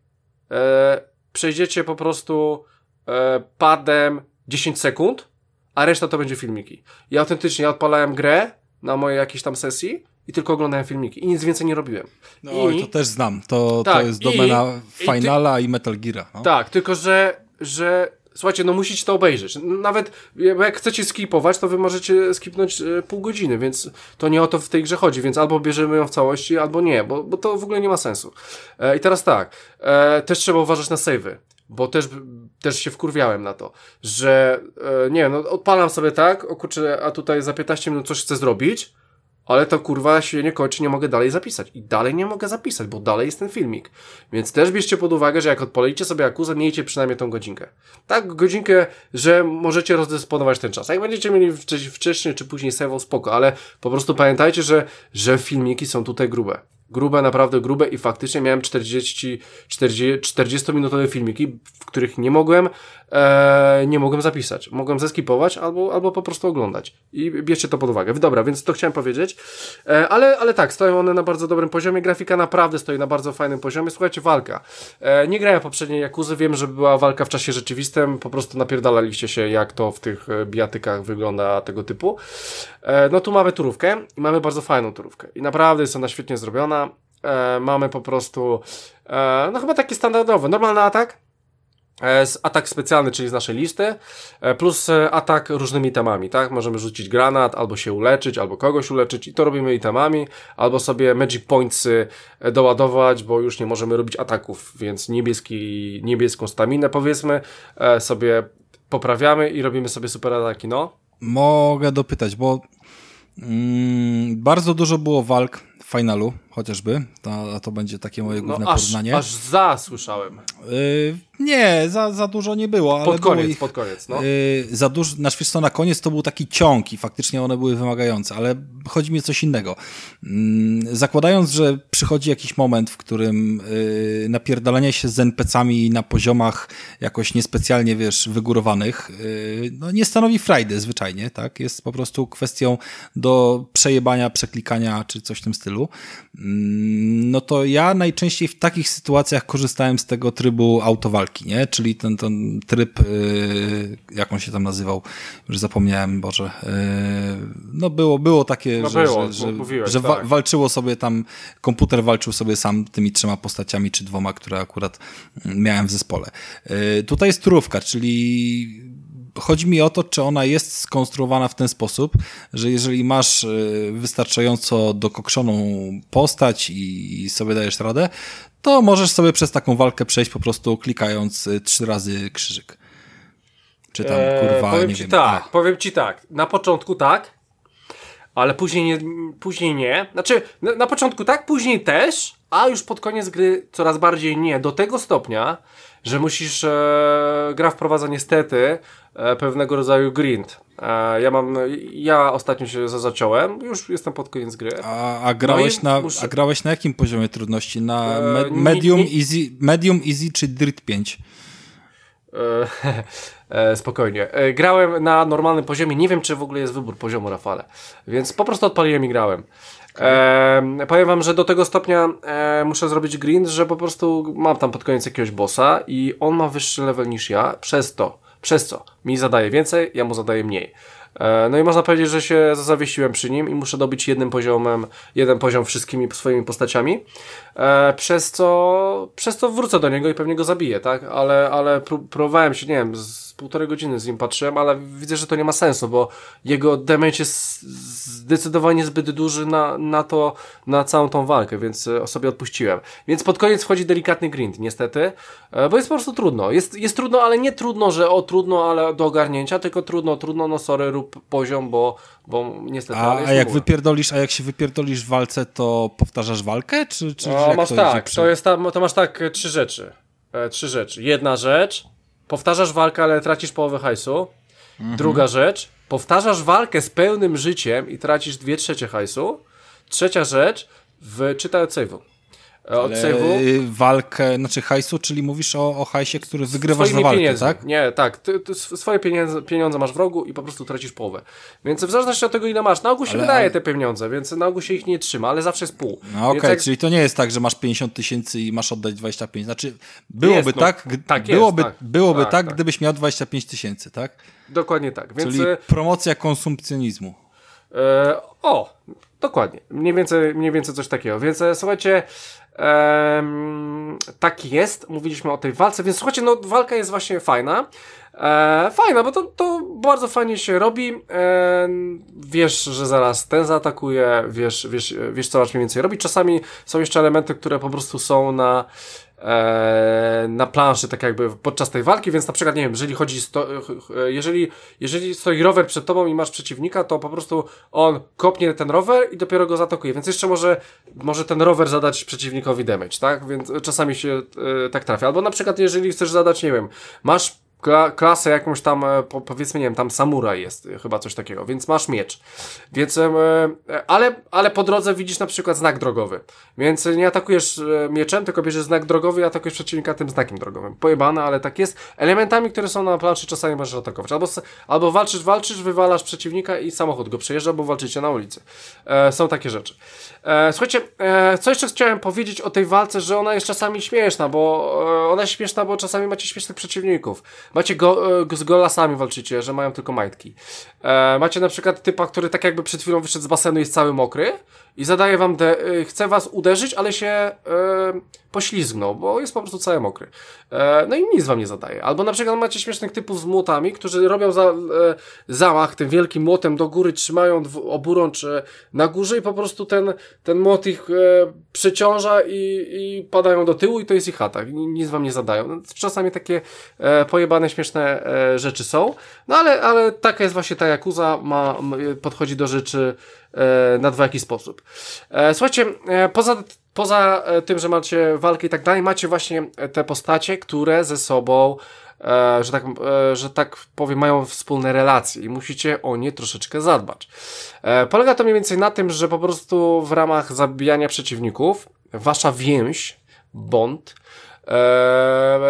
e, przejdziecie po prostu e, padem dziesięć sekund, a reszta to będzie filmiki. Ja autentycznie odpalałem grę na mojej jakiejś tam sesji i tylko oglądałem filmiki i nic więcej nie robiłem. No i to też znam. To, tak, to jest domena i, Finala i, ty, i Metal Geara. No. Tak, tylko że, że słuchajcie, no musicie to obejrzeć. Nawet jak chcecie skipować, to wy możecie skipnąć e, pół godziny, więc to nie o to w tej grze chodzi, więc albo bierzemy ją w całości, albo nie, bo, bo to w ogóle nie ma sensu. E, I teraz tak, e, też trzeba uważać na save'y, bo też, też się wkurwiałem na to, że e, nie wiem, no odpalam sobie tak, o kurczę, a tutaj za piętnaście minut coś chcę zrobić, ale to kurwa się nie kończy, nie mogę dalej zapisać. I dalej nie mogę zapisać, bo dalej jest ten filmik. Więc też bierzcie pod uwagę, że jak odpalicie sobie Yakuzę, miejcie przynajmniej tą godzinkę. Tak, godzinkę, że możecie rozdysponować ten czas. A jak będziecie mieli wcześniej czy później save, spoko, ale po prostu pamiętajcie, że, że filmiki są tutaj grube. Grube, naprawdę grube i faktycznie miałem czterdzieści, czterdzieści, czterdziestominutowe filmiki, w których nie mogłem, e, nie mogłem zapisać. Mogłem zeskipować albo, albo po prostu oglądać. I bierzcie to pod uwagę. Dobra, więc to chciałem powiedzieć. E, ale, ale tak, stoją one na bardzo dobrym poziomie. Grafika naprawdę stoi na bardzo fajnym poziomie. Słuchajcie, walka. E, nie grałem poprzedniej Yakuzy, wiem, że była walka w czasie rzeczywistym. Po prostu napierdalaliście się, jak to w tych bijatykach wygląda tego typu. E, no tu mamy turówkę i mamy bardzo fajną turówkę. I naprawdę jest ona świetnie zrobiona. E, mamy po prostu e, no chyba taki standardowy, normalny atak, e, z atak specjalny, czyli z naszej listy, e, plus e, atak różnymi itemami, tak? Możemy rzucić granat, albo się uleczyć, albo kogoś uleczyć i to robimy itemami, albo sobie magic pointsy e, doładować, bo już nie możemy robić ataków, więc niebieski, niebieską staminę powiedzmy e, sobie poprawiamy i robimy sobie super ataki, no. Mogę dopytać, bo mm, bardzo dużo było walk w finalu, chociażby, to, to będzie takie moje główne no, aż, porównanie. aż za słyszałem. Yy, nie, za, za dużo nie było. Ale pod koniec, było ich, pod koniec, no. Yy, za dużo, znaczy wiesz co, na koniec to był taki ciąg i faktycznie one były wymagające, ale chodzi mi o coś innego. Yy, zakładając, że przychodzi jakiś moment, w którym yy, napierdalanie się z en pe ce ami na poziomach jakoś niespecjalnie, wiesz, wygórowanych, yy, no nie stanowi frajdy zwyczajnie, tak? Jest po prostu kwestią do przejebania, przeklikania, czy coś w tym stylu. Yy, no to ja najczęściej w takich sytuacjach korzystałem z tego trybu autowalki, nie? Czyli ten, ten tryb, yy, jak on się tam nazywał, już zapomniałem, Boże. Yy, no było, było takie, no że, było, że, że, mówiłeś, że tak. wa- walczyło sobie tam, komputer walczył sobie sam tymi trzema postaciami, czy dwoma, które akurat miałem w zespole. Yy, tutaj jest turówka, czyli chodzi mi o to, czy ona jest skonstruowana w ten sposób, że jeżeli masz wystarczająco dokokszoną postać i sobie dajesz radę, to możesz sobie przez taką walkę przejść po prostu klikając trzy razy krzyżyk. Czy tam, kurwa, eee, powiem nie ci wiem. tak, A. powiem ci tak, na początku tak, ale później nie, później nie. Znaczy, na, na początku tak, później też, a już pod koniec gry coraz bardziej nie. Do tego stopnia, że musisz, e, gra wprowadza niestety e, pewnego rodzaju grind. E, ja mam, ja ostatnio się za- zaciąłem, już jestem pod koniec gry. A, a, grałeś No i na, muszę- a grałeś na jakim poziomie trudności? Na E, me, nie- medium, nie- easy, medium, easy czy Dirt pięć? E, e, spokojnie. E, grałem na normalnym poziomie, nie wiem czy w ogóle jest wybór poziomu, Rafale, więc po prostu odpaliłem i grałem. E, powiem wam, że do tego stopnia e, muszę zrobić grind, że po prostu mam tam pod koniec jakiegoś bossa i on ma wyższy level niż ja, przez to, przez co mi zadaje więcej, ja mu zadaję mniej. E, no i można powiedzieć, że się zawiesiłem przy nim i muszę dobić jednym poziomem, jeden poziom wszystkimi swoimi postaciami, e, przez co, przez co wrócę do niego i pewnie go zabiję, tak? Ale, ale pró- próbowałem się, nie wiem, z półtorej godziny z nim patrzyłem, ale widzę, że to nie ma sensu, bo jego damage jest zdecydowanie zbyt duży na, na to, na całą tą walkę, więc e, sobie odpuściłem. Więc pod koniec wchodzi delikatny grind, niestety, e, bo jest po prostu trudno. Jest, jest trudno, ale nie trudno, że o trudno, ale do ogarnięcia, tylko trudno, trudno, no sorry, rób poziom, bo, bo niestety, ale A, jest a jak umowę. wypierdolisz, a jak się wypierdolisz w walce, to powtarzasz walkę? Czy, czy No, jak masz to tak, idzie przy- to jest tam, to masz tak e, trzy rzeczy. E, trzy rzeczy. Jedna rzecz, powtarzasz walkę, ale tracisz połowę hajsu. Mhm. Druga rzecz, powtarzasz walkę z pełnym życiem i tracisz dwie trzecie hajsu. Trzecia rzecz, wczytaj od save'u. E, Od Ale save'u. walkę, znaczy hajsu, czyli mówisz o, o hajsie, który wygrywasz za Swoimi walkę, pieniędzmi. tak? Nie, tak. Ty, ty sw- swoje pieniądze, pieniądze masz w rogu i po prostu tracisz połowę. Więc w zależności od tego, ile masz, na ogół się Ale- wydaje ale- te pieniądze, więc na ogół się ich nie trzyma, ale zawsze jest pół. No okej, Więc jak- czyli to nie jest tak, że masz pięćdziesiąt tysięcy i masz oddać dwadzieścia pięć. Znaczy, byłoby Jest, no, tak, g- tak jest, byłoby, tak. byłoby Tak, tak, tak. gdybyś miał dwadzieścia pięć tysięcy, tak? Dokładnie tak. Więc Czyli e, promocja konsumpcjonizmu. E, o, dokładnie. Mniej więcej, mniej więcej coś takiego. Więc e, słuchajcie, em, tak jest. Mówiliśmy o tej walce, więc słuchajcie, no walka jest właśnie fajna. E, fajna, bo to, to bardzo fajnie się robi. E, wiesz, że zaraz ten zaatakuje, wiesz, wiesz, wiesz co masz mniej więcej robić. Czasami są jeszcze elementy, które po prostu są na e, na planszy, tak jakby podczas tej walki, więc na przykład, nie wiem, jeżeli chodzi, sto, jeżeli, jeżeli stoi rower przed tobą i masz przeciwnika, to po prostu on kopnie ten rower i dopiero go zaatakuje, więc jeszcze może, może ten rower zadać przeciwnikowi damage, tak? Więc czasami się e, tak trafia. Albo na przykład, jeżeli chcesz zadać, nie wiem, masz Kla- klasę jakąś tam, e, po, powiedzmy, nie wiem, tam samuraj jest, e, chyba coś takiego, więc masz miecz. Więc, e, e, ale, ale po drodze widzisz na przykład znak drogowy. Więc nie atakujesz e, mieczem, tylko bierzesz znak drogowy i atakujesz przeciwnika tym znakiem drogowym. Pojebane, ale tak jest. Elementami, które są na planszy, czasami możesz atakować. Albo, s- albo walczysz, walczysz, wywalasz przeciwnika i samochód go przejeżdża, bo walczycie na ulicy. E, są takie rzeczy. E, słuchajcie, e, co jeszcze chciałem powiedzieć o tej walce, że ona jest czasami śmieszna, bo e, ona jest śmieszna, bo czasami macie śmiesznych przeciwników. Macie go, e, z golasami walczycie, że mają tylko majtki. E, macie na przykład typa, który tak jakby przed chwilą wyszedł z basenu i jest cały mokry i zadaje wam, de, e, chce was uderzyć, ale się e, poślizgnął, bo jest po prostu cały mokry. E, no i nic wam nie zadaje. Albo na przykład macie śmiesznych typów z młotami, którzy robią za, e, zamach tym wielkim młotem do góry, trzymają dwu, oburącz e, na górze i po prostu ten, ten młot ich e, przeciąża i, i padają do tyłu i to jest ich atak. Nic wam nie zadają. No, czasami takie e, pojebane, śmieszne e, rzeczy są. No ale, ale taka jest właśnie ta Yakuza, ma, ma, podchodzi do rzeczy e, na dwojaki sposób. E, słuchajcie, e, poza Poza e, tym, że macie walkę i tak dalej, macie właśnie e, te postacie, które ze sobą, e, że, tak, e, że tak powiem, mają wspólne relacje i musicie o nie troszeczkę zadbać. E, polega to mniej więcej na tym, że po prostu w ramach zabijania przeciwników wasza więź, bond, e, e,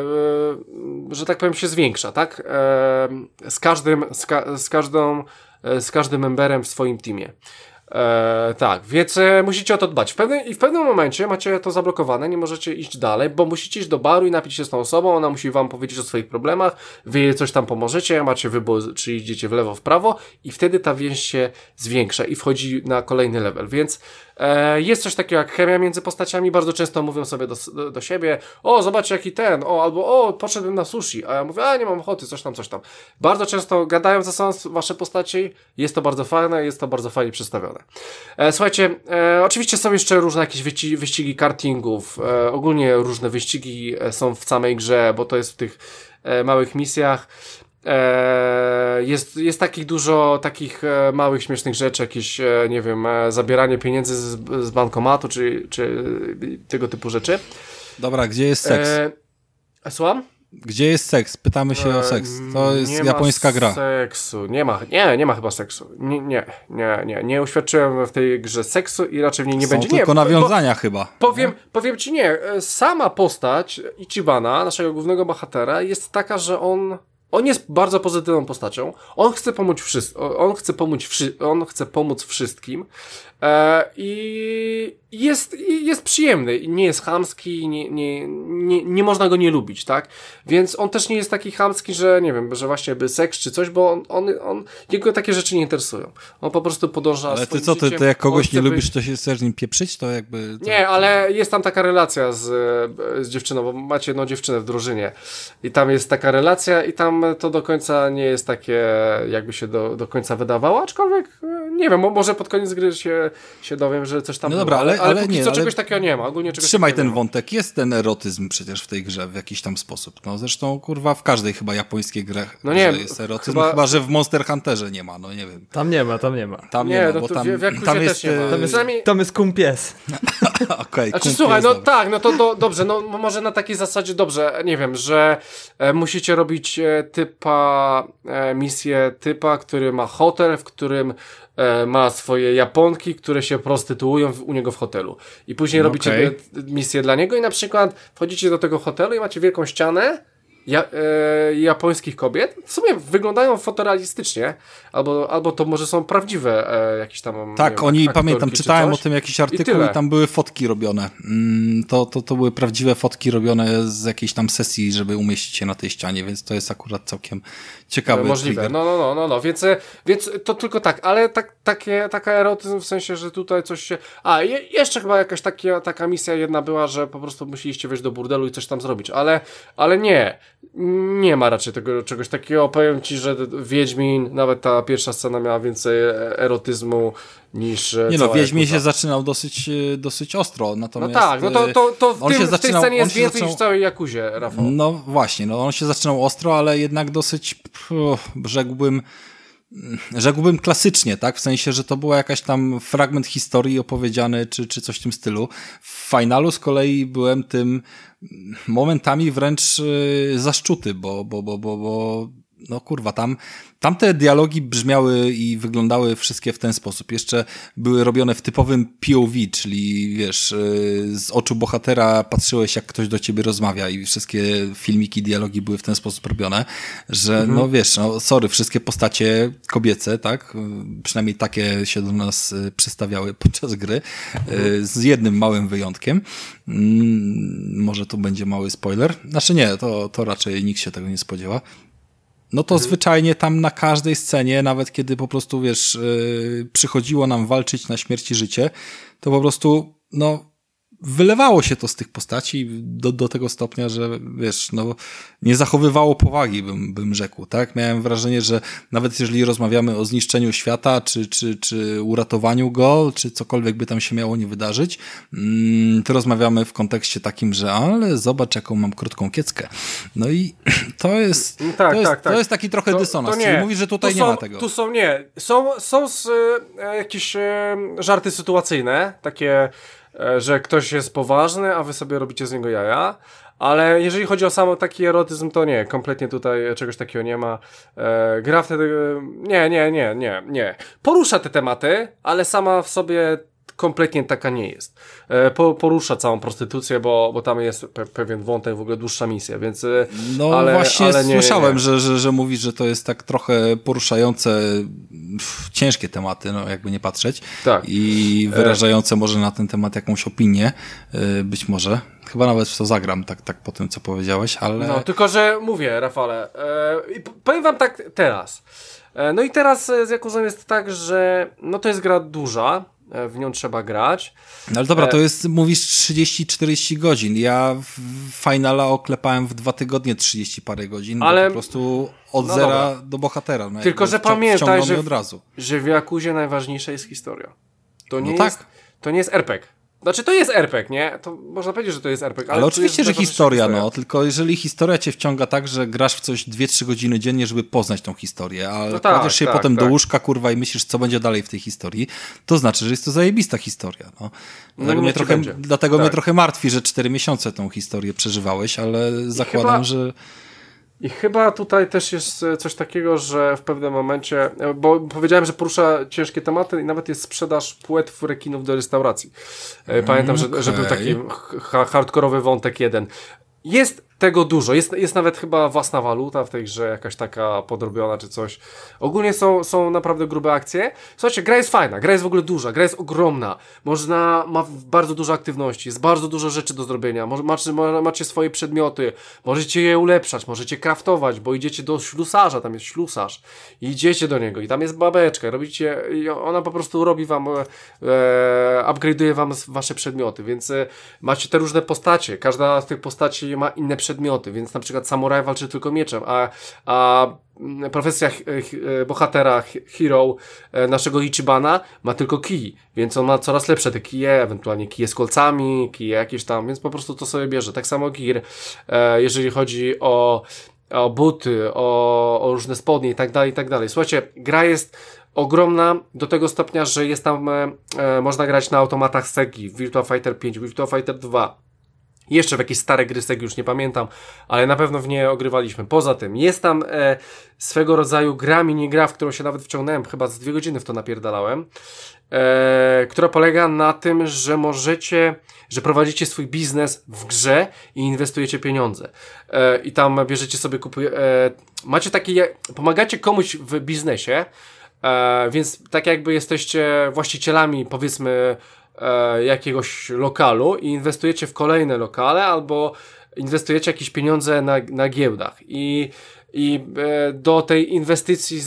e, że tak powiem, się zwiększa, tak? E, z każdym, z, ka, z każdą, e, z każdym memberem w swoim teamie. E, tak, więc e, musicie o to dbać. W pewnym, I w pewnym momencie macie to zablokowane, nie możecie iść dalej, bo musicie iść do baru i napić się z tą osobą, ona musi wam powiedzieć o swoich problemach, wy jej coś tam pomożecie, macie wybór, czy idziecie w lewo, w prawo i wtedy ta więź się zwiększa i wchodzi na kolejny level, więc e, jest coś takiego jak chemia między postaciami, bardzo często mówią sobie do, do, do siebie, o zobacz jaki ten, o albo o poszedłem na sushi, a ja mówię, a nie mam ochoty, coś tam, coś tam. Bardzo często gadają ze sobą wasze postaci, jest to bardzo fajne, jest to bardzo fajnie przedstawione. E, słuchajcie, e, oczywiście są jeszcze różne jakieś wyścigi, wyścigi kartingów, e, ogólnie różne wyścigi są w samej grze, bo to jest w tych e, małych misjach. E, jest, jest takich dużo takich e, małych, śmiesznych rzeczy, jakieś, e, nie wiem, e, zabieranie pieniędzy z, z bankomatu, czy, czy tego typu rzeczy. Dobra, gdzie jest seks? E, słucham? Gdzie jest seks? Pytamy się e, o seks. To jest nie japońska ma gra. seksu. Nie ma, nie, nie ma chyba seksu. Nie, nie, nie, nie. Nie uświadczyłem w tej grze seksu i raczej w niej nie Są będzie. tylko nie, nawiązania bo, chyba. Powiem, powiem ci nie. Sama postać Ichibana, naszego głównego bohatera, jest taka, że on On jest bardzo pozytywną postacią. On chce pomóc wszystkim. On chce pomóc, wszy on chce pomóc wszystkim. E, I jest, jest przyjemny. Nie jest chamski. Nie, nie, nie, nie można go nie lubić, tak? Więc on też nie jest taki chamski, że nie wiem, że właśnie by seks czy coś, bo on, on, on jego takie rzeczy nie interesują. On po prostu podąża. Ale ty co, ty, ty jak kogoś nie lubisz, to się chcesz z nim pieprzyć, to jakby... To... Nie, ale jest tam taka relacja z, z dziewczyną, bo macie jedną dziewczynę w drużynie i tam jest taka relacja i tam to do końca nie jest takie, jakby się do, do końca wydawało, aczkolwiek nie wiem, może pod koniec gry się, się dowiem, że coś tam no było, dobra, ale, ale, ale póki nie, co ale czegoś takiego nie ma, ogólnie czegoś trzymaj takiego ten nie ma. wątek, jest ten erotyzm przecież w tej grze w jakiś tam sposób, no zresztą kurwa w każdej chyba japońskiej grze no nie, jest erotyzm, chyba... chyba że w Monster Hunterze nie ma, no nie wiem. Tam nie ma, tam nie ma. Tam nie, nie ma, no bo to tam, w Yakuzie tam też jest... nie ma. Tam jest, Przynajmniej... tam jest kum pies. Okej, Znaczy, kumpel słuchaj, no jest dobry. tak, no to do, dobrze, no może na takiej zasadzie dobrze, nie wiem, że e, musicie robić e, typa, e, misję typa, który ma hotel, w którym e, ma swoje Japonki, które się prostytuują w, u niego w hotelu. I później No robicie okej. okay. misję dla niego i na przykład wchodzicie do tego hotelu i macie wielką ścianę Ja, e, japońskich kobiet. W sumie wyglądają fotorealistycznie, albo, albo to może są prawdziwe e, jakieś tam... Tak, nie wiem, oni, aktorki pamiętam, czy czytałem coś. o tym jakiś artykuł tyle. i, tam były fotki robione. Mm, to, to, to były prawdziwe fotki robione z jakiejś tam sesji, żeby umieścić się na tej ścianie, więc to jest akurat całkiem ciekawy Możliwe, trigger. no, no, no, no, no, więc, więc to tylko tak, ale tak, takie, taka erotyzm w sensie, że tutaj coś się... A, je, jeszcze chyba jakaś takie, taka misja jedna była, że po prostu musieliście wejść do burdelu i coś tam zrobić, ale, ale nie, nie ma raczej tego, czegoś takiego. Powiem ci, że Wiedźmin, nawet ta pierwsza scena miała więcej erotyzmu niż Nie no, cała Wiedźmin Yakuza. się zaczynał dosyć, dosyć ostro, No natomiast... tak, no to, to, to w, on tym, się w tej zaczynał- scenie on jest się więcej zaczynał- niż w całej Jakuzie, Rafał. No właśnie, no on się zaczynał ostro, ale jednak dosyć, pff, rzekłbym, rzekłbym klasycznie, tak? W sensie, że to była jakaś tam fragment historii opowiedziany, czy, czy coś w tym stylu. W finalu z kolei byłem tym momentami wręcz yy, zaszczuty, bo, bo, bo, bo, bo no kurwa, tam, tamte dialogi brzmiały i wyglądały wszystkie w ten sposób. Jeszcze były robione w typowym P O V, czyli wiesz, yy, z oczu bohatera patrzyłeś, jak ktoś do ciebie rozmawia i wszystkie filmiki, dialogi były w ten sposób robione, że Mhm. no wiesz, no sorry, wszystkie postacie kobiece, tak, yy, przynajmniej takie się do nas yy, przedstawiały podczas gry, yy, z jednym małym wyjątkiem. Mm, może to będzie mały spoiler. Znaczy nie, to, to raczej nikt się tego nie spodziewa. No to Mhm. zwyczajnie tam na każdej scenie, nawet kiedy po prostu, wiesz, yy, przychodziło nam walczyć na śmierć i życie, to po prostu, no, wylewało się to z tych postaci do, do tego stopnia, że, wiesz, no, nie zachowywało powagi, bym, bym rzekł, tak? Miałem wrażenie, że nawet jeżeli rozmawiamy o zniszczeniu świata, czy, czy, czy uratowaniu go, czy cokolwiek by tam się miało nie wydarzyć, mm, to rozmawiamy w kontekście takim, że ale zobacz, jaką mam krótką kieckę. No i to jest, Tak, to jest, tak, tak. to jest taki trochę To- dysonans. to nie. Czyli mówisz, że tutaj Tu nie są, ma tego. Tu są, nie. Są, są z, e, jakieś e, żarty sytuacyjne, takie, e, że ktoś jest poważny, a wy sobie robicie z niego jaja. Ale jeżeli chodzi o sam taki erotyzm, to nie, kompletnie tutaj czegoś takiego nie ma. E, gra wtedy, e, nie, nie, nie, nie, nie. Porusza te tematy, ale sama w sobie kompletnie taka nie jest. E, po, porusza całą prostytucję, bo, bo tam jest pe, pewien wątek, w ogóle dłuższa misja, więc... E, No ale, właśnie ale nie, słyszałem, nie, nie. Że, że, że mówisz, że to jest tak trochę poruszające pff, ciężkie tematy, no jakby nie patrzeć. Tak. I wyrażające może na ten temat jakąś opinię, y, być może. Chyba nawet w to zagram, tak, tak po tym, co powiedziałeś, ale... No, tylko że mówię, Rafale, e, i p- powiem wam tak teraz. E, no i teraz e, z Jakuzą jest tak, że no to jest gra duża, e, w nią trzeba grać. No ale dobra, E- to jest, mówisz trzydzieści czterdzieści godzin. Ja w Finala oklepałem w dwa tygodnie trzydzieści parę godzin, Ale- bo po prostu od No zera dobra. do bohatera. No Tylko, jakby że wcią- pamiętaj, wciągnął że mnie w- od razu. Że w Jakuzie najważniejsza jest historia. To nie, No tak. jest, to nie jest er pe gie. Znaczy to jest er pe gie, nie? To można powiedzieć, że to jest er pe gie. Ale, ale oczywiście, że historia, historia, no. Tylko jeżeli historia cię wciąga tak, że grasz w coś dwie trzy godziny dziennie, żeby poznać tą historię, a no tak, kładziesz się tak, potem tak. do łóżka, kurwa, i myślisz, co będzie dalej w tej historii, to znaczy, że jest to zajebista historia, no. Dlatego, no, mnie, trochę, dlatego tak. mnie trochę martwi, że cztery miesiące tą historię przeżywałeś, ale I zakładam, chyba... że... I chyba tutaj też jest coś takiego, że w pewnym momencie, bo powiedziałem, że porusza ciężkie tematy i nawet jest sprzedaż płetw rekinów do restauracji. Pamiętam, okay. że, że był taki ha- hardkorowy wątek jeden. Jest tego dużo, jest, jest nawet chyba własna waluta w tej grze, jakaś taka podrobiona czy coś. Ogólnie są, są naprawdę grube akcje. Słuchajcie, gra jest fajna, gra jest w ogóle duża, gra jest ogromna. Można, ma bardzo dużo aktywności, jest bardzo dużo rzeczy do zrobienia. Macie, macie swoje przedmioty, możecie je ulepszać, możecie craftować, bo idziecie do ślusarza, tam jest ślusarz. I idziecie do niego i tam jest babeczka, robicie, i ona po prostu robi wam, e, upgrade'uje wam wasze przedmioty, więc e, macie te różne postacie. Każda z tych postaci ma inne przedmioty, więc na przykład samuraj walczy tylko mieczem, a, a profesja ch- ch- bohatera, hero naszego Ichibana ma tylko kij, więc on ma coraz lepsze te kije, ewentualnie kije z kolcami, kije jakieś tam, więc po prostu to sobie bierze. Tak samo Gear, e, jeżeli chodzi o, o buty, o, o różne spodnie i tak dalej, i tak dalej. Słuchajcie, gra jest ogromna do tego stopnia, że jest tam, e, e, można grać na automatach Segi, Virtua Fighter pięć, Virtua Fighter dwa. Jeszcze w jakieś stare gry Segi, już nie pamiętam, ale na pewno w nie ogrywaliśmy. Poza tym jest tam e, swego rodzaju gra, minigra, w którą się nawet wciągnąłem, chyba z dwie godziny w to napierdalałem, e, która polega na tym, że możecie, że prowadzicie swój biznes w grze i inwestujecie pieniądze. E, I tam bierzecie sobie, kupuje, e, macie takie, pomagacie komuś w biznesie, e, więc tak jakby jesteście właścicielami, powiedzmy, E, jakiegoś lokalu i inwestujecie w kolejne lokale albo inwestujecie jakieś pieniądze na, na giełdach i, i e, do tej inwestycji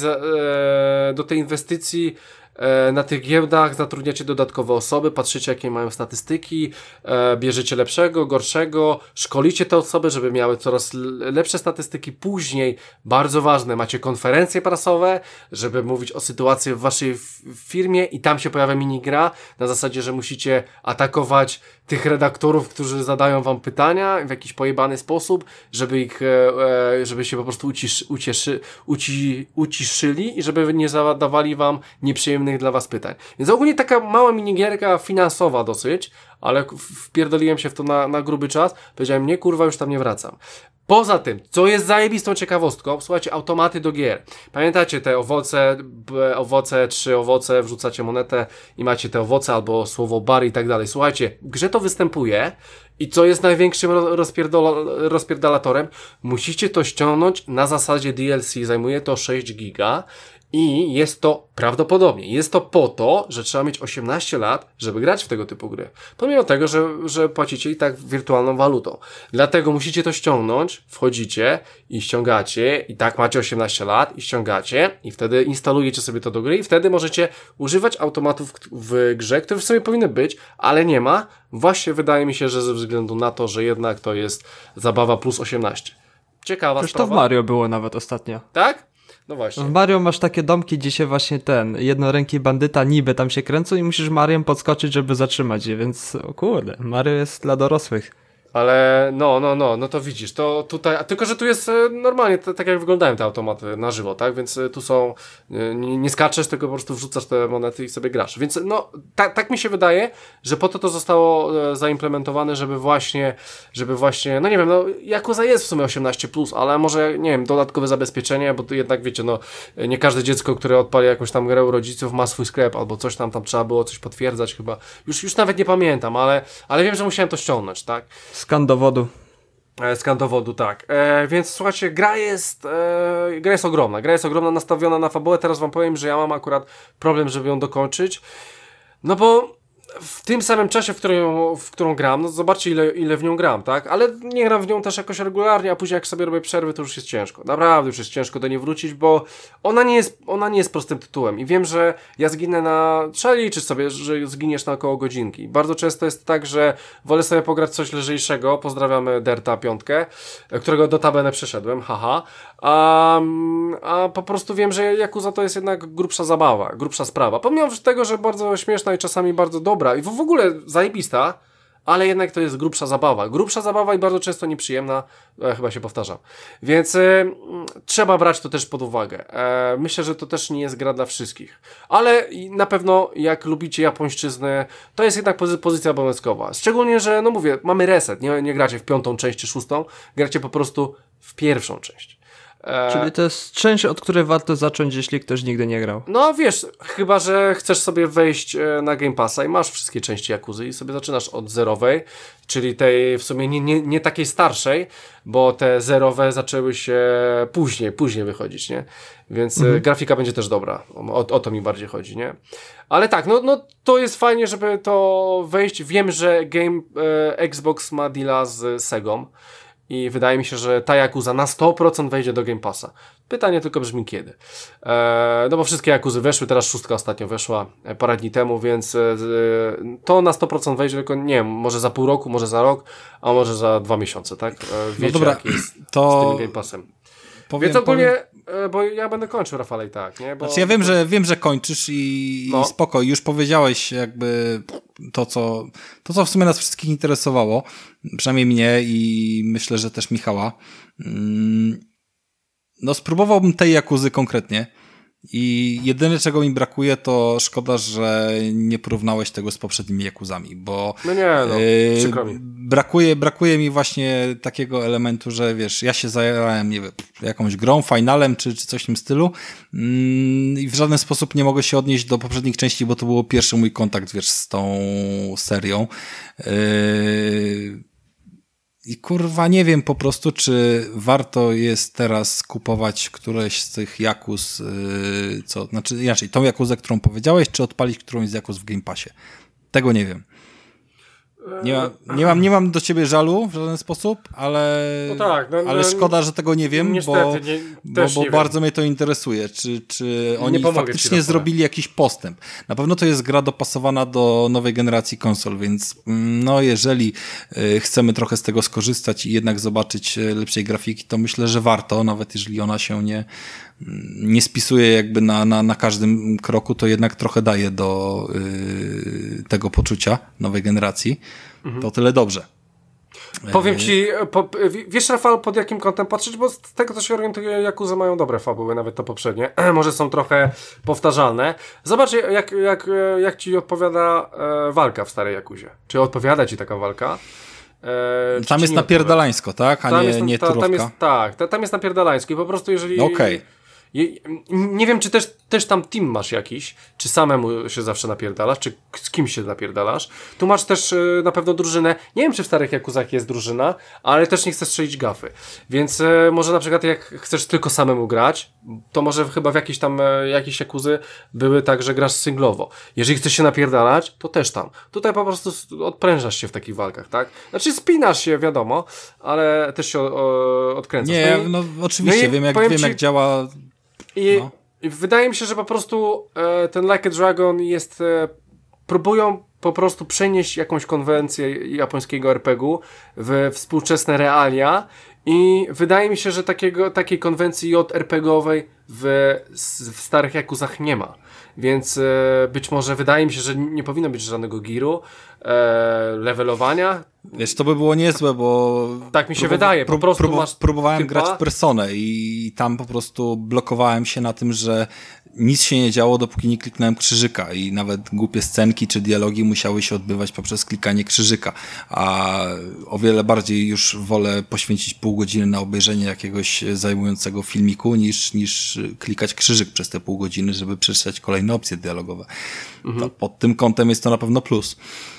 e, do tej inwestycji e, na tych giełdach zatrudniacie dodatkowe osoby, patrzycie jakie mają statystyki, e, bierzecie lepszego, gorszego, szkolicie te osoby, żeby miały coraz lepsze statystyki. Później, bardzo ważne, macie konferencje prasowe, żeby mówić o sytuacji w waszej firmie i tam się pojawia minigra na zasadzie, że musicie atakować tych redaktorów, którzy zadają wam pytania w jakiś pojebany sposób, żeby ich, e, żeby się po prostu uciszy, ucieszy, uci, uciszyli i żeby nie zadawali wam nieprzyjemnych dla was pytań. Więc ogólnie taka mała minigierka finansowa dosyć, ale wpierdoliłem się w to na, na gruby czas. Powiedziałem, nie kurwa, już tam nie wracam. Poza tym, co jest zajebistą ciekawostką, słuchajcie, automaty do gier. Pamiętacie te owoce, b, owoce, trzy owoce, wrzucacie monetę i macie te owoce albo słowo bar i tak dalej. Słuchajcie, w grze to występuje i co jest największym rozpierdol- rozpierdalatorem, musicie to ściągnąć na zasadzie D L C, zajmuje to sześć giga. I jest to prawdopodobnie, jest to po to, że trzeba mieć osiemnaście lat, żeby grać w tego typu gry. Pomimo tego, że, że płacicie i tak wirtualną walutą. Dlatego musicie to ściągnąć, wchodzicie i ściągacie i tak macie osiemnaście lat i ściągacie i wtedy instalujecie sobie to do gry i wtedy możecie używać automatów w grze, które w sobie powinny być, ale nie ma. Właśnie wydaje mi się, że ze względu na to, że jednak to jest zabawa plus osiemnaście. Ciekawa Przecież sprawa. To w Mario było nawet ostatnio. Tak? No właśnie. W Mario masz takie domki, gdzie się właśnie ten jednoręki bandyta niby tam się kręcą i musisz Mariem podskoczyć, żeby zatrzymać je, więc o kurde, Mario jest dla dorosłych. Ale no, no, no, no to widzisz, to tutaj, a tylko, że tu jest e, normalnie, t- tak jak wyglądają te automaty na żywo, tak, więc e, tu są, e, nie, nie skaczesz, tylko po prostu wrzucasz te monety i sobie grasz, więc no, ta, tak mi się wydaje, że po to to zostało e, zaimplementowane, żeby właśnie, żeby właśnie, no nie wiem, no, Yakuza jest w sumie osiemnaście plus, ale może, nie wiem, dodatkowe zabezpieczenie, bo tu jednak wiecie, no, nie każde dziecko, które odpali jakąś tam grę u rodziców ma swój sklep, albo coś tam, tam trzeba było coś potwierdzać chyba, już, już nawet nie pamiętam, ale, ale wiem, że musiałem to ściągnąć, tak. Skan dowodu. E, skan dowodu, tak. E, więc słuchajcie, gra jest, e, gra jest ogromna. Gra jest ogromna, nastawiona na fabułę. Teraz wam powiem, że ja mam akurat problem, żeby ją dokończyć. No bo w tym samym czasie, w którą, w którą gram, no zobaczcie ile, ile w nią gram, tak? Ale nie gram w nią też jakoś regularnie, a później jak sobie robię przerwy, to już jest ciężko. Naprawdę już jest ciężko do niej wrócić, bo ona nie jest, ona nie jest prostym tytułem i wiem, że ja zginę na... Trzeba liczyć sobie, że zginiesz na około godzinki. Bardzo często jest tak, że wolę sobie pograć coś lżejszego. Pozdrawiamy Derta piątkę, którego notabene przeszedłem, haha. A, a po prostu wiem, że Yakuza to jest jednak grubsza zabawa, grubsza sprawa. Pomimo tego, że bardzo śmieszna i czasami bardzo dobra, dobra i w, w ogóle zajebista, ale jednak to jest grubsza zabawa. Grubsza zabawa i bardzo często nieprzyjemna, e, chyba się powtarzam. Więc e, trzeba brać to też pod uwagę. E, myślę, że to też nie jest gra dla wszystkich. Ale na pewno jak lubicie japońszczyznę, to jest jednak pozy- pozycja obowiązkowa. Szczególnie, że no mówię, mamy reset, nie, nie gracie w piątą część czy szóstą, gracie po prostu w pierwszą część. Czyli to jest część, od której warto zacząć, jeśli ktoś nigdy nie grał. No wiesz, chyba że chcesz sobie wejść na Game Passa i masz wszystkie części Yakuzy i sobie zaczynasz od zerowej, czyli tej w sumie nie, nie, nie takiej starszej, bo te zerowe zaczęły się później, później wychodzić, nie? Więc mhm. grafika będzie też dobra. O, o to mi bardziej chodzi, nie? Ale tak, no, no to jest fajnie, żeby to wejść. Wiem, że Game e, Xbox ma deala z Segą. I wydaje mi się, że ta Yakuza na sto procent wejdzie do Game Passa. Pytanie tylko brzmi kiedy. Eee, no bo wszystkie Yakuzy weszły, teraz szóstka ostatnio weszła e, parę dni temu, więc e, to na sto procent wejdzie, tylko nie wiem, może za pół roku, może za rok, a może za dwa miesiące, tak? E, wiecie, no dobra, jak jest to... z tym Game Passem. Powiem, Więc ogólnie, powiem... e, bo ja będę kończył, Rafale, i tak, nie? Bo... Znaczy ja wiem, że, wiem, że kończysz i, no. i spoko, już powiedziałeś jakby to co, to, co w sumie nas wszystkich interesowało, przynajmniej mnie i myślę, że też Michała. No spróbowałbym tej Yakuzy konkretnie i jedyne, czego mi brakuje, to szkoda, że nie porównałeś tego z poprzednimi Yakuzami, bo no nie, no, yy, przykro mi. Brakuje, brakuje mi właśnie takiego elementu, że wiesz, ja się zajarałem, nie wiem, jakąś grą, finalem, czy, czy coś w tym stylu yy, i w żaden sposób nie mogę się odnieść do poprzednich części, bo to był pierwszy mój kontakt, wiesz, z tą serią. Yy, I kurwa nie wiem po prostu, czy warto jest teraz kupować któreś z tych Yakuz, yy, co, znaczy inaczej, tą Yakuzę, którą powiedziałeś, czy odpalić którąś z Yakuz w Game Passie. Tego nie wiem. Nie, ma, nie, mam, nie mam do ciebie żalu w żaden sposób, ale, no tak, no, ale no, szkoda, że tego nie wiem, niestety, bo, nie, bo, bo nie bardzo wiem. mnie to interesuje, czy, czy oni faktycznie ci, zrobili jakiś postęp. Na pewno to jest gra dopasowana do nowej generacji konsol, więc no jeżeli y, chcemy trochę z tego skorzystać i jednak zobaczyć lepszej grafiki, to myślę, że warto, nawet jeżeli ona się nie nie spisuje jakby na, na, na każdym kroku, to jednak trochę daje do y, tego poczucia nowej generacji. Mhm. To tyle dobrze. Powiem ci, po, wiesz Rafał, pod jakim kątem patrzeć, bo z tego co się orientuję, Yakuza mają dobre fabuły, nawet te poprzednie. Może są trochę powtarzalne. Zobacz, jak, jak, jak ci odpowiada e, walka w starej Yakuzie. Czy odpowiada ci taka walka? E, tam jest napierdalańsko, tak? A tam nie, jest, nie ta, turówka. Tam jest, tak, ta, tam jest napierdalańsko i po prostu jeżeli... Okej. Okay. Nie wiem, czy też, też tam team masz jakiś, czy samemu się zawsze napierdalasz, czy z kimś się napierdalasz. Tu masz też yy, na pewno drużynę. Nie wiem, czy w starych Yakuzach jest drużyna, ale też nie chcę strzelić gafy. Więc yy, może na przykład jak chcesz tylko samemu grać, to może chyba w jakiejś tam yy, jakieś Yakuzy były tak, że grasz singlowo. Jeżeli chcesz się napierdalać, to też tam. Tutaj po prostu odprężasz się w takich walkach, tak? Znaczy spinasz się, wiadomo, ale też się o, odkręcasz. Nie, no, no oczywiście, no wiem, jak, wiem ci... jak działa... I, no. I wydaje mi się, że po prostu e, ten Like a Dragon jest... E, próbują po prostu przenieść jakąś konwencję japońskiego er pe gie u w współczesne realia i wydaje mi się, że takiego, takiej konwencji J R P G owej w, w starych Yakuzach nie ma. Więc e, być może wydaje mi się, że nie powinno być żadnego giru, e, levelowania. Wiesz, to by było niezłe, bo... Tak mi się wydaje, po prostu prób masz próbowałem typa. grać w Personę i tam po prostu blokowałem się na tym, że nic się nie działo, dopóki nie kliknąłem krzyżyka i nawet głupie scenki czy dialogi musiały się odbywać poprzez klikanie krzyżyka, a o wiele bardziej już wolę poświęcić pół godziny na obejrzenie jakiegoś zajmującego filmiku niż, niż klikać krzyżyk przez te pół godziny, żeby przeczytać kolejne opcje dialogowe. Mhm. To pod tym kątem jest to na pewno plus.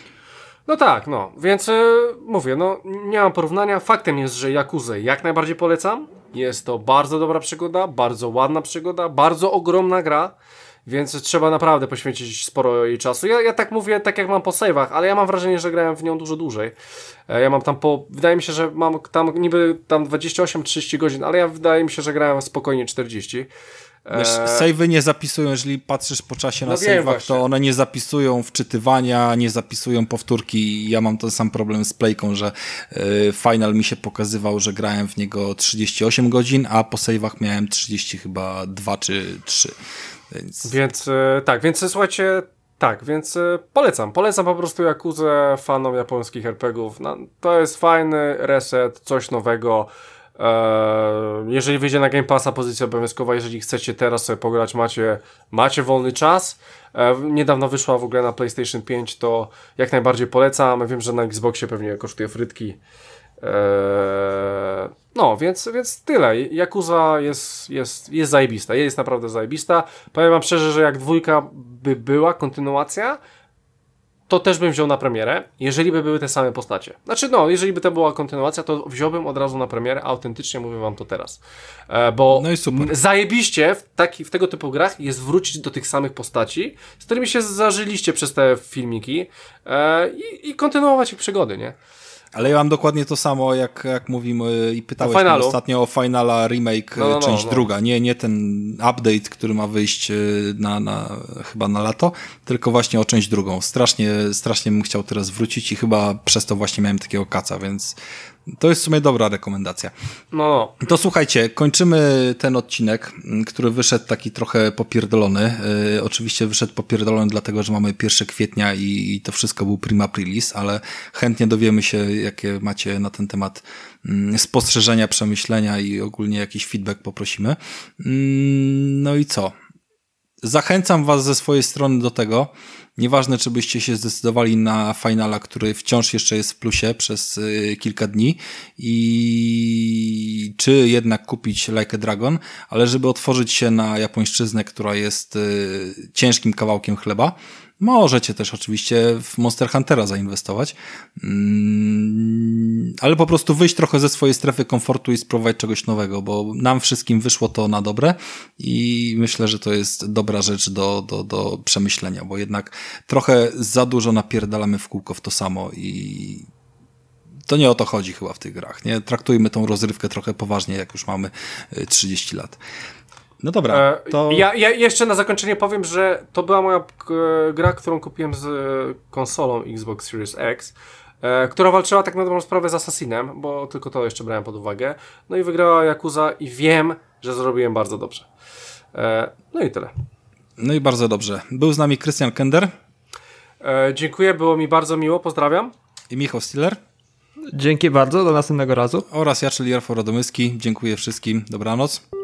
No tak, no, więc yy, mówię, no nie mam porównania. Faktem jest, że Yakuzę jak najbardziej polecam. Jest to bardzo dobra przygoda, bardzo ładna przygoda, bardzo ogromna gra, więc trzeba naprawdę poświęcić sporo jej czasu. Ja, ja tak mówię, tak jak mam po save'ach, ale ja mam wrażenie, że grałem w nią dużo dłużej. Ja mam tam po, wydaje mi się, że mam tam niby tam dwadzieścia osiem trzydzieści godzin, ale ja wydaje mi się, że grałem spokojnie czterdzieści. Wiesz, save'y nie zapisują, jeżeli patrzysz po czasie na no save'ach, to one nie zapisują wczytywania, nie zapisują powtórki. Ja mam ten sam problem z Playką, że y, final mi się pokazywał, że grałem w niego trzydzieści osiem godzin, a po save'ach miałem trzydzieści chyba dwa czy trzy. Więc, więc y, tak, więc słuchajcie, Tak, więc y, polecam. Polecam po prostu Yakuzę fanom japońskich er pe gie ów. No, to jest fajny reset, coś nowego. Eee, jeżeli wyjdzie na Game Passa, pozycja obowiązkowa, jeżeli chcecie teraz sobie pograć, macie, macie wolny czas. Eee, niedawno wyszła w ogóle na PlayStation pięć, to jak najbardziej polecam. Wiem, że na Xboxie pewnie kosztuje frytki. Eee, no, więc, więc tyle. Yakuza jest, jest, jest zajebista. Jest naprawdę zajebista. Powiem wam szczerze, że jak dwójka by była, kontynuacja, to też bym wziął na premierę, jeżeli by były te same postacie. Znaczy, no, jeżeli by to była kontynuacja, to wziąłbym od razu na premierę, autentycznie mówię wam to teraz. E, bo no i super. Zajebiście w, taki, w tego typu grach jest wrócić do tych samych postaci, z którymi się zażyliście przez te filmiki e, i, i kontynuować ich przygody, nie? Ale ja mam dokładnie to samo, jak, jak mówimy i pytałeś mnie ostatnio o Finala Remake, no, no, część no, no. druga. Nie, nie ten update, który ma wyjść na, na, chyba na lato, tylko właśnie o część drugą. Strasznie, strasznie bym chciał teraz wrócić i chyba przez to właśnie miałem takiego kaca, więc to jest w sumie dobra rekomendacja. No, no. To słuchajcie, kończymy ten odcinek, który wyszedł taki trochę popierdolony. Yy, oczywiście wyszedł popierdolony dlatego, że mamy pierwszego kwietnia i, i to wszystko był prima aprilis, ale chętnie dowiemy się, jakie macie na ten temat yy, spostrzeżenia, przemyślenia i ogólnie jakiś feedback poprosimy. Yy, no i co? Zachęcam was ze swojej strony do tego, nieważne czy byście się zdecydowali na finala, który wciąż jeszcze jest w plusie przez y, kilka dni i czy jednak kupić Like a Dragon, ale żeby otworzyć się na japońszczyznę, która jest y, ciężkim kawałkiem chleba, możecie też oczywiście w Monster Huntera zainwestować, mm, ale po prostu wyjść trochę ze swojej strefy komfortu i spróbować czegoś nowego, bo nam wszystkim wyszło to na dobre i myślę, że to jest dobra rzecz do, do, do przemyślenia, bo jednak trochę za dużo napierdalamy w kółko w to samo i to nie o to chodzi chyba w tych grach, nie? Traktujmy tą rozrywkę trochę poważnie, jak już mamy trzydzieści lat. No dobra, to... Ja, ja jeszcze na zakończenie powiem, że to była moja gra, którą kupiłem z konsolą Xbox Series X, która walczyła tak na dobrą sprawę z Assassinem, bo tylko to jeszcze brałem pod uwagę. No i wygrała Yakuza i wiem, że zrobiłem bardzo dobrze. No i tyle. No i bardzo dobrze. Był z nami Krystian Kender. Dziękuję, było mi bardzo miło, pozdrawiam. I Michał Stiller. Dzięki bardzo, do następnego razu. Oraz ja, czyli Rafał Radomyski. Dziękuję wszystkim, dobranoc.